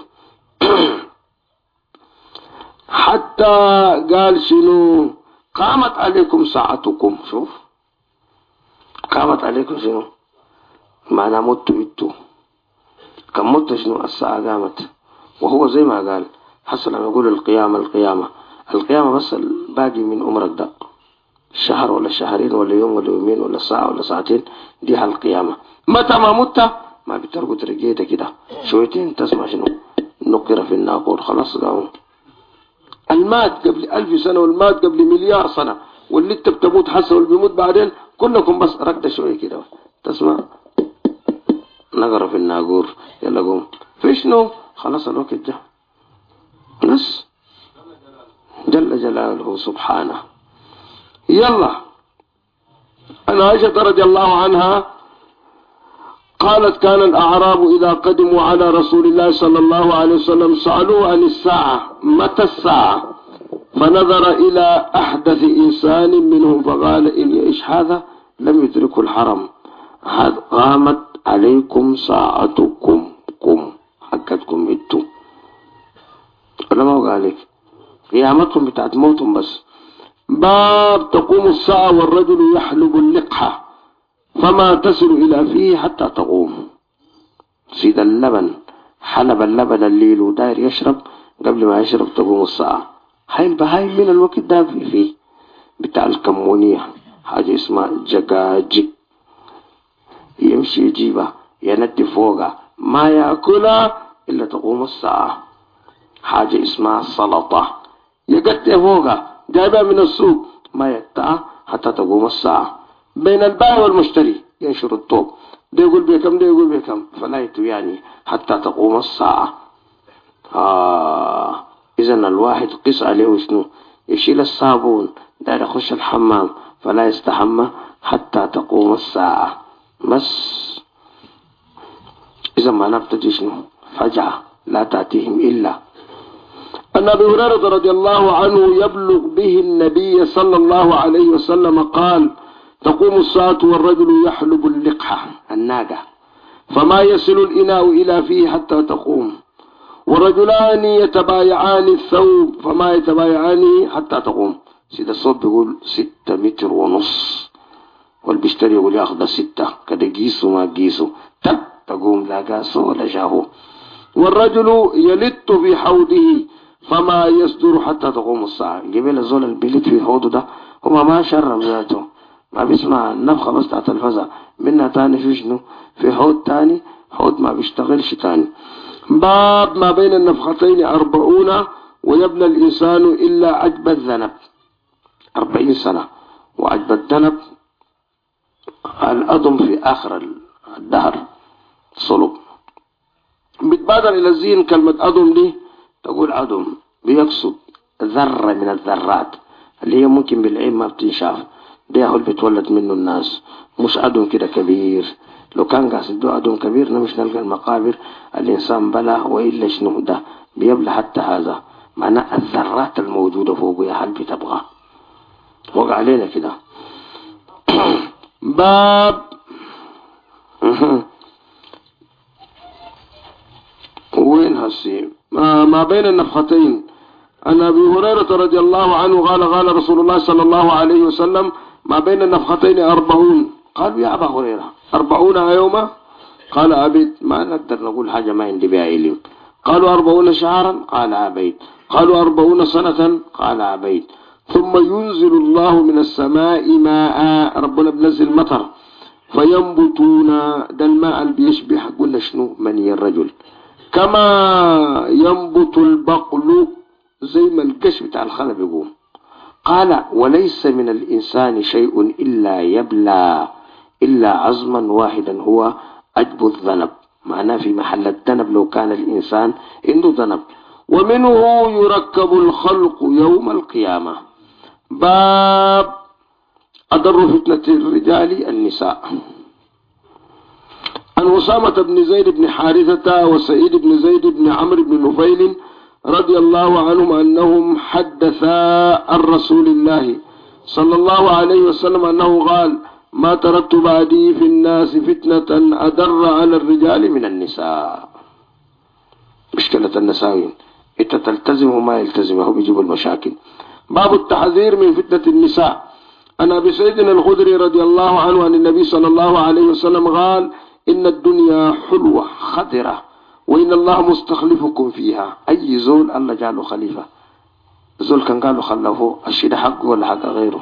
حتى قال شنو قامت عليكم ساعتكم. شوف قامت عليكم شنو معنى متوا انتوا، كم مت شنو الساعة قامت. وهو زي ما قال حصل لما يقول القيامة بس الباقي من عمرك ده شهر ولا شهرين ولا يوم ولا يومين ولا ساعة ولا ساعتين، دي القيامة. متى ما مت ما بترقد رجيته كده شويتين تسمع شنو نقر في الناقور، خلاص قاموا. المات قبل 1000 سنة والمات قبل مليار سنة، واللي انت بتموت حسن واللي بيموت بعدين كلكم بس رقدة شوية كده تسمع نقر في الناقور، يلا قوم في شنو خلاص الوقت جاء بس جل جلاله سبحانه. يلا. عن عائشة رضي الله عنها قالت كان الأعراب إذا قدموا على رسول الله صلى الله عليه وسلم سألوه عن الساعة متى الساعة، فنظر إلى أحدث إنسان منهم فقال إن يعيش هذا لم يدركه الحرم، قامت عليكم ساعتكم حقتكم انتم. ولا ما هو قالك قيامتهم بتاعت موتهم بس. باب تقوم الساعة والرجل يحلب اللقحة فما تصل إلى فيه حتى تقوم. سيد اللبن حلب اللبن الليل وداير يشرب، قبل ما يشرب تقوم الساعة. هاي البهايم من الوقت ده فيه بتاع الكمونية حاجة اسمها جقاجق، يمشي يجيبها يندي فوقها ما يأكلها إلا تقوم الساعة. حاجة اسمها السلطة يقتل فوقها جايبها من السوق ما يقطعها حتى تقوم الساعة. بين البائع والمشتري ينشر الطوب، ده يقول بكم ده يقول بكم، فلا يتوياني حتى تقوم الساعة. إذن الواحد قص عليه شنو يشيل الصابون ده يخش الحمام فلا يستحمى حتى تقوم الساعة بس. إذا ما نبتدي شنو فجأة لا تأتيهم إلا. أن أبي هريرة رضي الله عنه يبلغ به النبي صلى الله عليه وسلم قال تقوم الساعة والرجل يحلب اللقحة الناقة فما يصل الإناء إلى فيه حتى تقوم، ورجلان يتبايعان الثوب فما يتبايعان حتى تقوم. سيد الصوت بيقول 6 متر ونص، والبشتري يقول ياخذ 6 كده قيسوا ما قيسوا تقوم لا قاسوا ولا شافوا. والرجل يلت في حوضه فما يصدر حتى تقوم الساعة. قبل الزول البلد في حوضه ده هما ما شرب ذاته ما بيسمع النفخة بس بتاعت الفزع، منها تاني في شنو؟ في حوض تاني، حوض ما بيشتغلش تاني. باب ما بين النفختين 40 ويبنى الإنسان إلا عجب الذنب. 40 سنة وعجب الذنب الأضم في آخر الدهر صلب. بتبادر إلى الذهن كلمة أضم دي، تقول أضم بيقصد ذرة من الذرات اللي هي ممكن بالعين ما بتنشاف، ده هو اللي بتولد منه الناس، مش أدم كده كبير. لو كان قاصد ده أدم كبير مش نلقى المقابر الإنسان بلا وإلا شنو ده بيبلى حتى هذا، معناه الذرات الموجودة فوقه يا هل بتبغى وقع علينا كده. باب وين هسي ما بين النفختين. عن أبي هريرة رضي الله عنه قال رسول الله صلى الله عليه وسلم ما بين النفختين 40. قالوا يا أبا هريرة 40 يوما؟ قال أبيت. ما نقدر نقول حاجة ما عندي بها علم. قالوا 40 شهرا؟ قال أبيت. قالوا 40 سنة؟ قال أبيت. ثم ينزل الله من السماء ماء، ربنا بنزل مطر فينبتون، ده الماء اللي بيشبه قلنا شنو؟ مني الرجل، كما ينبت البقل، زي ما القش بتاع الخلب يقوم. قال وليس من الإنسان شيء إلا يبلى إلا عظما واحدا هو أجب الذنب، معناه في محل الذنب لو كان الإنسان عنده ذنب، ومنه يركب الخلق يوم القيامة. باب أضر فتنة الرجال النساء. عن أسامة بن زيد بن حارثة وسعيد بن زيد بن عمرو بن نفيل رضي الله عنهم أنهم حدثا عن رسول الله صلى الله عليه وسلم أنه قال ما تركت بعدي في الناس فتنة أدر على الرجال من النساء. مشكلة النساوين إنت تلتزم وما يلتزمه بيجيب المشاكل. باب التحذير من فتنة النساء. عن أبي سعيد الخدري رضي الله عنه عن النبي صلى الله عليه وسلم قال إن الدنيا حلوة خضرة وإن الله مستخلفكم فيها. أي زول الله جعله خليفة، زول كان قالوا خلفه الشيء ده حقه ولا حق غيره؟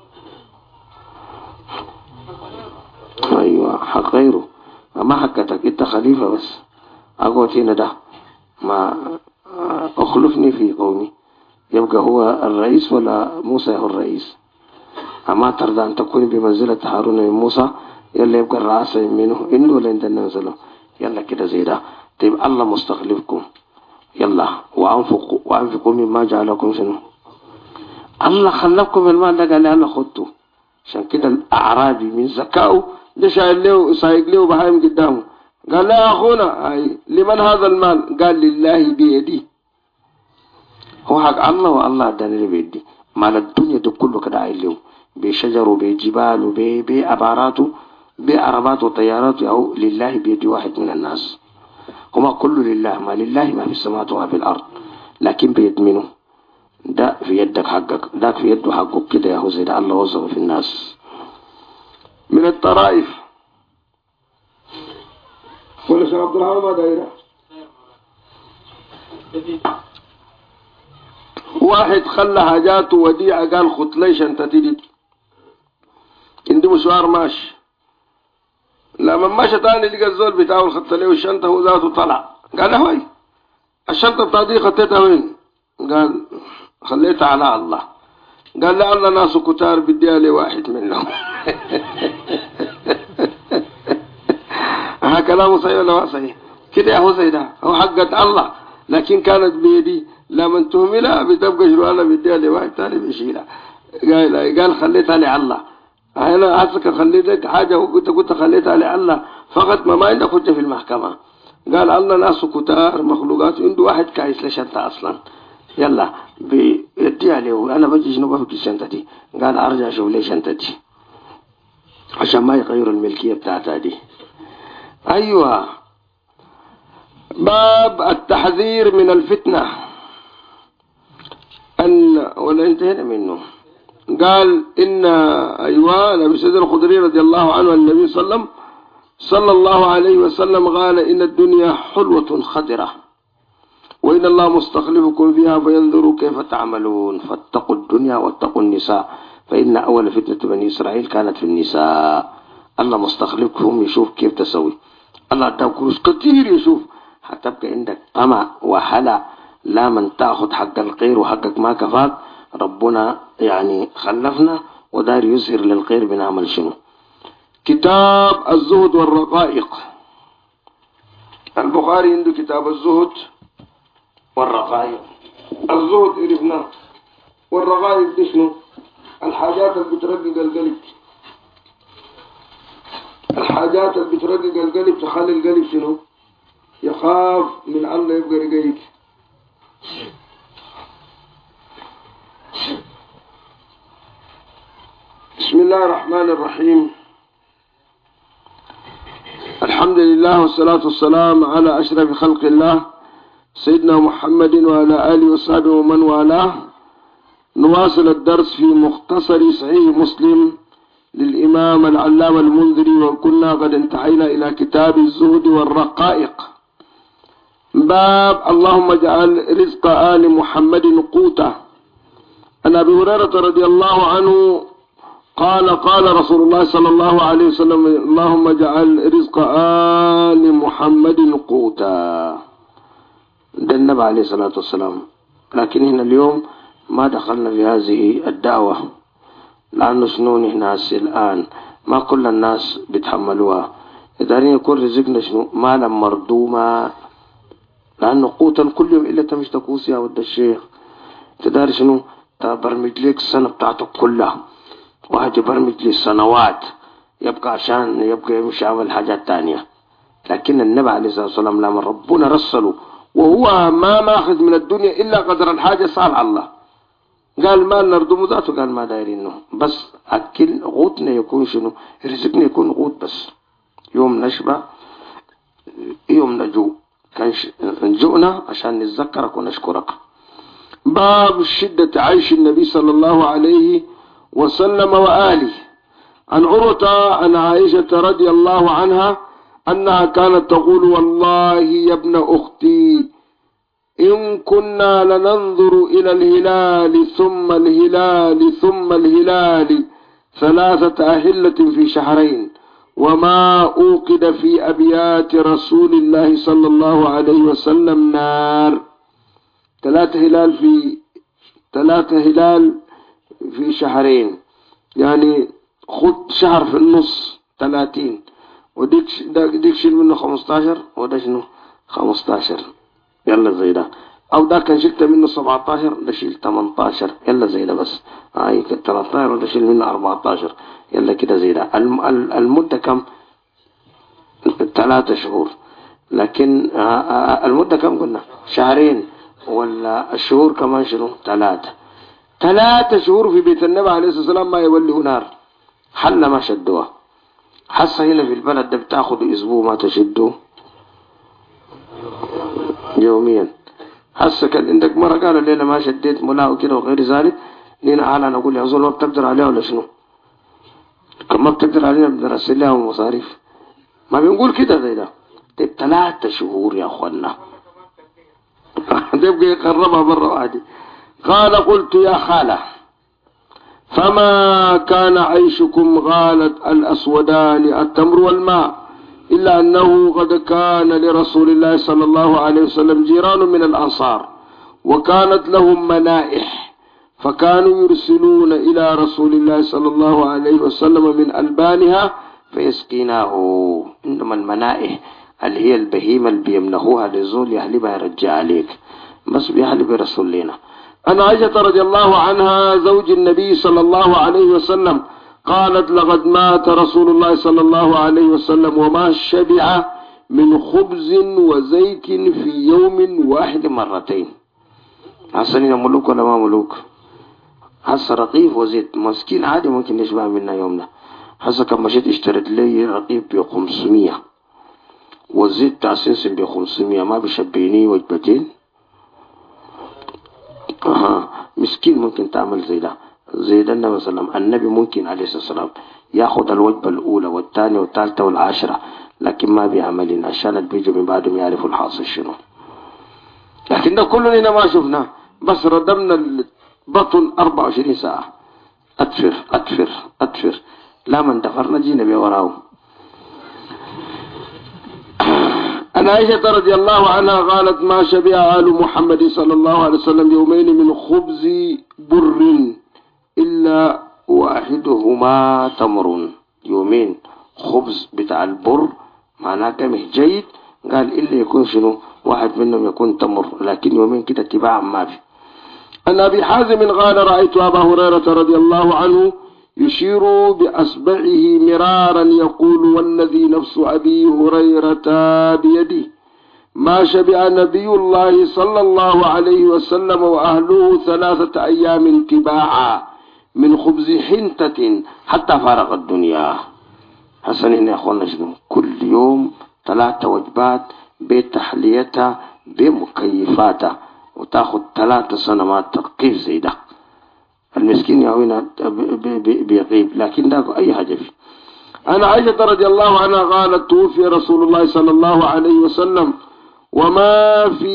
أيوة حق غيره، ما حقتك انت خليفة بس. أقول هنا ده ما أخلفني في قومي، يبقى هو الرئيس ولا موسى هو الرئيس؟ أما ترضى أن تكون بمنزلة هارون من موسى، يلا يبقى الرئاسة منه إنه ولا إنت ننزله، يلا كده زي ده. طيب الله مستخلفكم، يلا وأنفقوا مما جعلكم شنو؟ الله خلفكم المال ده، قال لي الله خدته. عشان كده الأعرابي من زكاه ده شايل له سايق له بهايم قدامه، قال لا يا أخونا لمن هذا المال؟ قال لله بيدي، هو حق الله والله اداني بيدي. مال الدنيا ده كله كده عايل له بشجر وبجبال وبأبارات بعربات وطيارات، أو لله بيد واحد من الناس. هما كله لله، ما لله ما في السماوات وما في الأرض، لكن بيد منه ده في يدك حقك، ده في يده حقك كده يا هو زي ده الله وصفه في الناس. من الطرائف ولا شيخ عبد الرحمن ما دايره. واحد خلى حاجاته وديعة، قال خد لي شنطتي دي، عندي مشوار ماشي. لما ماشي تاني لقى الزول بتاعه الخط له الشنطة هو ذاته طلع، قال له هاي الشنطة بتاعتي خطيتها وين؟ قال خليتها على الله. قال لا الله ناس كتار بديها لي واحد منهم. ها كلامه صحيح ولا ما صحيح؟ كده هو زي ده، هو حقت الله لكن كانت بيدي، لما تهملها بتبقى شروالها بديها لي واحد تاني بيشيلها. قال خليتها لله. أنا عسك خليت لك حاجة وقلت خليتها لله فقط، ما عندك حجة في المحكمة. قال الله ناس كتار مخلوقات، عنده واحد كايس لشنطة أصلا، يلا بيديها له. أنا بجي شنو بفك شنطتي؟ قال أرجع شوف لي شنطتي عشان ما يغيروا الملكية بتاعتها دي. أيوة. باب التحذير من الفتنة. ولا انتهينا منه. قال إن أيوة أبي سعيد الخدري رضي الله عنه النبي صلى الله عليه وسلم قال إن الدنيا حلوة خضرة وإن الله مستخلفكم فيها فينظروا كيف تعملون، فاتقوا الدنيا واتقوا النساء فإن أول فتنة بني إسرائيل كانت في النساء. الله مستخلفهم يشوف كيف تسوي. الله اداك كروس كتير يشوف. هتبقى عندك طمع وحلا لا من تأخذ حق الخير وحقك ما كفاك. ربنا يعني خلفنا ودار يظهر للخير بنعمل شنو. كتاب الزهد والرقائق. البخاري عنده كتاب الزهد والرقائق. الزهد عرفناه، والرقائق دي شنو؟ الحاجات اللي بترقق القلب، الحاجات اللي بترقق القلب تخلي القلب شنو؟ يخاف من الله يبقى رقيق. بسم الله الرحمن الرحيم. الحمد لله والصلاة والسلام على أشرف خلق الله سيدنا محمد وعلى آله وصحبه ومن والاه. نواصل الدرس في مختصر صحيح مسلم للإمام العلامة المنذري، وكنا قد انتهينا إلى كتاب الزهد والرقائق. باب اللهم اجعل رزق آل محمد قوتا. عن أبي هريرة رضي الله عنه قال قال رسول الله صلى الله عليه وسلم اللهم اجعل رزق آل محمد قوتا. ده النبي عليه الصلاة والسلام. لكن هنا اليوم ما دخلنا في هذه الدعوة، لأنه شنو ناس الآن ما كل الناس بيتحملوها. إذا يكون رزقنا شنو مالا مردوما، لأنه قوتا كل يوم إلا تمشي تكوسيا ود الشيخ تدار شنو تبرمج لك السنة بتاعتك كلها، واحد يبرمج لي سنوات يبقى عشان يبقى يمشي عمل حاجات تانية. لكن النبي عليه الصلاة والسلام لما ربنا رسله وهو ما ماخذ من الدنيا إلا قدر الحاجة صار الله قال ما نردم ذاته، قال ما دايرينه بس أكل غوتنا يكون شنو رزقنا يكون غوت بس. يوم نشبع يوم نجوع، كان نجوعنا عشان نتذكرك ونشكرك. باب شدة عيش النبي صلى الله عليه وسلم وآله. عن عروة عن عائشة رضي الله عنها أنها كانت تقول والله يا ابن أختي إن كنا لننظر إلى الهلال ثم الهلال ثم الهلال 3 أهلة في شهرين وما أوقد في أبيات رسول الله صلى الله عليه وسلم نار. 3 هلال في شهرين، يعني خد شهر في النص 30، وديك شيل منه 15 وده شنو 15 يلا زي ده، او ده كان شلت منه 17 ده شيل 18 يلا زي ده بس. هاي 13 وده شيل منه 14 يلا كده زي ده. المدة كم؟ 3 شهور. لكن المدة كم قلنا؟ شهرين، ولا الشهور كمان شنو 3 شهور في بيت النبي عليه الصلاة والسلام ما يوليه نار. حل ما شدوها. حس هنا في البلد ده بتاخد اسبوع ما تشدوه يوميا. حس كان عندك مرة قال الليلة ما شديت ملاء وكده وغير ذلك، لينا على نقول يا زول ما بتقدر عليها ولا شنو؟ كما بتقدر علينا بنرسل لها مصاريف، ما بنقول كده زي ده. 3 شهور يا اخوانا تبقى يقربها مرة واحدة. قال قلت يا خالة فما كان عيشكم؟ غالت الأسودان التمر والماء، إلا أنه قد كان لرسول الله صلى الله عليه وسلم جيران من الأنصار وكانت لهم منائح، فكانوا يرسلون إلى رسول الله صلى الله عليه وسلم من ألبانها فيسقيناه. إنما المنائح اللي هي البهيمة اللي بيمنحوها للزول يحلبها يرجع عليك، بس بيحلب رسول لنا. أن عائشة رضي الله عنها زوج النبي صلى الله عليه وسلم قالت لقد مات رسول الله صلى الله عليه وسلم وما شبع من خبز وزيت في يوم واحد 2 حسنين ملوك ولا ما ملوك؟ حس رقيف وزيت مسكين عادي ممكن يشبع منا يومنا. حس كم مشيت اشتريت لي رقيف ب500 والزيت تاع سنسن ب500 ما بيشبيني وجبتين. مسكين ممكن تعمل زي ده زي ده. النبي صلى الله عليه وسلم النبي ممكن عليه الصلاة والسلام ياخد الوجبة الأولى والثانية والثالثة والعاشرة، لكن ما بيعملين عشان اللي بيجوا من بعدهم يعرفوا الحاصل شنو. لكن ده كلنا ما شفناه، بس ردمنا البطن 24 ساعة. أتفر لا من دفرنا جينا بوراه. أن عائشة رضي الله عنها قالت ما شبع آل محمد صلى الله عليه وسلم يومين من خبز بر إلا واحدهما تمر. يومين خبز بتاع البر معناه كمه جيد، قال إلا يكون شنو واحد منهم يكون تمر، لكن يومين كده اتباعا ما في. أن أبي حازم قال رأيت أبا هريرة رضي الله عنه يشير بأصبعه مرارا يقول والذي نفس أبي هريرة بيده ما شبع نبي الله صلى الله عليه وسلم وأهله 3 أيام تباعا من خبز حنتة حتى فارق الدنيا. حسنين يا أخوانا شنو كل يوم 3 وجبات بتحليتها بمكيفاتها وتاخد 3 سنوات تقيف زي ده. المسكين يعوينا بيغيب لكن ده أي حاجة فيه. أنا عائشة رضي الله عنها قالت توفي رسول الله صلى الله عليه وسلم وما في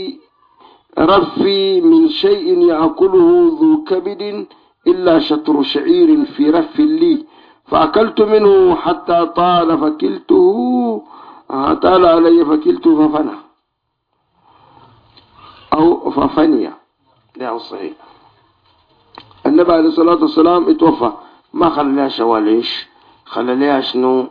رفي من شيء يأكله ذو كبد إلا شطر شعير في رف لي فأكلت منه حتى طال علي فكلته ففنى أو ففنية. ده صحيح. النبي عليه الصلاة والسلام اتوفى ما خلى لها شواليش، خلى لها شنو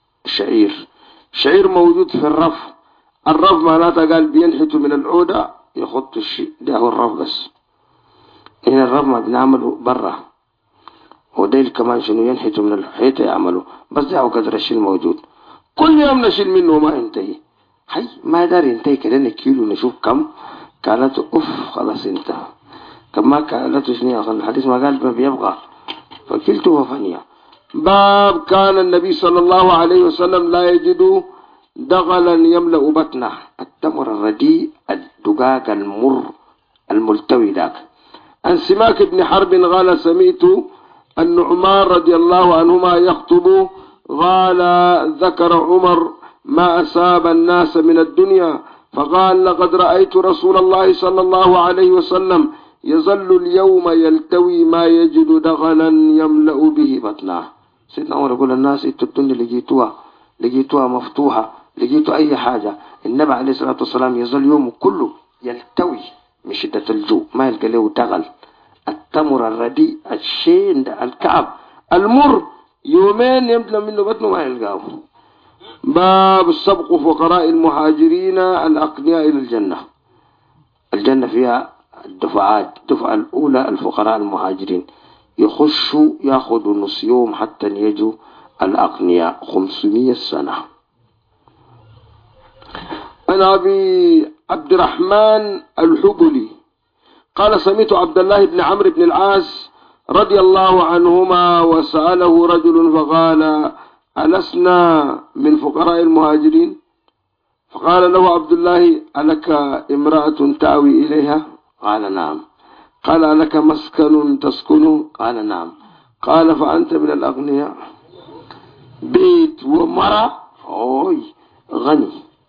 شعير موجود في الرف معناته قال بينحتوا من العودة يخط الشيء ده هو الرف بس. هنا الرف ما بنعمله برا وديل كمان شنو ينحتوا من الحيطة يعملوا بس ده هو قدر الشيء الموجود. كل يوم نشيل منه ما ينتهي حي ما دار ينتهي كده نكيلو نشوف كم كانت خلاص انتهى. كما كانت شنو الحديث ما قال ما بيبغى فكلته وفنيا. باب كان النبي صلى الله عليه وسلم لا يجد دغلا يملأ بطنه. التمر الرديء الدقاق المر الملتوي ذاك. عن سماك بن حرب قال سمعت النعمان رضي الله عنهما يخطب قال ذكر عمر ما أصاب الناس من الدنيا فقال لقد رأيت رسول الله صلى الله عليه وسلم يظل اليوم يلتوي ما يجد دغلا يملأ به بطنه. سيدنا عمر يقول الناس الدنيا لقيتوها مفتوحة لقيتوا أي حاجة. النبي عليه الصلاة والسلام يظل يوم كله يلتوي من شدة الجوع ما يلقى له دغل. التمر الرديء الشين الكعب المر يومين يملأ منه بطنه ما يلقاه. باب السبق فقراء المهاجرين الأقنياء إلى الجنة. الجنة فيها الدفعات. الدفعة الأولى الفقراء المهاجرين يخشوا ياخذوا نص يوم حتى يجوا الأقنياء 500 سنة. أنا أبي عبد الرحمن الحبلي قال سمعت عبد الله بن عمرو بن العاص رضي الله عنهما وسأله رجل فقال ألسنا من فقراء المهاجرين؟ فقال له عبد الله ألك امرأة تأوي إليها؟ قال نعم. قال ألك مسكن تسكنه؟ قال نعم. قال فأنت من الأغنياء. بيت ومرأة غني.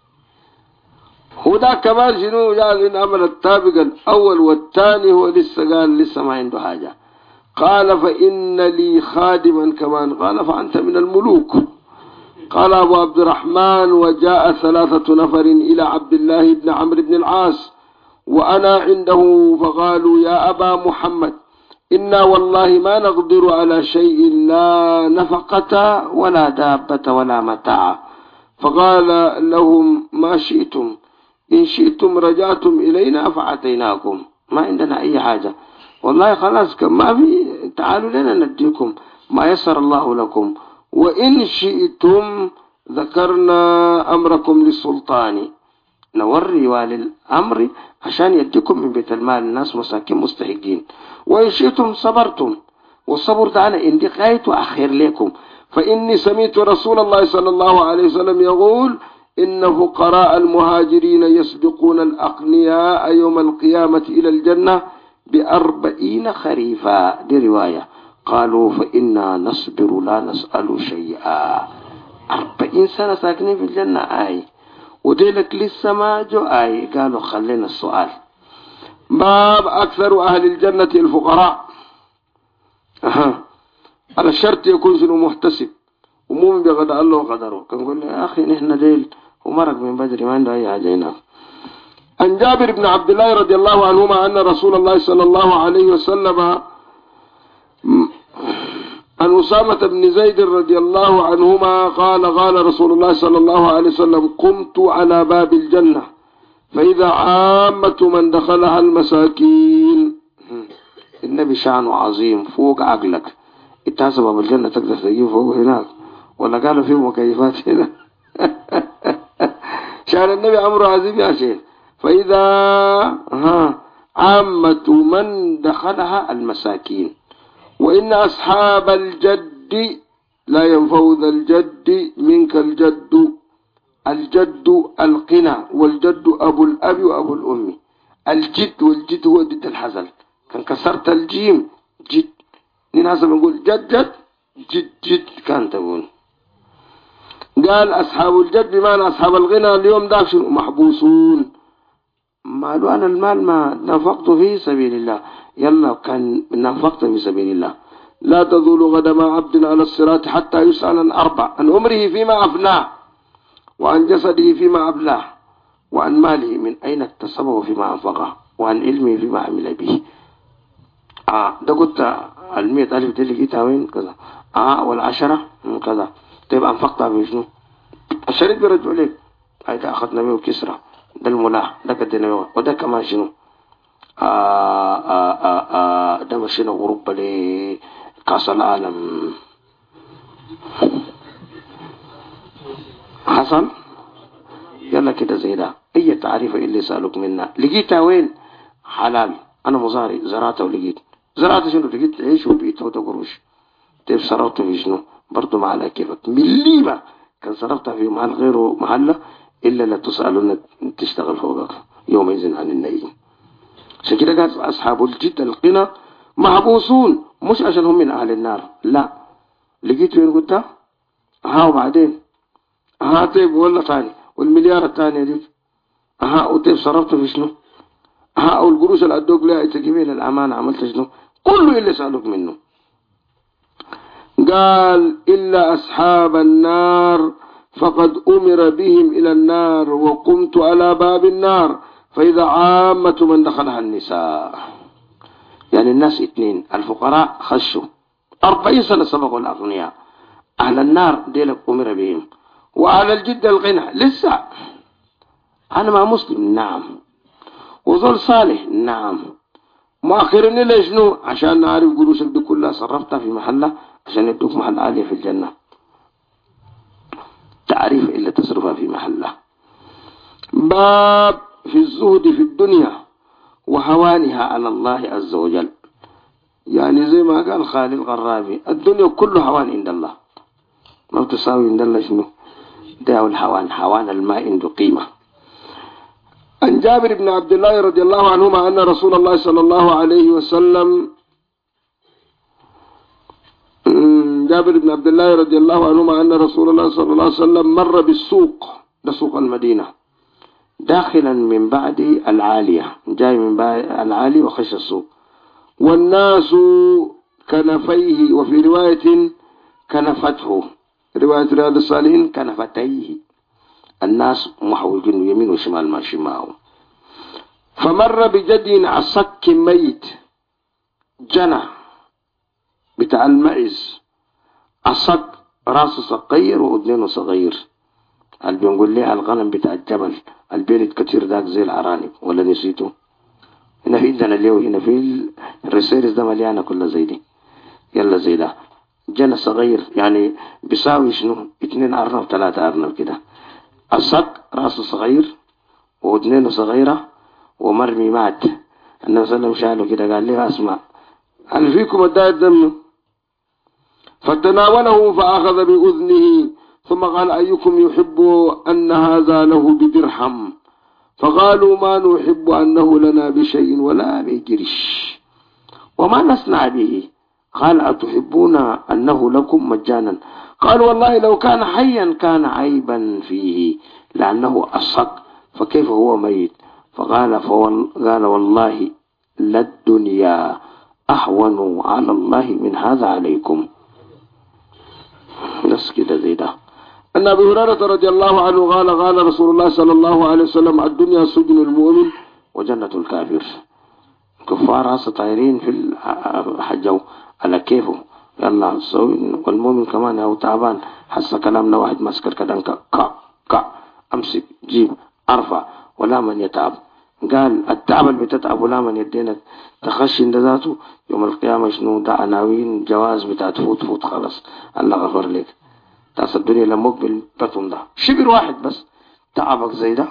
هو ده كمان شنو يعني إن عمل الطابق الأول والثاني هو لسه ما عنده حاجة. قال فإن لي خادما كمان. قال فأنت من الملوك. قال أبو عبد الرحمن وجاء 3 نفر إلى عبد الله بن عمرو بن العاص وأنا عنده فقالوا يا أبا محمد إنا والله ما نقدر على شيء لا نفقة ولا دابة ولا متاع. فقال لهم ما شئتم إن شئتم رجعتم إلينا فأعطيناكم ما عندنا أي حاجة والله خلاص ما في تعالوا لنا نديكم ما يسر الله لكم وإن شئتم ذكرنا أمركم للسلطان نوري والي الأمر عشان يديكم من بيت المال الناس مساكين مستحقين وإن شئتم صبرتم والصبر ده أنا إندي غاية وأخير لكم فإني سمعت رسول الله صلى الله عليه وسلم يقول إن فقراء المهاجرين يسبقون الأغنياء يوم القيامة إلى الجنة ب40 خريفا. دي رواية. قالوا فإنا نصبر لا نسأل شيئا. 40 سنة ساكنين في الجنة وديلك لسه ما جو قالوا خلينا السؤال. باب أكثر أهل الجنة الفقراء. على الشرط يكون شنو محتسب ومؤمن بقضاء الله وقدره. كان يقول يا أخي نحن ديل ومرق من بدري ما عنده أي حاجة هنا. عن جابر بن عبد الله رضي الله عنهما أن رسول الله صلى الله عليه وسلم عن أسامة بن زيد رضي الله عنهما قال رسول الله صلى الله عليه وسلم قمت على باب الجنة فإذا عامة من دخلها المساكين. النبي شأنه عظيم فوق عقلك. انت باب الجنة تقدر تجيب فوق هناك ولا قالوا فيه مكيفات هنا؟ شأن النبي أمره عظيم يا شيخ. فإذا عامة من دخلها المساكين وإن أصحاب الجد لا ينفوذ الجد منك الجد. الجد القنى والجد أبو الأب وأبو الأم. الجد والجد هو ضد الحزل. كان كسرت الجيم جد نناسب نقول جد جد جد جد كان تقول. قال أصحاب الجد بمعنى أصحاب الغنى اليوم داك شنو محبوسون. مالو أنا المال ما نفقت في سبيل الله يلا كان نفقت في سبيل الله. لا تزول قدم عبد على الصراط حتى يسأل عن أربع: عن عمره فيما أفناه وعن جسده فيما أبلاه وعن ماله من أين اكتسبه فيما أنفقه وعن علمه فيما عمل به. ده قلت 100,000 دي لقيتها وين كذا والعشرة كذا. طيب أنفقتها في شنو؟ الشريك بيرجع لك هيدا أخذنا به كسرة ده الملاح ده قدنا به وده كمان شنو ده مشينا أوروبا لكأس العالم حصل يلا كده زي ده. أي تعريف اللي سألوك منا لقيتها وين؟ حلال. أنا مزاري زرعتها ولقيت زرعت شنو؟ لقيت عيش وبيتها وده قروش. طيب صرفت في شنو؟ برضو ما على كيفك مليمة كان صرفتها في محل غيره محلة إلا لا تسألون تشتغل فوقك يوم يزن عن النعيم. عشان كده قال أصحاب الجد القنى محبوسون مش عشان هم من أهل النار لا. لقيت وين قلت وبعدين طيب ولا ثاني والمليار الثانية دي وطيب صرفت في شنو والقروش اللي أدوك لا تجيبين الأمانة عملت شنو؟ كله اللي سألوك منه. قال إلا أصحاب النار فقد أمر بهم إلى النار وقمت على باب النار فإذا عامة من دخلها النساء. يعني الناس 2 الفقراء خشوا 40 سنة سبقوا الأغنياء. أهل النار ديلك أمر بهم وأهل الجد الغنى لسه. أنا ما مسلم نعم وظل صالح نعم مؤخرني ليش نو عشان نعرف قروشك دي كلها صرفتها في محلة عشان يدوك محل عالية في الجنة. تعريف إلا تصرفها في محلة. باب في الزهد في الدنيا وهوانها على الله عز وجل. يعني زي ما قال خالد الغرابي الدنيا كله هوان عند الله ما تساوي عند الله شنو؟ ده الهوان هوان الماء عنده قيمة. عن جابر بن عبد الله رضي الله عنهما أن رسول الله صلى الله عليه وسلم جابر بن عبد الله رضي الله عنهما أن رسول الله صلى الله عليه وسلم مر بالسوق ده سوق المدينة داخلا من بعد العالية جاي من بعد العالي وخش السوق والناس كنفيه وفي رواية كنفته رواية رياض الصالحين كنفتيه. الناس محوجين يمين وشمال ماشي معه. فمر بجد عصك ميت جنى بتاع المعز عصك راسه صغير وأذنه صغير. اللي بنقول ليه الغنم بتاع الجبل البيلد كتير داك زي العرانب ولا نسيته؟ هنا في عندنا اليوم هنا في الرسالة ده مليانة كلها زي دي. يلا زي ده جنى صغير يعني بيساوي شنو 2 أرنب 3 أرنب كده. الصق راسه صغير وودنينه صغيرة ومرمي مات. النبي صلى الله عليه وسلم شاله كده قال لي اسمع هل فيكم الداء الدم؟ فتناوله فأخذ بأذنه ثم قال أيكم يحب أن هذا له بدرهم؟ فقالوا ما نحب أنه لنا بشيء ولا بجرش وما نصنع به. قال أتحبون أنه لكم مجانا؟ قال والله لو كان حيا كان عيبا فيه لأنه أصق فكيف هو ميت؟ قال والله لا الدنيا أهون على الله من هذا عليكم. بس كده زي ده. أن أبي هريرة رضي الله عنه قال رسول الله صلى الله عليه وسلم الدنيا سجن المؤمن وجنة الكافر. كفار هسه طايرين في الحجو على كيفه، يلا سوي، والمؤمن كمان هو تعبان، حس كلامنا واحد مسكر كدن كا امسك جيب ارفع ولا من يتعب. قال التعب اللي بتتعب ولا من يدينك تخشن ذاته يوم القيامة شنو ده عناوين جواز بتاعت فوت خلاص الله غفر لك. تاس الدنيا لما مقبل بطن ده شبر واحد بس تعبك زي ده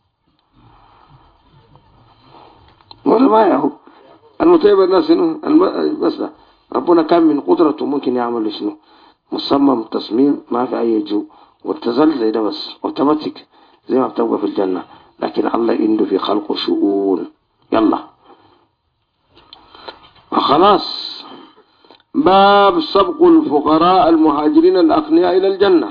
ولا ما ياهو المطيب الناس شنو بس ده ربنا كان من قدرته ممكن يعمل شنو مصمم تصميم ما في اي جو والتزل زي ده بس اوتوماتيك زي ما بتبقى في الجنة، لكن الله عنده في خلقه شؤون. يلا خلاص. باب سبق الفقراء المهاجرين الأغنياء إلى الجنة.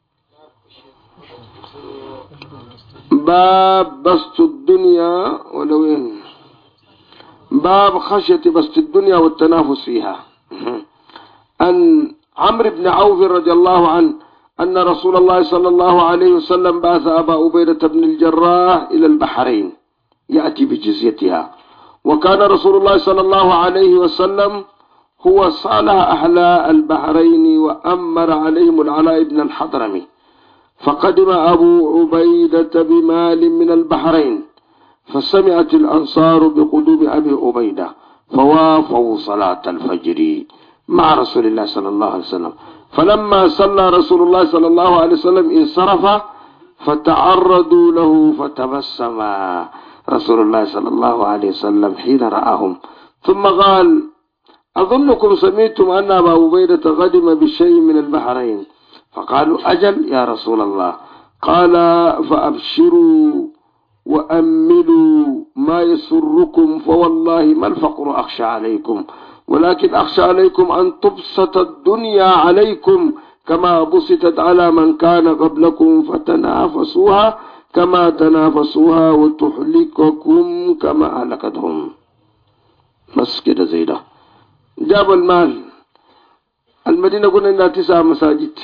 باب بسط الدنيا ولوين، باب خشية بسط الدنيا والتنافس فيها. أن عمرو بن عوف رضي الله عنه أن رسول الله صلى الله عليه وسلم بعث أبا عبيدة بن الجراح إلى البحرين يأتي بجزيتها، وكان رسول الله صلى الله عليه وسلم هو صالح أهل البحرين وأمر عليهم العلاء بن الحضرمي. فقدم أبو عبيدة بمال من البحرين، فسمعت الأنصار بقدوم أبي عبيدة فوافوا صلاة الفجر مع رسول الله صلى الله عليه وسلم. فلما صلى رسول الله صلى الله عليه وسلم انصرف فتعرضوا له فتبسم رسول الله صلى الله عليه وسلم حين رآهم، ثم قال أظنكم سمعتم أن أبا عبيدة قدم بشيء من البحرين، فقالوا أجل يا رسول الله. قال فأبشروا وأملوا ما يسركم، فوالله ما الفقر أخشى عليكم، ولكن أخشى عليكم أن تبسط الدنيا عليكم كما بسطت على من كان قبلكم فتنافسوها كما تنافسوها وتحلككم كما أهلكتهم. بس كده زي ده. جاب المال. المدينة قلنا إنها 9 مساجد.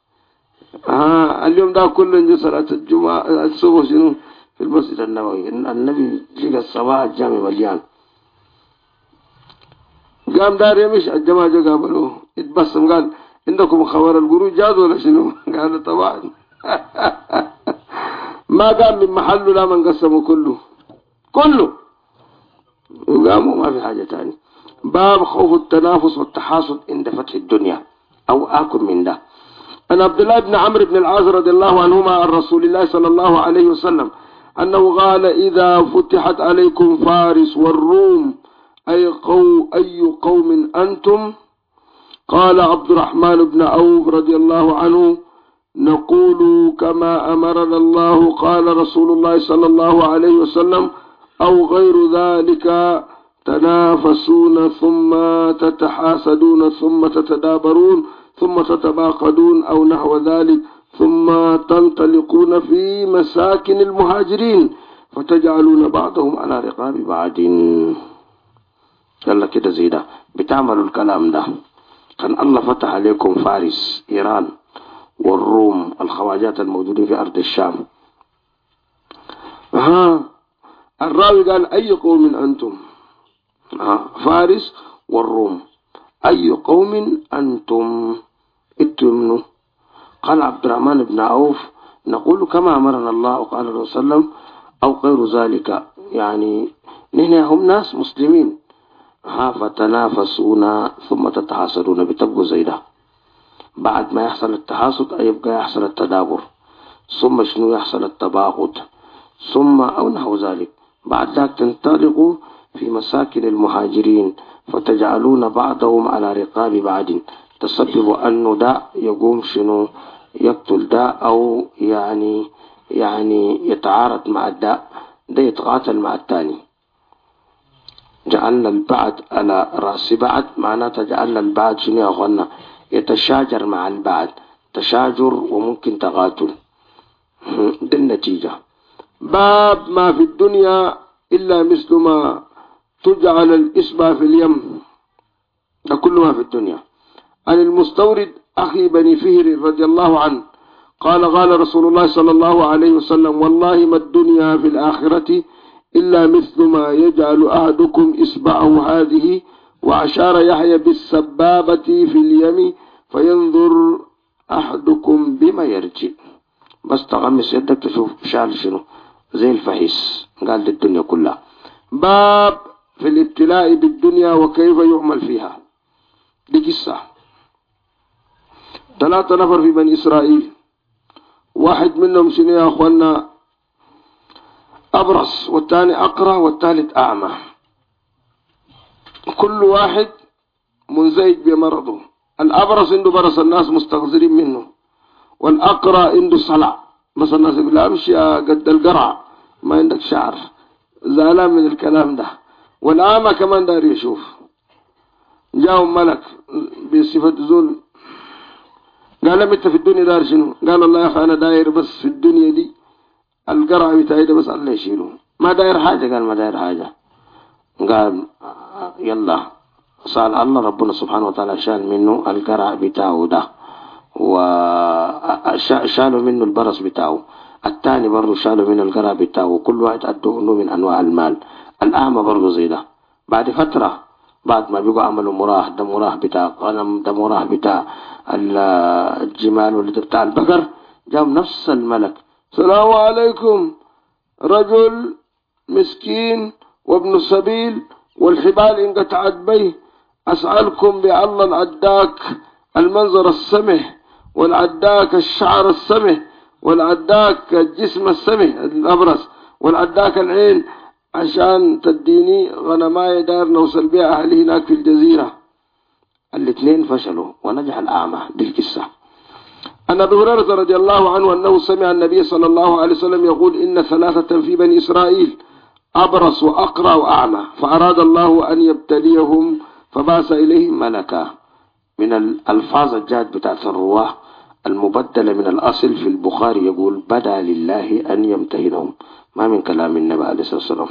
اليوم ده كله نجي صلاة الجمعة الصبح شنو في المسجد النبوي. النبي لقى الصباح الجامع مليان، قام دار يمشي الجماعة جو قابلوه اتبسم قال عندكم خبر القروج جاز ولا شنو؟ قال طبعا. ما قام من محله لا من قسمه كله وقاموا ما في حاجة تاني. باب خوف التنافس والتحاسد عند فتح الدنيا أو آكل من ده. أن عبد الله بن عمرو بن العاص رضي الله عنهما عن رسول الله صلى الله عليه وسلم أنه قال إذا فتحت عليكم فارس والروم أي قوم أنتم؟ قال عبد الرحمن بن عوف رضي الله عنه نقول كما أمرنا الله قال رسول الله صلى الله عليه وسلم أو غير ذلك، تنافسون ثم تتحاسدون ثم تتدابرون ثم تتباقدون أو نحو ذلك، ثم تنطلقون في مساكن المهاجرين فتجعلون بعضهم على رقاب بعض. يلا كده زي ده بتعملوا الكلام ده. كان الله فتح عليكم فارس إيران والروم الخواجات الموجودين في أرض الشام. الراوي قال أي قوم أنتم؟ فارس والروم أي قوم أنتم؟ اتمنوا. قال عبد الرحمن بن عوف نقول كما أمرنا الله وقال الله صلى الله عليه وسلم أو غير ذلك، يعني نحن هم ناس مسلمين. فتنافسون ثم تتحاسدون بتبقوا زي ده. بعد ما يحصل التحاسد يبقى يحصل التدابر، ثم شنو يحصل التباغض، ثم أو نحو ذلك. بعد ذلك تنطلقوا في مساكن المهاجرين فتجعلون بعضهم على رقاب بعض، تسبب أنه دا يقوم شنو يقتل دا أو يعني يتعارض مع الداء ده يتقاتل مع الثاني. جعلنا البعض على رأس بعض معناته جعلنا البعض شنو يا أخوانا يتشاجر مع البعض، تشاجر وممكن تقاتل. دي النتيجة. باب ما في الدنيا إلا مثل ما تجعل الإصبع في اليم ده كلها في الدنيا. عن المستورد أخي بني فهر رضي الله عنه قال رسول الله صلى الله عليه وسلم والله ما الدنيا في الآخرة إلا مثل ما يجعل أحدكم إصبعه هذه، وأشار يحيى بالسبابة في اليم فينظر أحدكم بما يرجع. بس تغمس يدك تشوف شال شنو زي الفحيس. قال دي الدنيا كلها. باب في الابتلاء بالدنيا وكيف يعمل فيها. دي قصة 3 نفر في بني إسرائيل، واحد منهم شنو يا أخوانا أبرص، والثاني أقرأ، والثالث أعمى. كل واحد منزعج بمرضه. الأبرص عنده برص الناس مستغزرين منه، والأقرأ عنده صلع، مثلا الناس يقول له امشي قد القرع ما عندك شعر، زعلان من الكلام ده. والأعمى كمان دار يشوف. جاءهم ملك بصفة زول قال لهم انت في الدنيا دار شنو؟ قال الله يا اخي انا داير بس في الدنيا دي القرع بتاعي ده بس الله يشيله، ما داير حاجة. قال ما داير حاجة. قال يلا صال الله ربنا سبحانه وتعالى شال منه القرع بتاعه ده وشالوا منه البرص بتاعه. الثاني برضه شالوا منه القرع بتاعه. كل واحد أدوه نوع من أنواع المال. الأعمى برضه زي ده. بعد فترة بعد ما بيقوا عملوا مراه، ده مراه بتاع غنم، ده مراه بتاع الجمال واللي بتاع البقر، جاءوا نفس الملك السلام عليكم رجل مسكين وابن السبيل والحبال انقطعت به، أسألكم بالله العداك المنظر السمح، والعداك الشعر السمح، والعداك الجسم السمح الأبرص، والعداك العين، عشان تديني غنماية دار نوصل بها أهلي هناك في الجزيرة. الاثنين فشلوا ونجح الأعمى. دي القصة. أن أبي هريرة رضي الله عنه أنه سمع النبي صلى الله عليه وسلم يقول إن 3 في بني إسرائيل أبرص وأقرأ وأعمى، فأراد الله أن يبتليهم فبعث إليهم ملكا. من الألفاظ الجاد بتاعت الرواه المبدلة من الأصل في البخاري يقول بدا لله أن يمتهنهم، ما من كلام النبي عليه الصلاة والسلام.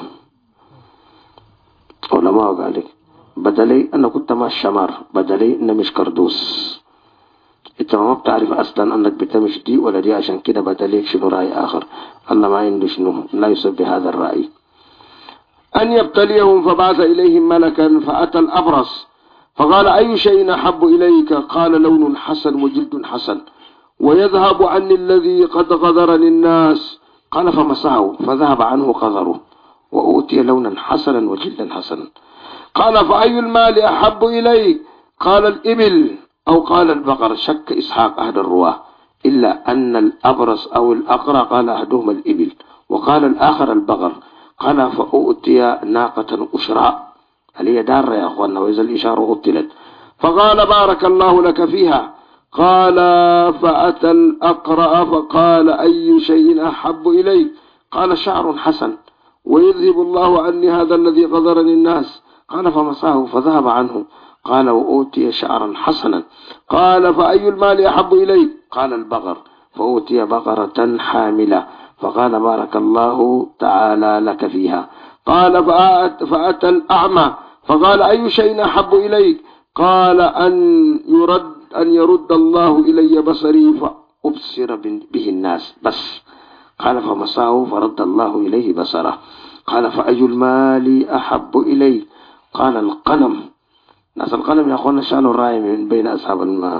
علماء قال لك بدلي أنا كنت ما الشمار، بدلي أنا مش كردوس. انت ما بتعرف اصلا انك بتمشي دي ولا دي، عشان كده بدليك شنو رأي اخر. الله ما عنده شنو، لا يصب بهذا الرأي. ان يبتليهم فبعث اليهم ملكا فاتى الابرص فقال اي شيء احب اليك؟ قال لون حسن وجلد حسن ويذهب عني الذي قد غدرني الناس. قال فمسحه فذهب عنه قذره واوتي لونا حسنا وجلدا حسنا. قال فاي المال احب اليك؟ قال الابل أو قال البقر. شك إسحاق أحد الرواه، إلا أن الأبرص أو الأقرع قال أحدهما الإبل وقال الآخر البقر. قال فأؤتي ناقة أشراء، هل هي دارة يا أخوانا وإذا الإشارة أطلت. فقال بارك الله لك فيها. قال فأتى الأقرع فقال أي شيء أحب إليك؟ قال شعر حسن ويذهب الله عني هذا الذي غدرني الناس. قال فمساه فذهب عنه. قال وأوتي شعرا حسنا. قال فأي المال أحب إليك؟ قال البقر. فأوتي بقرة حاملة فقال بارك الله تعالى لك فيها. قال فأتى الأعمى فقال أي شيء أحب إليك؟ قال أن يرد الله إلي بصري فأبصر به الناس بس. قال فمساه فرد الله إليه بصره. قال فأي المال أحب إليك؟ قال القلم. ناس القلم يا أخوانا شالوا الرأي من بين أصحاب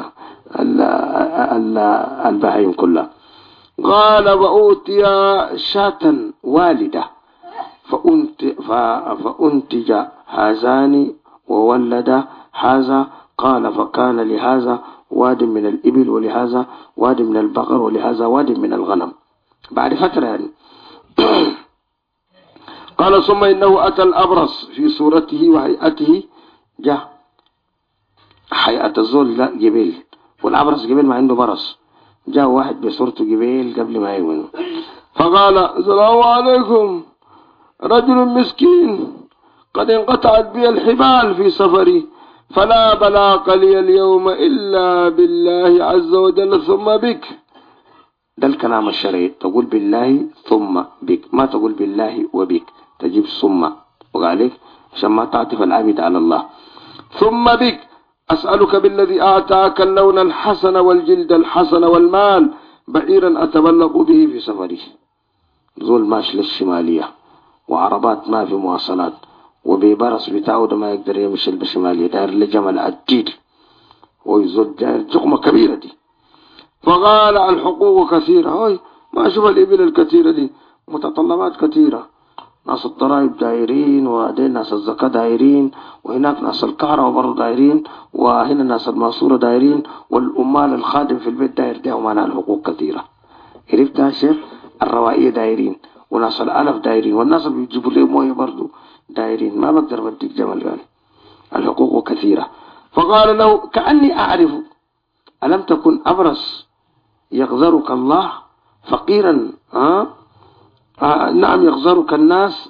البهائم كلها. قال وأوتي شاة والدة فأنتج هذان وولد هذا. قال فكان لهذا واد من الإبل ولهذا واد من البقر ولهذا واد من الغنم. بعد فترة يعني قال ثم إنه أتى الأبرص في صورته وهيئته، جاء حيئة الزول لا جبيل، والأبرص جبيل ما عنده برص. جاء واحد بصورته جبيل قبل ما يؤمنوا فقال السلام عليكم رجل مسكين قد انقطعت بي الحبال في سفري فلا بلاق لي اليوم إلا بالله عز وجل ثم بك. ده الكلام الشرعي، تقول بالله ثم بك، ما تقول بالله وبك، تجيب ثم وقالك عشان ما تعطف العبد على الله. ثم بك أسألك بالذي أعطاك اللون الحسن والجلد الحسن والمال بعيرا أتبلغ به في سفري. زول ماشي للشمالية وعربات ما في مواصلات وبيبرس بتاعه ما يقدر يمشي بالشمالية، داير لجمل عجيل ويزول داير جقمة كبيرة دي. فقال الحقوق كثيرة، هاي ما أشوف الإبل الكثيرة دي، متطلبات كثيرة، ناس الضرائب دايرين، وهنا ناس الزكاة دايرين، وهناك ناس الكهرباء برضه دايرين، وهنا ناس الماسورة دايرين، والأمال الخادم في البيت داير ده، ومعنى الحقوق كثيرة. عرفت يا شيخ؟ الروائية دايرين، وناس الألف دايرين، والناس اللي بيجيبوا لي مويه برضه دايرين، ما بقدر بديك جمل. قال الحقوق كثيرة. فقال له كأني أعرف، ألم تكن أبرص يغذرك الله فقيرا؟ نعم يغذرك الناس،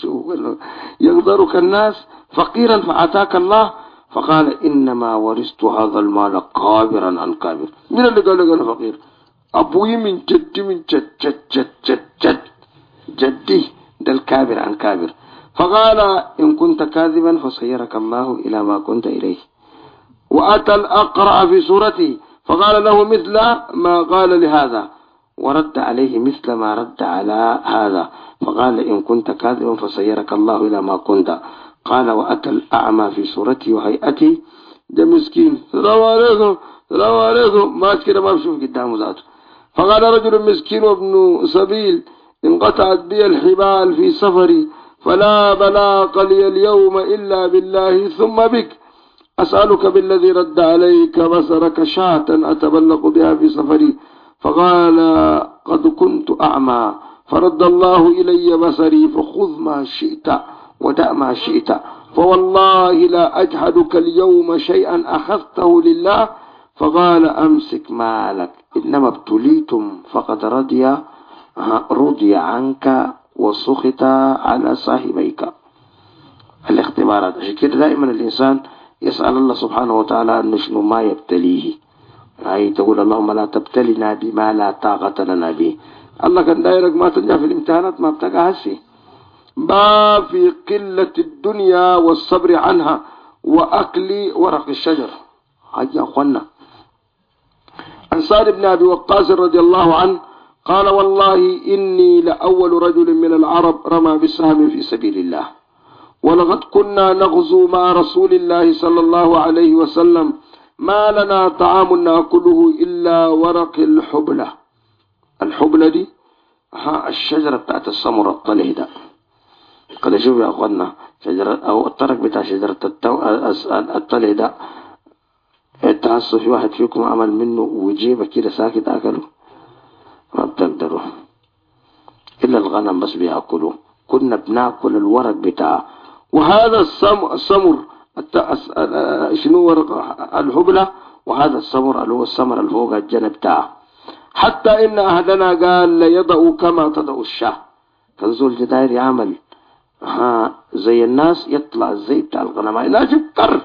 يغذرك الناس فقيرا فأتاك الله. فقال إنما ورثت هذا المال كابرا عن كابر. من اللي قال لك أنا فقير؟ أبوي من جدي من جد جد جد جد جد جدي ده الكابر عن كابر. فقال إن كنت كاذبا فسيرك الله إلى ما كنت إليه. وأتى الأقرع في سورته فقال له مثل ما قال لهذا، ورد عليه مثل ما رد على هذا. فقال إن كنت كاذبا فسيرك الله إلى ما كنت. قال وأتى الأعمى في صورته وهيئته، ده مسكين، السلام عليكم السلام عليكم، ما كده ما بشوف قدامه ذاته. فقال رجل مسكين وابن سبيل انقطعت بي الحبال في سفري، فلا بلاق لي اليوم إلا بالله ثم بك، أسألك بالذي رد عليك بصرك شاة أتبلغ بها في سفري. فقال قد كنت أعمى فرد الله إلي بصري، فخذ ما شئت ودع ما شئت، فوالله لا أجحدك اليوم شيئا أخذته لله. فقال أمسك مالك إنما ابتليتم فقد رضي عنك وسخط على صاحبيك. الاختبارات عشان كده دائما الإنسان يسأل الله سبحانه وتعالى أن شنو ما يبتليه، أي تقول اللهم لا تبتلنا بما لا طاقة لنا به. الله كان دايرك ما تنجح في الامتحانات ما بتقع هسي. باب في قلة الدنيا والصبر عنها وأكل ورق الشجر. هيا أخوانا، عن سعد بن أبي وقاص رضي الله عنه قال والله إني لأول رجل من العرب رمى بالسهم في سبيل الله، ولقد كنا نغزو مع رسول الله صلى الله عليه وسلم، ما لنا طعام نأكله إلا ورق الحبلة. الحبلة دي الشجرة بتاعت السمر الطلع ده. قد شوف يا أخوانا شجرة أو الطرق بتاع شجرة الطلع ده، التعصف في واحد فيكم عمل منه وجيبه كده ساكت أكله؟ ما بتقدروا، إلا الغنم بس بيأكلوا. كنا بناكل الورق بتاعه. وهذا السمر شنو ورق الحبلة، وهذا السمر اللي هو السمر اللي فوق الجنب بتاعه. حتى إن أهلنا قال ليضعوا كما تضع الشاه. كان زول جداير يعمل زي الناس، يطلع الزيت بتاع الغنم لا شكر.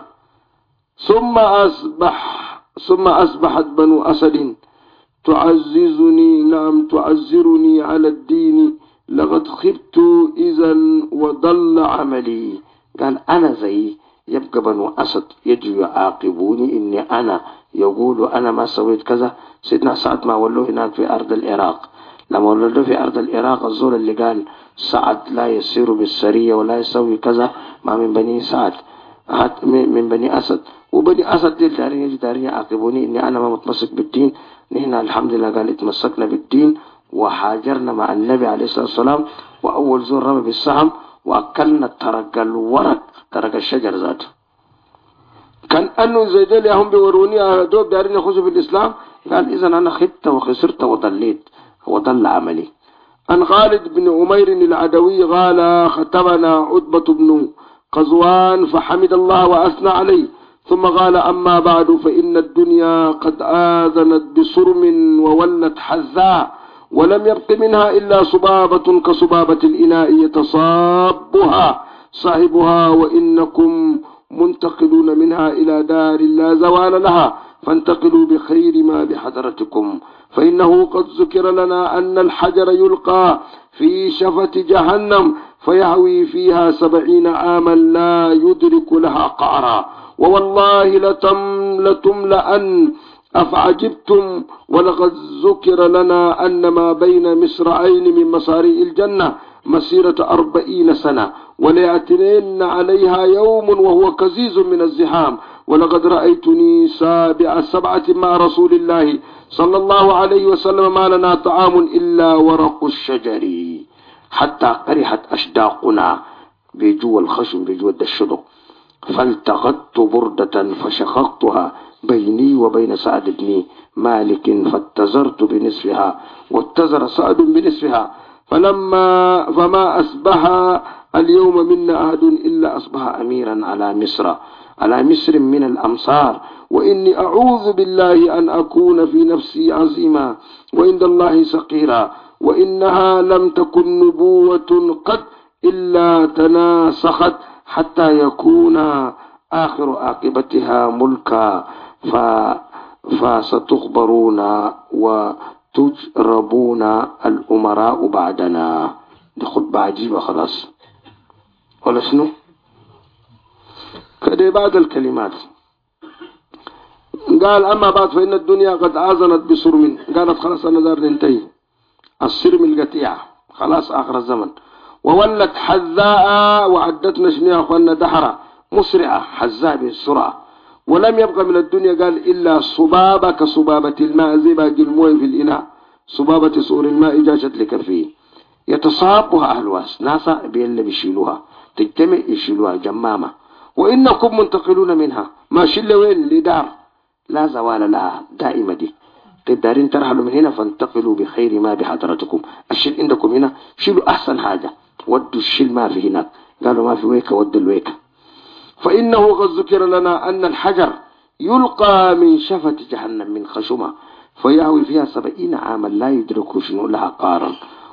ثم أصبحت بنو أسد تعززني، نعم تعزرني على الدين، لقد خبت إذا وضل عملي. قال أنا زي يبقى بنو أسد يجوا يعاقبوني إني أنا، يقولوا أنا ما سويت كذا. سيدنا سعد ما ولوه هناك في أرض العراق، لما ولوه في أرض العراق الزول اللي قال سعد لا يسير بالسرية ولا يسوي كذا ما من بني سعد، من بني أسد. وبني أسد دي دارين يعاقبوني إني أنا ما متمسك بالدين. نحن الحمد لله قال اتمسكنا بالدين وحاجرنا مع النبي عليه الصلاة والسلام، وأول زور رمى بالسهم وأكلنا ترق الورق، ترق الشجر ذاته. كان أنه زي ديل هم بيوروني دوب دارين يخشوا في الإسلام. قال إذا أنا خدت وخسرت وضليت وضل عملي. عن خالد بن عمير العدوي قال خطبنا عتبة بن قزوان فحمد الله وأثنى عليه، ثم قال أما بعد فإن الدنيا قد آذنت بصرم وولت حذاء، ولم يبق منها إلا صبابة كصبابة الإناء يتصابها صاحبها، وإنكم منتقلون منها إلى دار لا زوال لها، فانتقلوا بخير ما بحضرتكم، فإنه قد ذكر لنا أن الحجر يلقى في شفة جهنم فيهوي فيها 70 عاما لا يدرك لها قعرا، ووالله لتملأن أفعجبتم ولقد ذكر لنا أن ما بين مصراعين من مصاريع الجنة مسيرة 40 سنة وليأتين عليها يوم وهو كزيز من الزحام ولقد رأيتني سابع 7 مع رسول الله صلى الله عليه وسلم ما لنا طعام إلا ورق الشجر حتى قرحت أشداقنا بجو الخشم بجو الشدق فالتقطت بردة فشققتها بيني وبين سعد بن مالك فاتزرت بنصفها واتزر سعد بنصفها فما أصبح اليوم منا أحد إلا أصبح أميرا على مصر من الأمصار وإني أعوذ بالله أن أكون في نفسي عظيما وعند الله صغيرا وإنها لم تكن نبوة قد إلا تناسخت حتى يكون آخر عاقبتها ملكا فستخبرون وتجربون الأمراء بعدنا. دي خطبة عجيبة خلاص ولا شنو كده بعد الكلمات. قال أما بعد فإن الدنيا قد آذنت بسرم. قالت خلاص أنا دار ننتهي السرم القطيع خلاص آخر الزمن. وولت حذاء وعدتنا شنو يا أخوانا دحرة مسرعة حذاء بالسرعة. ولم يبقى من الدنيا قال إلا صبابة كصبابة الماء زي باقي المويه في الإناء صبابة صور الماء جاشت لكفيه يتصابها أهل واس ناسا بيلا بيشيلوها تجتمع يشيلوها جمامة وإنكم منتقلون منها ما شل وين لدار لا زوال لها دائمة دي تدارين ترحلوا من هنا فانتقلوا بخير ما بحضرتكم. الشيل عندكم هنا شيلوا أحسن حاجة ودوا الشيل ما في هناك قالوا ما في ويكا ودوا الويكا. فإنه قد ذكر لنا أن الحجر يلقى من شفة جهنم من خشمة فيهوي فيها 70 عاما لا يدرك شنو لها قارا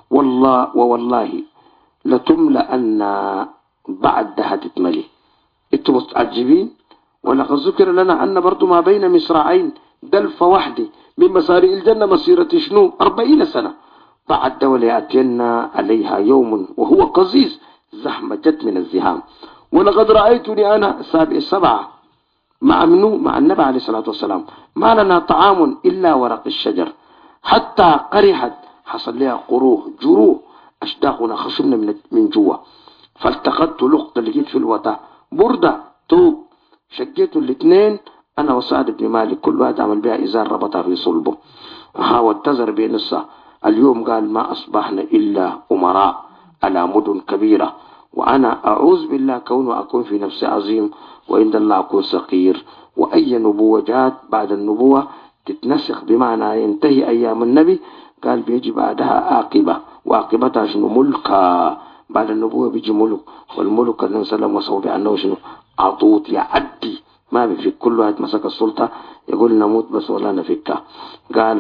والله لتملأن بعدها تتملي. انتم متعجبين. ولقد ذكر لنا أن برضو ما بين مصراعين دلفة واحدة من مساري الجنة مسيرة شنو 40 سنة بعد وليأتينا عليها يوم وهو قزيز زحمة جد من الزهام. ولقد رأيتني أنا 7 مع النبي عليه الصلاة والسلام ما لنا طعام إلا ورق الشجر حتى قرحت حصل لها جروح أشداقنا خشمنا من جوا. فالتقطت لقطة لقيت في الوطا بردة توب شقيت الاثنين أنا وسعد بن مالك كل واحد عمل بها إزار ربطها في صلبه واتزر بنصه. اليوم قال ما أصبحنا إلا أمراء على مدن كبيرة وأنا أعوذ بالله كونه أكون في نفسي عظيم وعند الله أكون صغير. وأي نبوة جات بعد النبوة تتنسخ بمعنى ينتهي أيام النبي قال بيجي بعدها عاقبة وعاقبتها شنو ملكا. بعد النبوة بيجي ملك والملك النبي صلى الله عليه وسلم وصفه بأنه شنو عطوط يعدي ما بيفك كل واحد مسك السلطة يقول نموت بس ولا نفكها. قال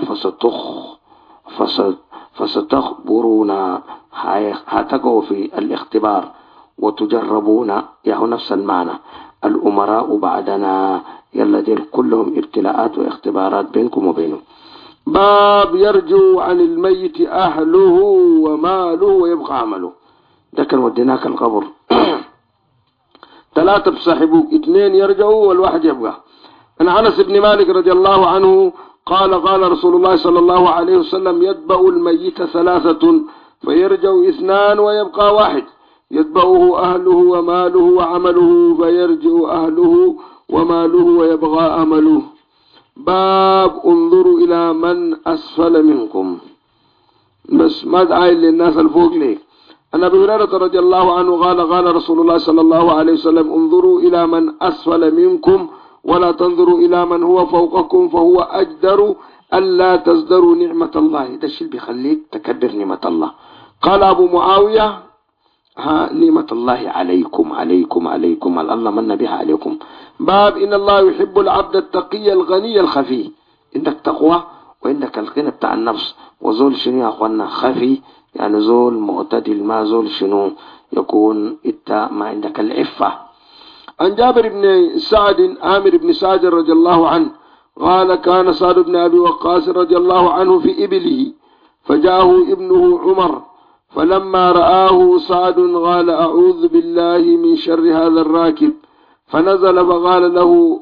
فستخبرون هتقوا في الاختبار وتجربون ياهو نفس المعنى الأمراء بعدنا يلا دير كلهم ابتلاءات واختبارات بينكم وبينهم. باب يرجو عن الميت أهله وماله ويبقى عمله. ده كان وديناك القبر 3 بصاحبوك 2 يرجعوا والواحد يبقى. عن أنس بن مالك رضي الله عنه قال رسول الله صلى الله عليه وسلم يتبع الميت 3 فيرجع 2 ويبقى 1 يتبعه أهله وماله وعمله فيرجع أهله وماله ويبقى عمله. باب انظروا إلى من أسفل منكم. بس ما دعاي للناس الفوق ليك. عن أبي هريرة رضي الله عنه قال رسول الله صلى الله عليه وسلم انظروا إلى من أسفل منكم ولا تنظروا إلى من هو فوقكم فهو أجدر ألا تزدروا نعمة الله. ده الشيء بيخليك تكبر نعمة الله. قال أبو معاوية نعمة الله عليكم الله من بها عليكم. باب إن الله يحب العبد التقي الغني الخفي. عندك تقوى وعندك الغنى بتاع النفس وزول شنو يا أخوانا خفي يعني زول معتدل ما زول شنو يكون إنت ما عندك العفة. عن جابر بن سعد عامر بن سعد رضي الله عنه قال كان سعد بن أبي وقاص رضي الله عنه في إبله فجاءه ابنه عمر فلما رآه سعد قال أعوذ بالله من شر هذا الراكب فنزل فقال له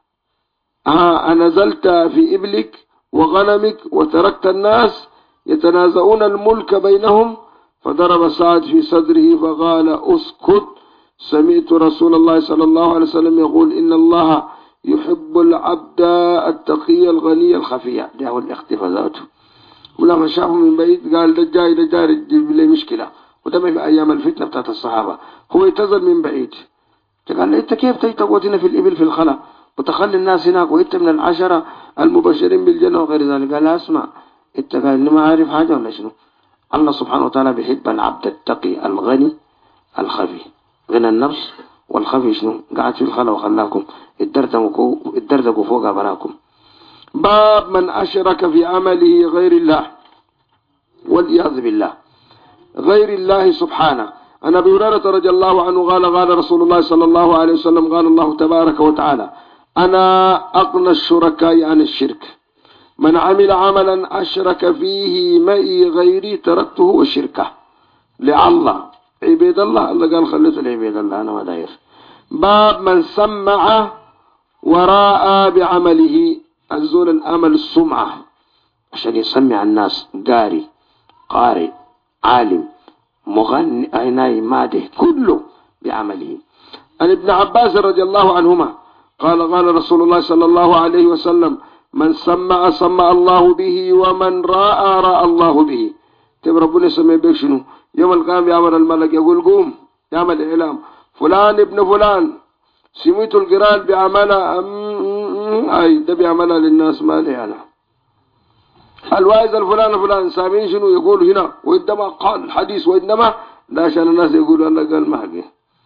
أنزلت في إبلك وغنمك وتركت الناس يتنازعون الملك بينهم؟ فضرب سعد في صدره فقال اسكت، سمعت رسول الله صلى الله عليه وسلم يقول إن الله يحب العبد التقي الغني الخفي. ده هو الاختفاء ذاته. ولما شافه من بعيد قال دجاي يجيب لي مشكلة. وده في أيام الفتنة بتاعت الصحابة، هو يتزل من بعيد قال انت كيف تقوتنا في الإبل في الخلا وتخلي الناس هناك وانت من العشرة المبشرين بالجنة وغير ذلك؟ قال اسمع، انت قال اني ما عارف حاجة ولا شنو؟ الله سبحانه وتعالى بيحب العبد التقي الغني الخفي. غنى النفس والخفي شنو؟ قاعد في الخلا وخلاكم اتدردقوا فوق براكم. باب من أشرك في عمله غير الله والعياذ بالله، غير الله سبحانه. عن ابي هريره رضي الله عنه قال قال رسول الله صلى الله عليه وسلم قال الله تبارك وتعالى انا اغنى الشركاء عن الشرك، من عمل عملا اشرك فيه معي غيري تركته وشركه. لله عباد الله، الله قال خليته لعباد الله، انا ما داير. باب من سمع وراء بعمله، الزول الامل السمعه عشان يسمع الناس، قارئ عالم مغني عناي ماده كله بعمله. عن ابن عباس رضي الله عنهما قال قال رسول الله صلى الله عليه وسلم من سمع سمع الله به ومن راى راى الله به. تبي ربنا يسمي بك شنو؟ يوم القيامة يعمل الملك يقول قوم يعمل اعلام فلان ابن فلان سميت القرال بعملها اي ده بعملها للناس، ما لي انا. الواعظ الفلان فلان سامعين شنو يقول هنا، وإنما قال الحديث وإنما لا عشان الناس يقولوا الله قال ما حقي.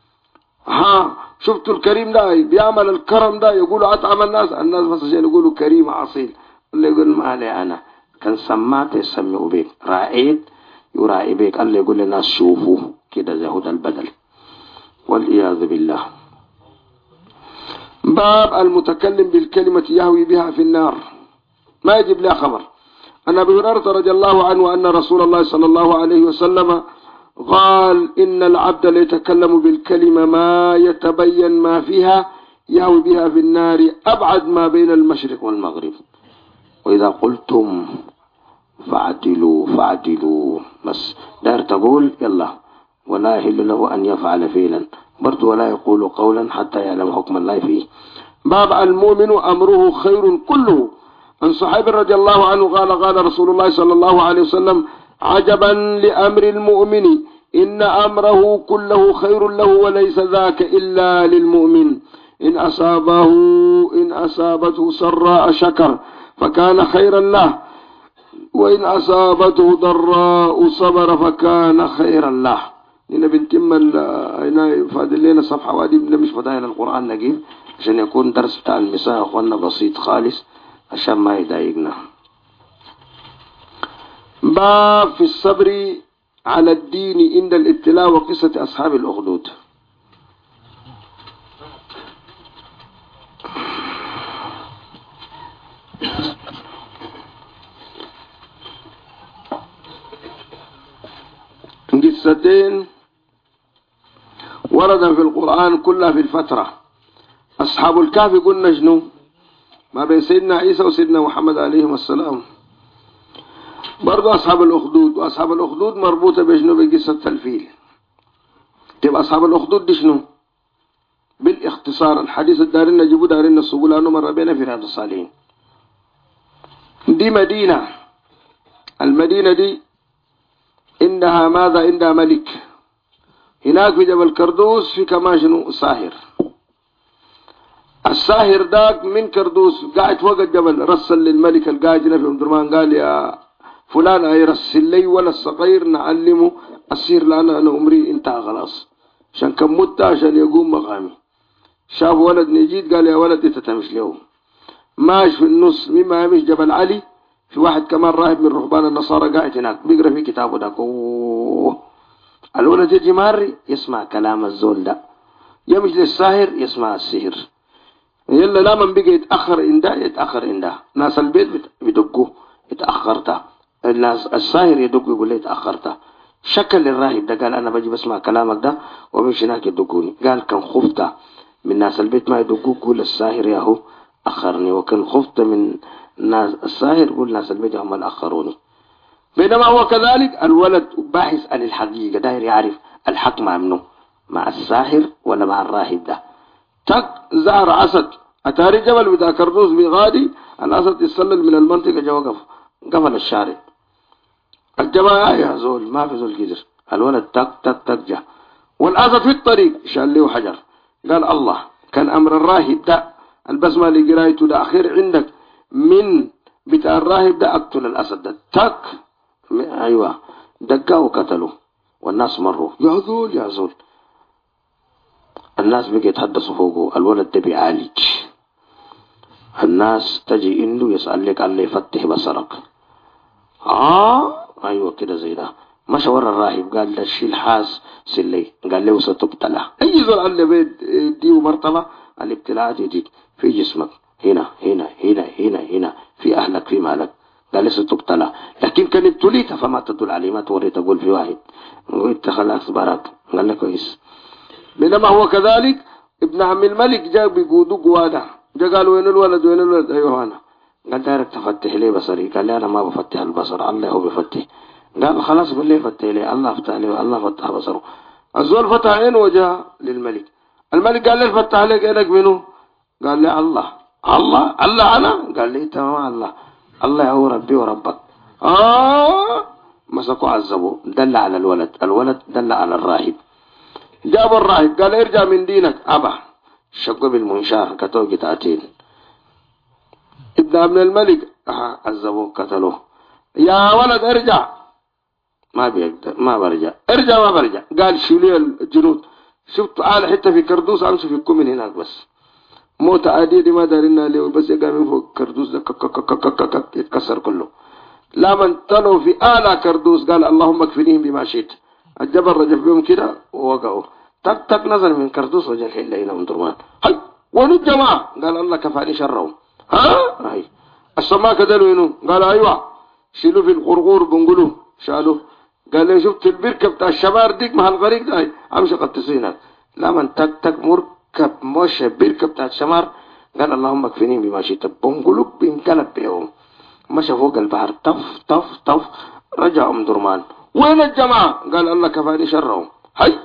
شفتوا الكريم ده بيعمل الكرم ده يقولوا أطعم الناس بس عشان يقولوا كريم أصيل، اللي يقول ما لي أنا. كان سمعت يسمعوا بيك، رأيت يرائي بيك، الله يقول للناس شوفوا كده زهود البدل والعياذ بالله. باب المتكلم بالكلمة يهوي بها في النار، ما يجيب لها خبر. عن ابي هريره رضي الله عنه ان رسول الله صلى الله عليه وسلم قال ان العبد ليتكلم بالكلمه ما يتبين ما فيها يهوي بها في النار ابعد ما بين المشرق والمغرب، واذا قلتم فعدلوا بس دار تقول يلا، ولا يحل له ان يفعل فعلا برضو، ولا يقول قولا حتى يعلم حكم الله فيه. باب المؤمن امره خير كله. عن صحابي رضي الله عنه قال قال رسول الله صلى الله عليه وسلم عجبا لأمر المؤمن إن أمره كله خير له وليس ذاك إلا للمؤمن، إن أصابته سراء شكر فكان خيرا له، وإن أصابته ضراء صبر فكان خيرا له. هنا بنتم هنا فاضل لنا صفحة وادي مش فضائل القرآن نجيب عشان يكون درس بتاع المساء أخوانا بسيط خالص عشان ما يضايقنا. باب في الصبر على الدين عند الابتلاء وقصة أصحاب الأخدود. قصتين ورد في القرآن كلها في الفترة. أصحاب الكهف قلنا شنو؟ ما بين سيدنا عيسى وسيدنا محمد عليهم السلام. برضو أصحاب الأخدود، وأصحاب الأخدود مربوطة بشنو؟ بقصة الفيل. تبقى أصحاب الأخدود دي شنو؟ بالاختصار الحديث الدارين نجيبه دارين السبول أنه مر بينا في رياض الصالحين. دي مدينة، المدينة دي عندها ماذا؟ عندها ملك. هناك في جبل كردوس في كمان شنو؟ ساحر. الساحر داك من كردوس قاعد فوق الجبل رسل للملك القاجنة في أمدرمان قال يا فلان يرسل لي ولا الصغير نعلمه السير لأن أنا عمري انتهى خلاص عشان كم مدة عشان يقوم مقامي. شاف ولد نجيد قال يا ولد انت تمش له. ماش في النص مما يمش جبل علي في واحد كمان راهب من رهبان النصارى قاعد هناك بيقرأ في كتابه داك. الولد يجي ماري يسمع كلام الزول ده، يمش للساحر يسمع السحر. يلا لا من بيجي يتأخر عنده ناس البيت بيدقوه اتأخرت، الناس الساحر يدق يقول لي اتأخرت. شكل الراهب ده قال أنا بجي بسمع كلامك ده ومش هناك يدقوني. قال كان خفت من ناس البيت ما يدقوك قول الساهر ياهو أخرني، وكان خفت من ناس الساهر قول ناس البيت هم اللي أخروني. بينما هو كذلك الولد باحث عن الحقيقة، داير يعرف الحق مع منه، مع الساحر ولا مع الراهب ده. تك زهر أسد أتاري جبل بتاع كردوس بغادي، الأسد يتسلل من المنطقة جا وقف قفل الشارع. الجماعة يا زول ما في زول قدر، الولد تك تك تك جا والأسد في الطريق شال له حجر. قال الله كان أمر الراهب ده البسمة اللي قرايته ده أخير عندك من بتاع الراهب ده أقتل الأسد ده. تك أيوة دقا وقتلوا والناس مروا يا زول يا زول. الناس بقى يتحدثوا فوقه، الولد ده بيعالج. الناس تجي إنه يسأل لك الله يفتح بصرك. أيوة كده زي ده. مشى ورا الراهب قال ده شيل حاس سلي، قال له ستبتلى. أي زول قال له بيديه مرتبة الابتلاءات يجيك في جسمك هنا هنا هنا هنا هنا في أهلك في مالك. قال لسه تبتلى، لكن كان ابتليت فما تدل عليه، ما توري تقول في واحد وانت خلاص بارك. قال لك كويس. بينما هو كذلك ابن عم الملك جاء بيقودوا قواده، جاء قال وين الولد وين الولد؟ ايوه انا. قال دايرك تفتح لي بصري؟ قال لي انا ما بفتح البصر، الله هو بيفتح. قال خلاص بالله فتح لي، الله فتح لي، الله فتح بصره. الزول فتح عينه وجاء للملك. الملك قال لي فتح عليك عينك منه؟ قال لي الله. الله انا؟ قال لي تمام الله، الله هو ربي وربك. مسكوا عذبوا، دل على الولد، الولد دل على الراهب. جابوا الراهب قال ارجع من دينك، أبا شقوا بالمنشار كتوه قطعتين. ابن ابن الملك عذبوه قتلوه. يا ولد ارجع، ما بيقدر، ما برجع، ارجع ما برجع. قال شيلوا الجنود، شفت على حتة في كردوس امشي فيكم من هناك بس. موت عادية دي ما دارنا له، بس يقع من فوق كردوس ده يتكسر كله. لا من طلعوا في آلة كردوس قال اللهم اكفنيهم بما شئت. الجبل رجف بهم كده ووقعوا، تك تك نزل من كردوس وجه الحلة هنا من درمان. هاي وين الجماعة؟ قال الله كفاني شرهم. هاي السماء كده وينو؟ قال ايوه شيلوا في القرقور بنقولوا شالوه. قال لي شفت البركة بتاع الشمار ديك مع الغريق ده امشي قطسينك. لا من تك تك مركب مش بركة بتاع الشمار قال اللهم اكفنيهم بما شئت، بنقولوا بينقلب بيهم. مشى فوق البحر طف طف طف رجع ام درمان. وين الجماعة؟ قال الله كفاني شرهم. هاي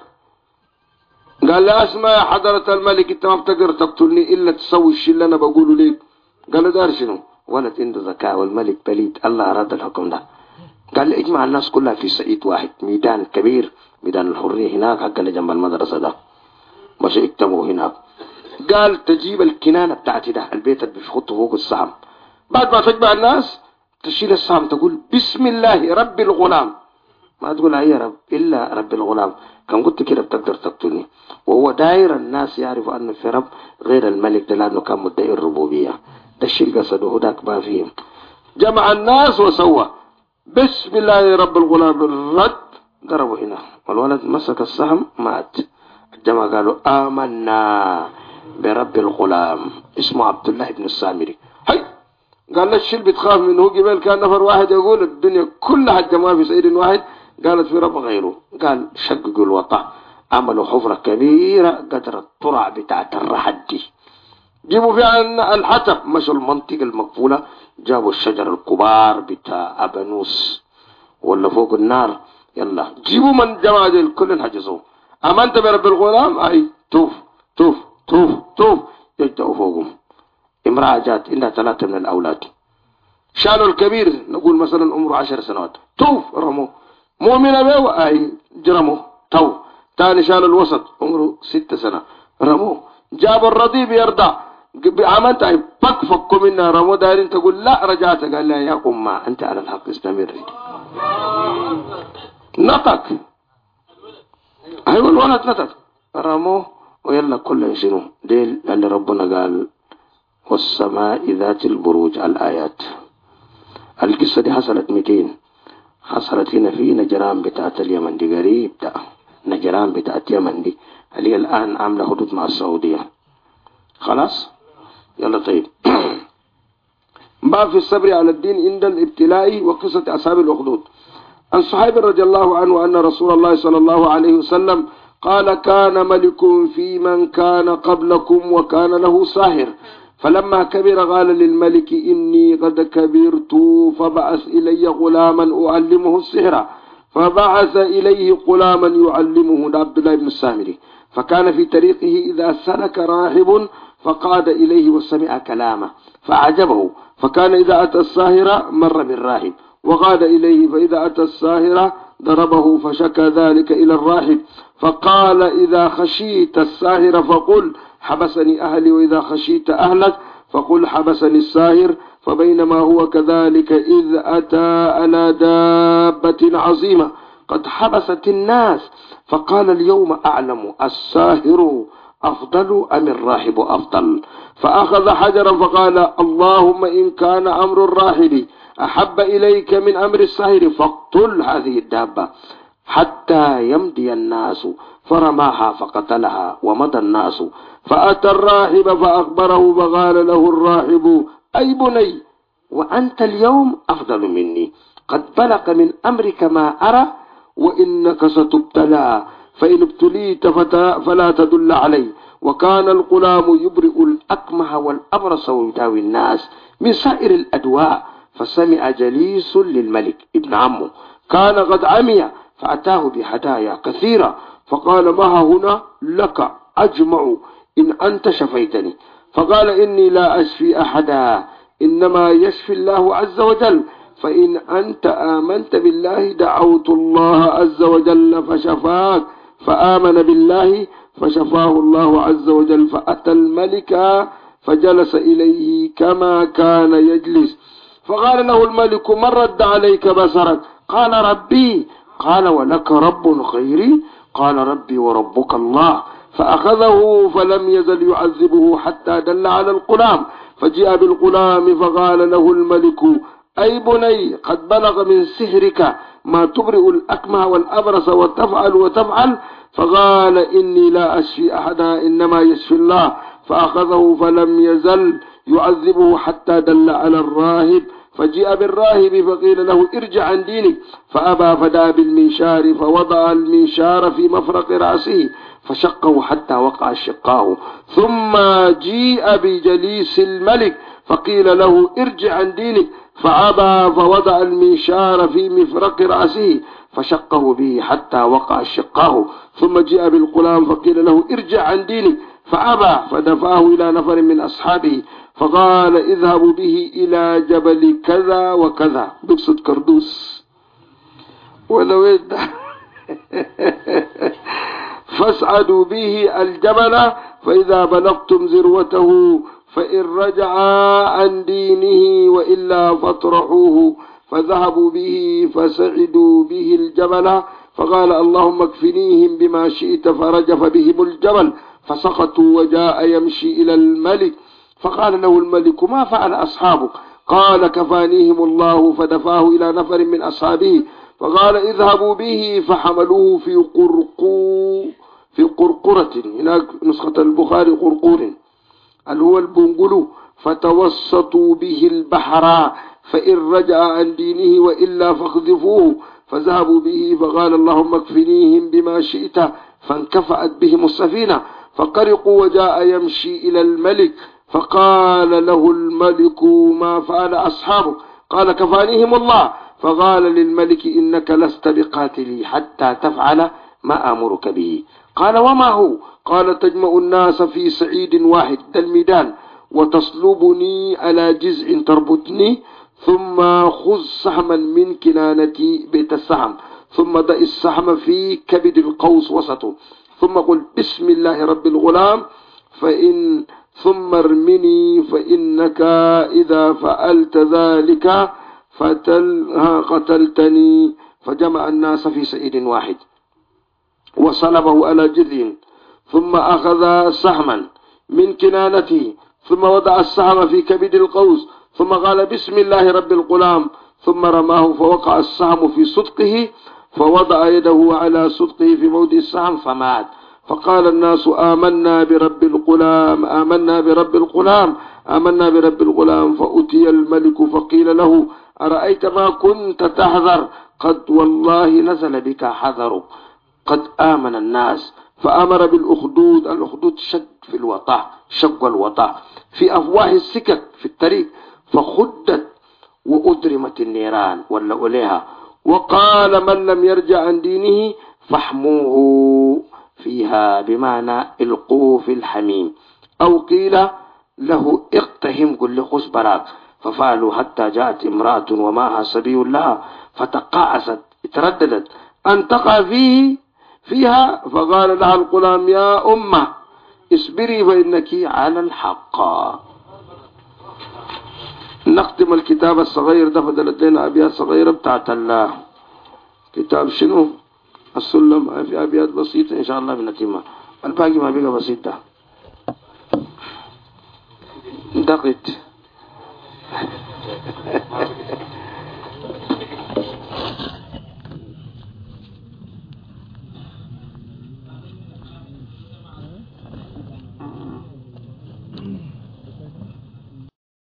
قال لا اسمع يا حضرة الملك، انت ما بتقدر تقتلني الا تسوي الشيء اللي انا بقوله ليك. قال له دار شنو؟ ولد عنده ذكاء والملك بليد، الله اراد الحكم ده. قال لي اجمع الناس كلها في سعيد واحد، ميدان كبير، ميدان الحرية هناك حق اللي جنب المدرسة ده، مش اكتبوا هناك. قال تجيب الكنانة بتاعتي ده البيت اللي بيخطوا فوق السهم، بعد ما تجمع الناس تشيل السهم تقول بسم الله رب الغلام، ما تقول يا رب إلا رب الغلام. كان قلت كده بتقدر تقتلني. وهو داير الناس يعرفوا أنه في رب غير الملك ده، لأنه كان مدعي الربوبية. ده الشيء قصده هداك ما فيهم. جمع الناس وسوى بسم الله رب الغلام، الرد ضربوا هنا والولد مسك السهم مات. الجماعة قالوا آمنا برب الغلام اسمه عبد الله بن السامري. هاي قال الشيء بتخاف منه قبل كان نفر واحد يقول الدنيا كلها الجماعة في سيد واحد، قالت في رب غيره. قال شققوا الوطا، عملوا حفرة كبيرة قدر الطرع بتاعت الرحدي، جيبوا فيها الحطب، مشوا المنطقة المقفولة، جابوا الشجر الكبار بتاع أبانوس ولا فوق النار، يلا جيبوا من جماعة دي كلهم حجزوا. أمنت برب الغلام أي توف توف توف توف يجدوا فوقهم. امرأة جات إنها 3 من الأولاد، شالوا الكبير نقول مثلا عمره 10 سنوات توف رموا، مؤمنة به أي جرموا تو. تاني شالوا الوسط عمره 6 سنة رموا، جابوا الرضيب يرضع عملت أي بك فكوا منها رموا. دارين تقول لا رجعت، قال لا يا أمة أنت على الحق استمري. نطق أيوة الولد نطق رموه ويلا كله شنو ديل اللي ربنا قال والسماء ذات البروج. الآيات القصة دي حصلت 200، حصلت هنا في نجران بتاعت اليمن دي، قريب ده نجران بتاعت اليمن دي اللي الآن عاملة حدود مع السعودية. خلاص يلا طيب. باب في الصبر على الدين عند الابتلاء وقصة أصحاب الأخدود. عن صحيب رضي الله عنه أن رسول الله صلى الله عليه وسلم قال كان ملك في من كان قبلكم وكان له ساحر، فلما كبر قال للملك إني قد كبرت فبعث إلي غلاما أعلمه السحر، فبعث إليه غلاما يعلمه عبد الله بن السامري. فكان في طريقه إذا سلك راهب فقاد إليه وسمع كلامه فأعجبه، فكان إذا أتى الساهر مر بالراهب وقاد إليه، فإذا أتى الساهر ضربه، فشكى ذلك إلى الراهب فقال إذا خشيت الساهر فقل حبسني أهلي، وإذا خشيت أهلك فقل حبسني الساهر. فبينما هو كذلك إذ أتى على دابة عظيمة قد حبست الناس، فقال اليوم أعلم الساهر أفضل أم الراهب أفضل؟ فأخذ حجرا فقال اللهم إن كان أمر الراهب أحب إليك من أمر الساهر فاقتل هذه الدابة حتى يمضي الناس، فرماها فقتلها ومضى الناس. فأتى الراهب فأخبره فقال له الراهب أي بني وأنت اليوم أفضل مني، قد بلغ من أمرك ما أرى وإنك ستبتلى، فإن ابتليت فلا تدل علي. وكان الغلام يبرئ الأكمه والأبرص ويداوي الناس من سائر الأدواء. فسمع جليس للملك ابن عمه كان قد عمي، فأتاه بهدايا كثيرة، فقال ما هنا لك أجمع إن أنت شفيتني. فقال إني لا أشفي أحدا، إنما يشفي الله عز وجل، فإن أنت آمنت بالله دعوت الله عز وجل فشفاك. فآمن بالله فشفاه الله عز وجل. فأتى الملك فجلس إليه كما كان يجلس، فقال له الملك من رد عليك بصرك؟ قال ربي. قال ولك رب غيري؟ قال ربي وربك الله. فأخذه فلم يزل يعذبه حتى دل على الغلام، فجاء بالغلام فقال له الملك أي بني قد بلغ من سحرك ما تبرئ الأكمه والأبرص وتفعل. فقال إني لا أشفي أحدا إنما يشفي الله. فأخذه فلم يزل يعذبه حتى دل على الراهب، فجاء بالراهب فقيل له ارجع عن دينك، فأبى، فدعا بالمنشار فوضع المنشار في مفرق رأسه فشقه حتى وقع شقاه. ثم جيء بجليس الملك فقيل له ارجع عن دينك، فأبى، فوضع المنشار في مفرق رأسه فشقه به حتى وقع شقاه. ثم جاء بالغلام فقيل له ارجع عن دينك، فأبى، فدفعه إلى نفر من أصحابه فقال اذهبوا به إلى جبل كذا وكذا، بقصد كردوس ولو فاسعدوا به الجبل، فإذا بلغتم ذروته فإن رجع عن دينه وإلا فاطرحوه. فذهبوا به فسعدوا به الجبل، فقال اللهم اكفنيهم بما شئت، فرجف بهم الجبل فسقطوا. وجاء يمشي إلى الملك فقال له الملك ما فعل أصحابك؟ قال كفانيهم الله. فدفعه إلى نفر من أصحابه فقال اذهبوا به، فحملوه في قرقرة، هناك نسخة البخاري قرقور اللي هو البنقلو، فتوسطوا به البحر، فإن رجع عن دينه وإلا فاقذفوه. فذهبوا به فقال اللهم اكفنيهم بما شئت، فانكفأت بهم السفينة فقرقوا. وجاء يمشي إلى الملك فقال له الملك ما فعل أصحابك؟ قال كفانيهم الله. فقال للملك إنك لست بقاتلي حتى تفعل ما أمرك به. قال وما هو؟ قال تجمع الناس في صعيد واحد الميدان، وتصلبني على جزء تربطني، ثم خذ سهما من كنانتي بيت السهم، ثم ضع السهم في كبد القوس وسطه، ثم قل بسم الله رب الغلام، ثم ارمني، فإنك إذا فعلت ذلك قتلتني. فجمع الناس في صعيد واحد وصلبه على جذع، ثم أخذ سهما من كنانته، ثم وضع السهم في كبد القوس، ثم قال بسم الله رب الغلام، ثم رماه فوقع السهم في صدقه، فوضع يده على صدقه في موضع السهم فمات. فقال الناس آمنا برب الغلام، آمنا برب الغلام، آمنا برب الغلام. فأتي الملك فقيل له أرأيت ما كنت تحذر؟ قد والله نزل بك حذر، قد آمن الناس. فأمر بالأخدود. الأخدود شق في الوطاء، شق الوطاء في أفواه السكك في الطريق، فخدت وأدرمت النيران ولا إليها. وقال من لم يرجع عن دينه فاحموه فيها، بمعنى القوه في الحميم، أو قيل له اقتهم قل لخص براك. ففعلوا حتى جاءت امرأة ومعها صبي لها فتقاعست، ترددت أن تقع فيها، فقال لها الغلام يا أمه اصبري فإنك على الحق. نختم الكتاب الصغير ده، فضلت لنا أبيات صغيرة بتاعت الله. كتاب شنو؟ السلم، في أبيات بسيطة إن شاء الله بنتيمة، الباقي ما بيقى بسيط ده دقت